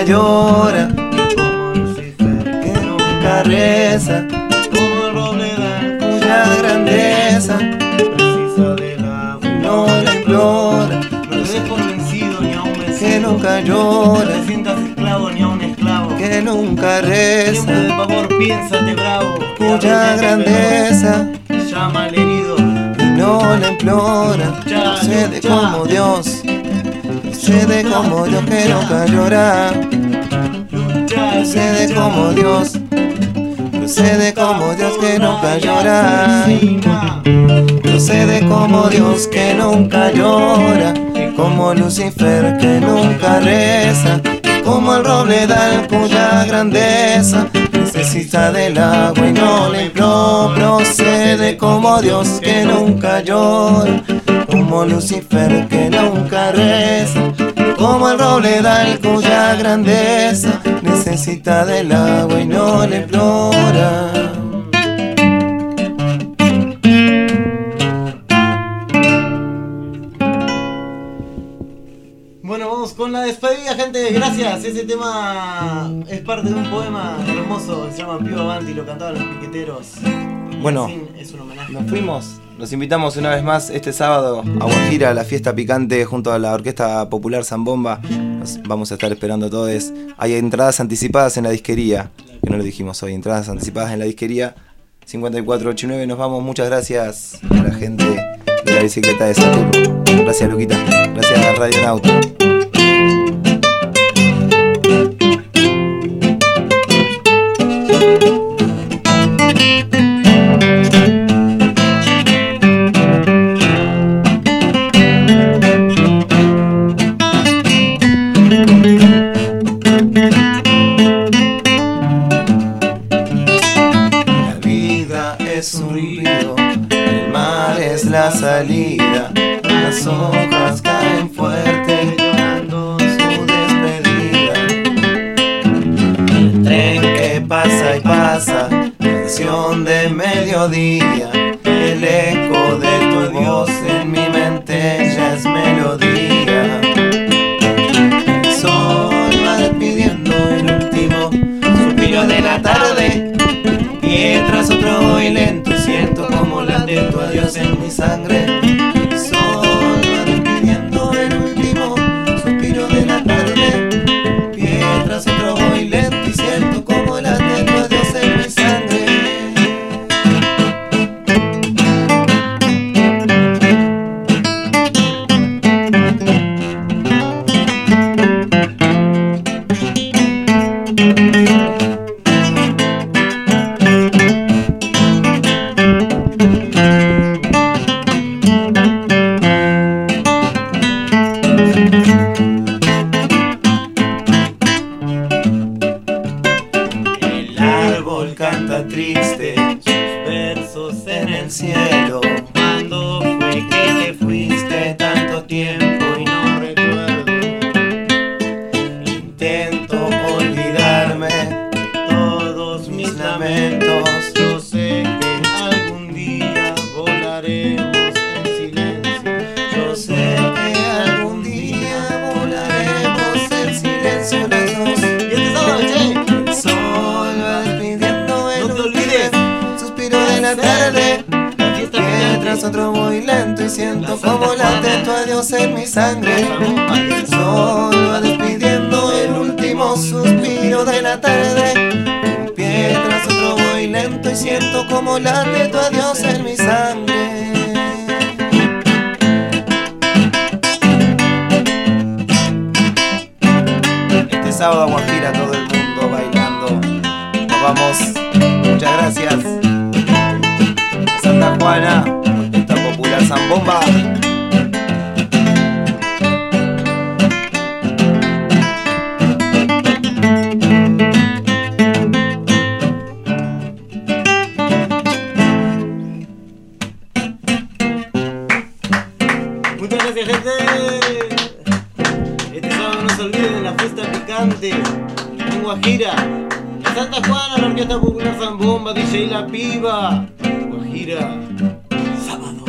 Speaker 19: llora, que nunca reza,
Speaker 17: como el roble
Speaker 19: cuya grandeza
Speaker 17: precisa del agua,
Speaker 19: no la implora,
Speaker 17: no te des por vencido ni a un vencido,
Speaker 19: que nunca
Speaker 17: no
Speaker 19: llora,
Speaker 17: te sientas esclavo ni a un esclavo,
Speaker 19: que nunca
Speaker 17: tiempo
Speaker 19: reza,
Speaker 17: de pavor, piénsate bravo,
Speaker 19: cuya grandeza
Speaker 17: llama al herido,
Speaker 19: no la implora, procede como Dios, procede como Dios que nunca llora, procede como Dios, procede como Dios que nunca llora, procede como Dios que nunca llora, como Lucifer que nunca reza, como el robledal cuya grandeza necesita del agua y no le implora, procede como Dios que nunca llora, como Lucifer que nunca reza, como el robledal cuya grandeza necesita del agua y no le implora.
Speaker 17: Bueno, vamos con la despedida, gente. Gracias. Ese tema es parte de un poema hermoso que se llama Pío Avanti, lo cantaban los piqueteros.
Speaker 9: Bueno,
Speaker 17: Es un homenaje.
Speaker 9: nos fuimos. Los invitamos una vez más este sábado a Guajira, a la fiesta picante, junto a la Orquesta Popular Zambomba. Nos vamos a estar esperando todos. Hay entradas anticipadas en la disquería, que no lo dijimos hoy, entradas anticipadas en la disquería 5489. Nos vamos, muchas gracias a la gente de la bicicleta de Saturno. Gracias, Luquita. Gracias a Radio Nauta.
Speaker 19: La vida es un río, el mar es la salida, las hojas caen fuerte llorando su despedida. El tren que pasa y pasa, canción de mediodía, el eco de tu voz en mi mente ya es melodía. El sol va despidiendo el último suspiro de la tarde, y tras otro voy lento y siento como late tu adiós en mi sangre. El sol va despidiendo el último suspiro de la tarde, y tras otro voy lento y siento como late tu adiós en mi sangre. El árbol canta triste sus versos en el cielo. ¿Cuándo fue que te fuiste tanto tiempo y no recuerdo? Intento olvidarme de todos mis lamentos. Yo sé que algún día volaremos en silencio. Yo sé que algún día volaremos en silencio los dos. Y este sábado, che, el sol va despidiendo el último suspiro de la tarde, mientras otro voy lento y siento como late tu adiós en mi sangre. El sol va despidiendo el último suspiro de la tarde, mientras otro voy lento y siento como late tu adiós en mi sangre.
Speaker 9: Este sábado a Guajira, todo el mundo bailando. Nos vamos. Muchas gracias. Santa Juana, Orquesta Popular Zambomba.
Speaker 17: Muchas gracias, gente. Este sábado no se olviden de la fiesta picante en Guajira. Santa Juana, la Orquesta Popular Zambomba, DJ La Piba. Guajira, sábado.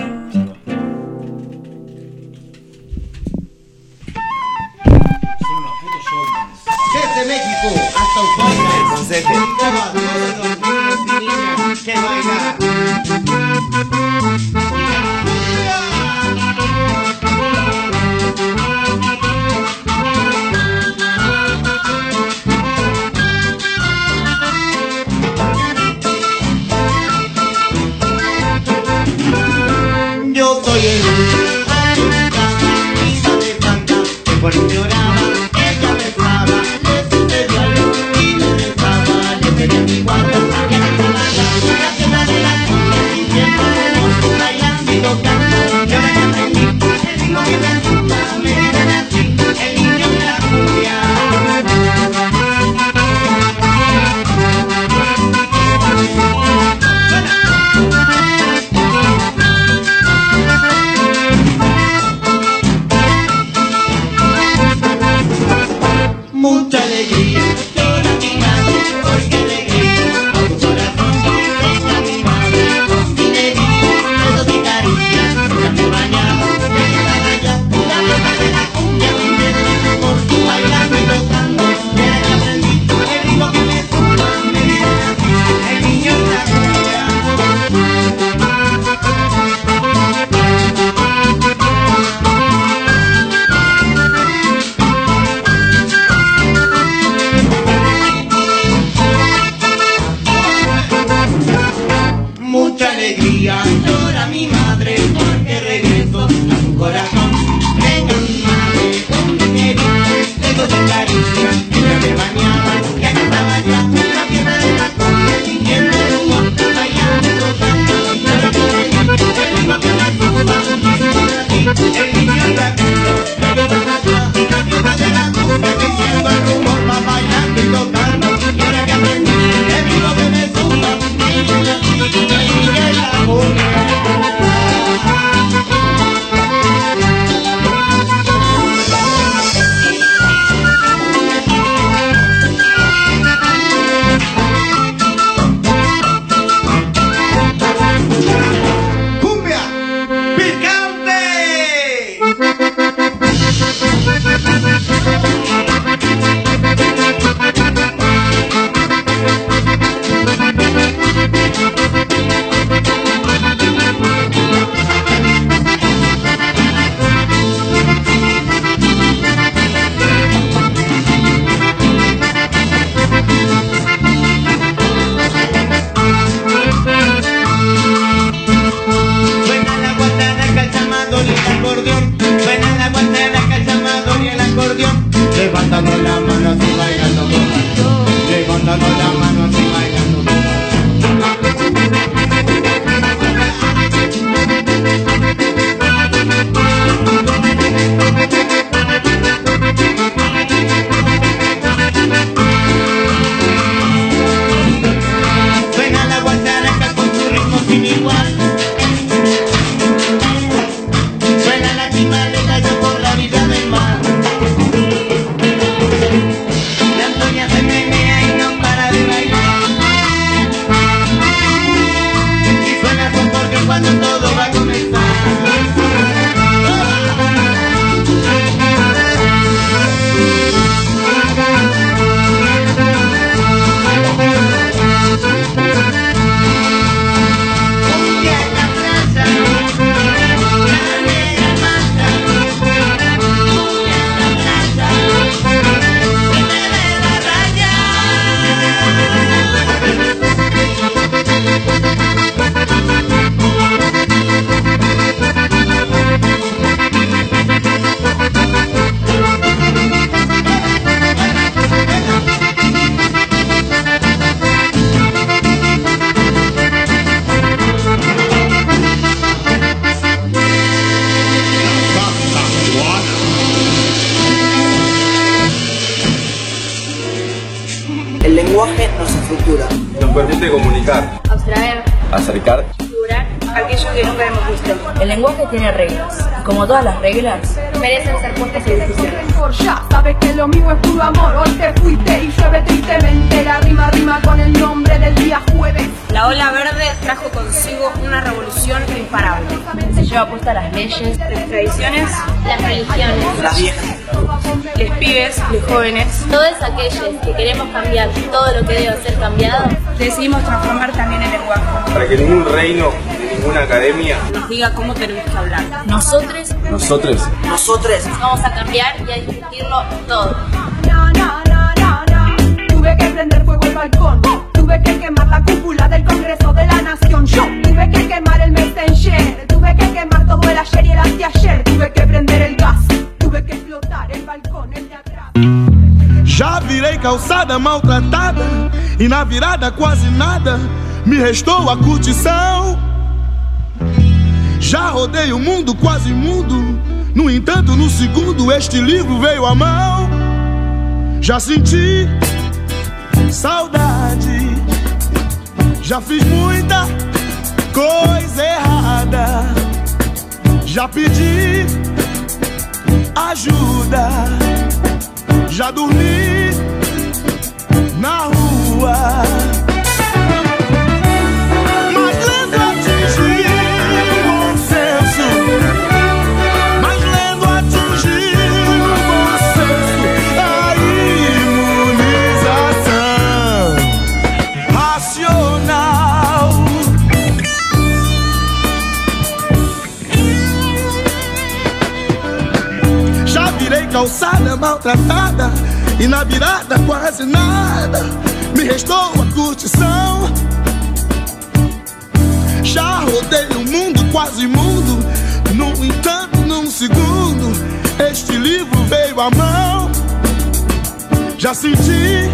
Speaker 17: ¿Qué de México hasta Ushuaia. Que bailar. Yo soy el hija de Santa, que por lloraba, ella besaba, le sucedió algo y le rezaba, le pedía mi guarda, que la queda de la cumbia, y siempre bailando y tocando, yo me aprendí, el ritmo que me gusta, me dicen así, el niño de la cumbia. Mucha alegría, llora mi madre, porque alegría a tu corazón. Venga mi madre, con dinerito, besos y caricias, ya me bañaba, ya estaba ya, la fiesta de la cumbia, donde por tu bailando y tocando, ya aprendí, el ritmo que me zumba, me dicen así, el niño de la cumbia. Mucha alegría, llora mi madre, porque regreso a su corazón. Venga mi madre, con dinerito, besos y caricias, ella me bañaba, ya cantaba ya, la fiesta de la cumbia, sintiendo el humor, bailando y tocando, ya me aprendí, el ritmo que me zumba, me dicen así, el niño de la cumbia, la fiesta de la cumbia, sintiendo el rumor, va bailando y tocando, y ahora que aprendí, el ritmo que me zumba, me dicen así, el niño de la cumbia. ¡Cumbia picante! Suena la guatarraca, el llamador y el acordeón. Suena la guatarraca, el llamador y el acordeón. Levantando la mano así bailando como levantando la mano así bailando como suena la guatarraca con su ritmo sin igual. Suena la chimaleta yo por la vida del mar. La Antonia se menea y no para de bailar. Y suena son porque cuando todo va a comenzar. Cumbia en la plaza, la negra mata. Cumbia en la plaza, se me ve la raya.
Speaker 20: El lenguaje nos estructura.
Speaker 21: Nos permite comunicar,
Speaker 27: abstraer,
Speaker 21: acercar,
Speaker 27: figurar,
Speaker 20: aquello que nunca hemos visto.
Speaker 21: El lenguaje tiene reglas, y como todas las reglas, merecen ser puestas en discusión.
Speaker 27: Ya sabes que lo mío es puro amor. Hoy te fuiste y llueve tristemente. La rima con el nombre del día jueves.
Speaker 21: La ola verde trajo consigo una revolución imparable. Se lleva puesta las leyes, las tradiciones, las religiones,
Speaker 20: Las viejas.
Speaker 21: les pibes, los jóvenes. Todos aquellos que queremos cambiar todo lo que debe ser cambiado,
Speaker 20: Decidimos transformar también el lenguaje.
Speaker 10: Para que ningún reino ni ninguna academia
Speaker 21: nos diga cómo tenemos que hablar. Nosotros vamos a cambiar y a discutirlo todo.
Speaker 27: Tuve que prender fuego el balcón. Tuve que quemar la cúpula del Congreso de la Nación. Yo tuve que quemar el Messenger. Tuve que quemar todo el ayer y el anteayer. Tuve que prender el gas. Tuve que explotar el balcón, el de atrás.
Speaker 22: Já virei calçada maltratada e na virada quase nada me restou a curtição. Já rodei o mundo quase mudo, no entanto no segundo este livro veio à mão. Já senti saudade, já fiz muita coisa errada, já pedi ajuda, já dormi na rua. Mas lendo atingi o bom senso. Mas lendo atingi o bom senso. A imunização racional. Já virei calçada maltratada e na virada quase nada me restou a curtição. Já rodei o mundo quase mundo, no entanto num segundo este livro veio à mão. Já senti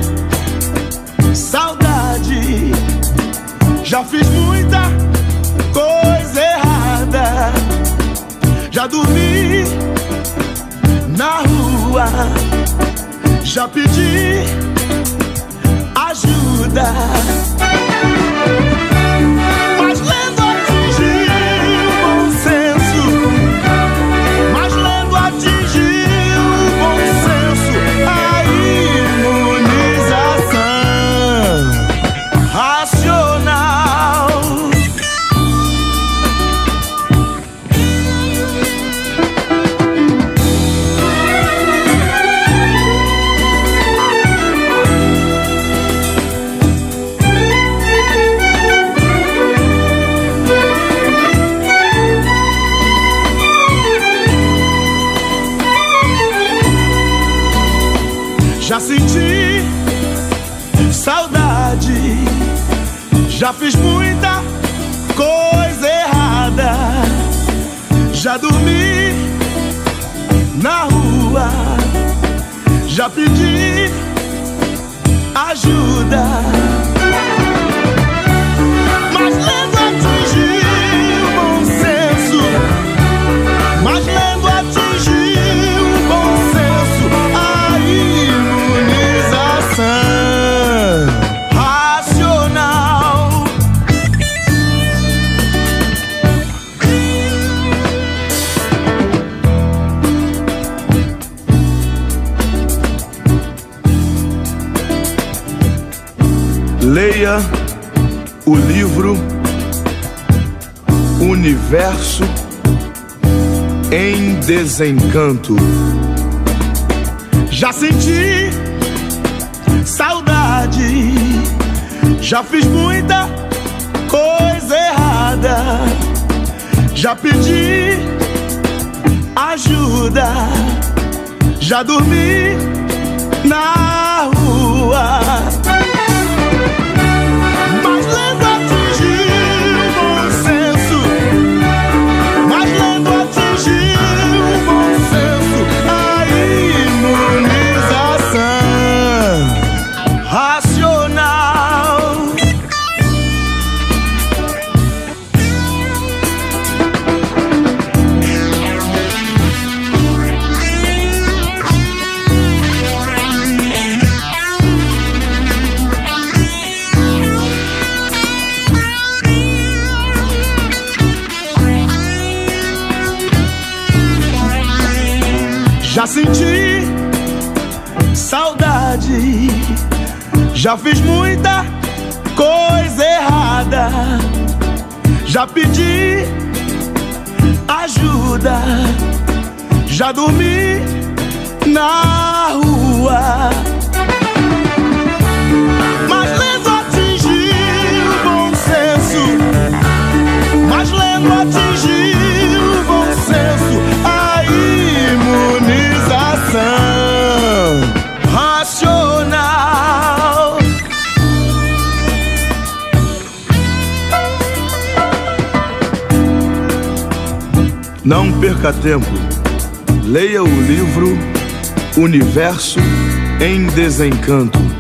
Speaker 22: saudade, já fiz muita coisa errada, já dormi na rua, já pedi ajuda. Mas lendo atingi o bom senso. Mas lendo atingi o bom senso. A imunização racional. Já senti saudade, já fiz muita coisa errada, já dormi na rua, já pedi ajuda. Mas lendo atingi o bom senso. Mas lendo atingi o bom senso. A imunização racional. Leia o livro Universo em Desencanto. Já senti saudade, já fiz muita coisa errada, já pedi ajuda, já dormi na rua. Mas lendo atingi o bom senso. Mas lendo atingi o bom senso. A imunização racional. Já senti saudade, já fiz muita coisa errada, já pedi ajuda, já dormi na rua. Mas lendo atingi o bom senso, mas lendo atingi o bom senso, a imunização racional. Não perca tempo, leia o livro Universo em Desencanto.